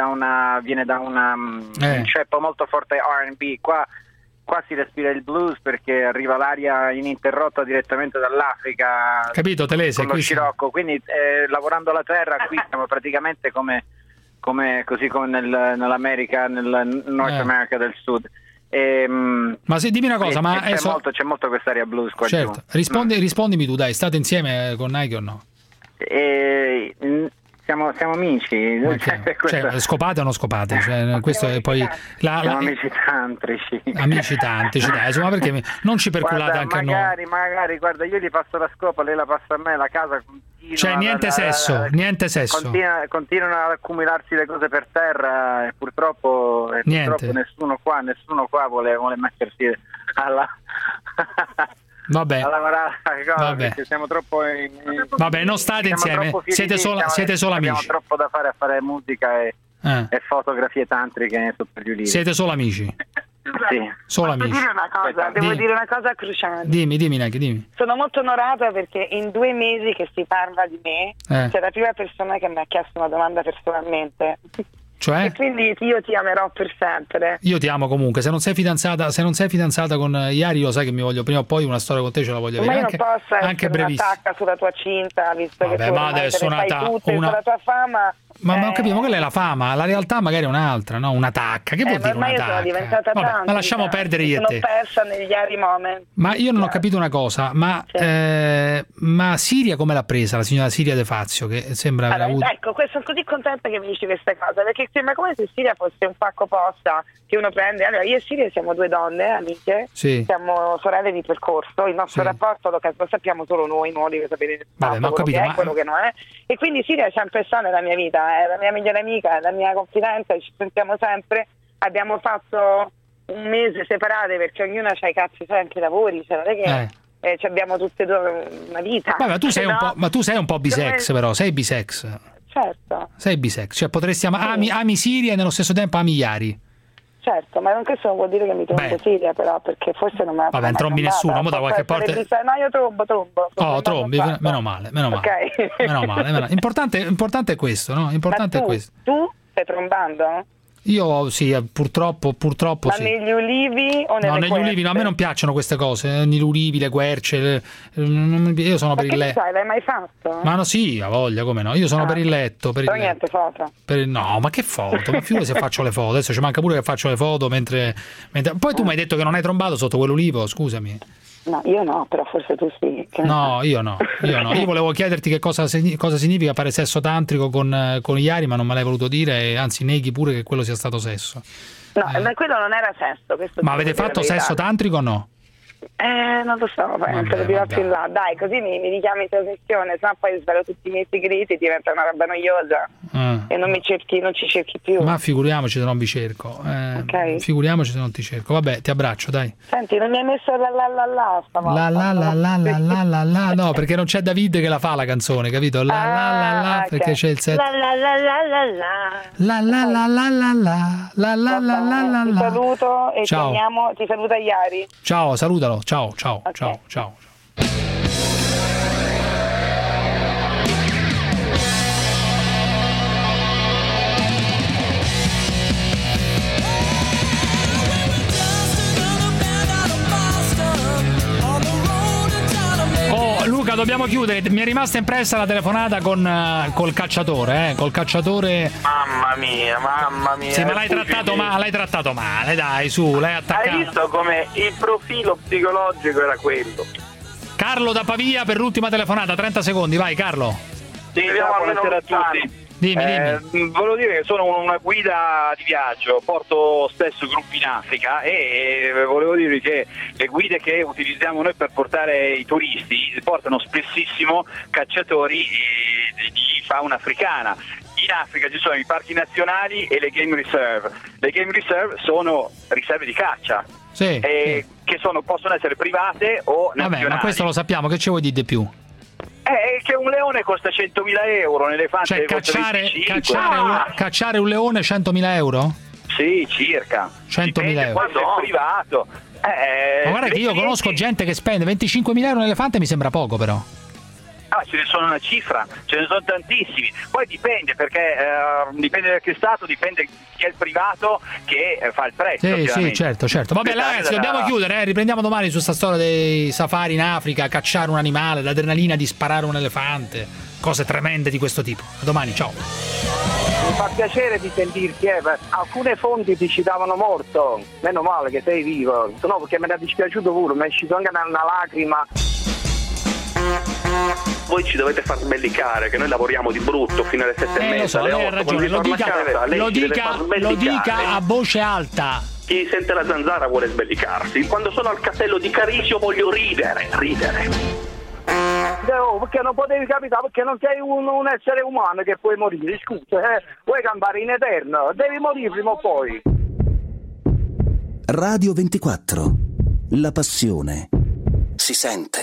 un ceppo molto forte R&B. Qua si respira il blues perché arriva l'aria ininterrotta direttamente dall'Africa, capito, Telese, con lo scirocco, quindi lavorando la terra qui siamo praticamente come nell'America, nel North America del Sud. Ma se dimmi una cosa, c'è molto quest'area blues qua certo giù. Rispondimi tu, dai, state insieme con Nike o no? Siamo amici, cioè, scopate o non scopate? Cioè, questo è poi siamo amici tantrici. Amici tantrici, dai, insomma, perché non ci perculate anche a noi? Magari, guarda, io gli passo la scopa, lei la passa a me, la casa continua. Cioè niente sesso. Continuano ad accumularsi le cose per terra e purtroppo nessuno qua vuole mettersi alla Vabbè. A lavorare, perché siamo troppo vabbè, non state insieme, siete solo amici. Abbiamo troppo da fare a fare musica e fotografie tantriche sotto gli ulivi. Siete solo amici. Sì. Solo amici. Devo dire una cosa cruciale. Dimmi Nike, dimmi. Sono molto onorata perché in 2 mesi che si parla di me sei la prima persona che mi ha chiesto una domanda personalmente. Cioè? E quindi io ti amerò per sempre. Io ti amo comunque. Se non sei fidanzata con Iari, lo sai che mi voglio prima o poi una storia con te ce la voglio avere. Ma io non posso essere un'attacca sulla tua cinta, visto che tu adesso fai tutte sulla tua fama. Ma ho capito, ma quella è la fama, la realtà magari è un'altra, no? Una tacca. Che vuol dire una tacca? Sono diventata tanto. Ma lasciamo perdere io e te. Sono persa negli Iari moment. Ma io non ho capito una cosa, ma Siria come l'ha presa, la signora Siria De Fazio, che sembra aver avuto... Ecco, sono così contenta che mi dici queste cose, perché sembra come se Siria fosse un pacco posta che uno prende. Allora, io e Siria siamo 2 donne, amiche, siamo sorelle di percorso, il nostro rapporto lo sappiamo solo noi deve sapere quello che non è, e quindi Siria è sempre stata nella mia vita, è la mia migliore amica, è la mia confidente, ci sentiamo sempre. Abbiamo fatto 1 mese separate perché ognuna c'ha i cazzi sempre i lavori, cioè non è che abbiamo tutte e 2 una vita. Ma tu sei un po' bisex, però sei bisex. Certo. Sei bisex, cioè potresti ami Siria e nello stesso tempo ami Iari. Certo, ma questo non vuol dire che mi trombo Siria, però, perché forse non mi ha... Vabbè, non trombi nessuno, ma da qualche parte... No, io trombo. Oh, trombi, meno male. Okay. Meno male. Importante è questo, no? Importante è questo. Tu stai trombando? Io sì, purtroppo ma sì. Negli ulivi o nelle negli ulivi, no, a me non piacciono queste cose, negli ulivi, le querce, io sono per il letto. Sai, l'hai mai fatto? Ma no, sì, ha voglia, come no, io sono per il letto. Però niente foto. No, ma che foto? Ma figurati se faccio le foto, adesso ci manca pure che faccio le foto mentre... Poi tu mi hai detto che non hai trombato sotto quell'ulivo, scusami. No, io no, però forse tu sì. No, io no. Io volevo chiederti che cosa significa fare sesso tantrico con Iari, ma non me l'hai voluto dire, e anzi neghi pure che quello sia stato sesso. No, ma quello non era sesso. Ma avete fatto sesso tantrico o no? Non lo so, te lo dirò più là. Dai, così mi richiami in trasmissione, sennò poi svelo tutti i miei segreti, diventa una roba noiosa e non ci cerchi più. Ma figuriamoci se non vi cerco. Figuriamoci se non ti cerco. Vabbè, ti abbraccio, dai. Senti, non mi hai messo la stavolta. La no, perché non c'è David che la fa la canzone, capito? Perché c'è il set. Ti saluto e ti saluta Iari. Ciao, salutalo. Ciao. Luca, dobbiamo chiudere. Mi è rimasta impressa la telefonata col cacciatore, col cacciatore. Mamma mia. Sì, ma l'hai trattato male, dai, su, l'hai attaccato. Hai visto come il profilo psicologico era quello? Carlo da Pavia per l'ultima telefonata, 30 secondi, vai Carlo. Sì, buonasera a tutti. Dimmi. Volevo dire che sono una guida di viaggio, porto spesso gruppi in Africa e volevo dire che le guide che utilizziamo noi per portare i turisti portano spessissimo cacciatori di fauna africana. In Africa ci sono i parchi nazionali e le game reserve. Le game reserve sono riserve di caccia. Sì. Che possono essere private o nazionali. Vabbè, ma questo lo sappiamo, che ci vuoi dire di più? Che un leone costa 100.000 euro, un elefante costa 25. Cacciare un leone 100.000 euro? Sì, circa 100.000 euro. Quando è privato. Ma guarda che io conosco gente che spende 25.000 euro un elefante, mi sembra poco però. Ce ne sono una cifra, ce ne sono tantissimi. Poi dipende, perché dipende da che stato, dipende chi è il privato che fa il prezzo. Sì, certo. Vabbè, ragazzi, dobbiamo chiudere, riprendiamo domani su sta storia dei safari in Africa, cacciare un animale, l'adrenalina di sparare un elefante, cose tremende di questo tipo. A domani, ciao. Mi fa piacere di sentirti, alcune fonti ti citavano morto, meno male che sei vivo, no, perché me ne è dispiaciuto pure, mi è uscito anche una lacrima. Voi ci dovete far sbellicare, che noi lavoriamo di brutto fino alle 7:30, alle 8. Hai ragione, lo dica a voce alta. Chi sente la zanzara vuole sbellicarsi. Quando sono al castello di Carisio voglio ridere. Perché non potevi capitare, perché non sei un essere umano che puoi morire, scusa, vuoi campare in eterno, devi morire prima o poi. Radio 24, la passione si sente.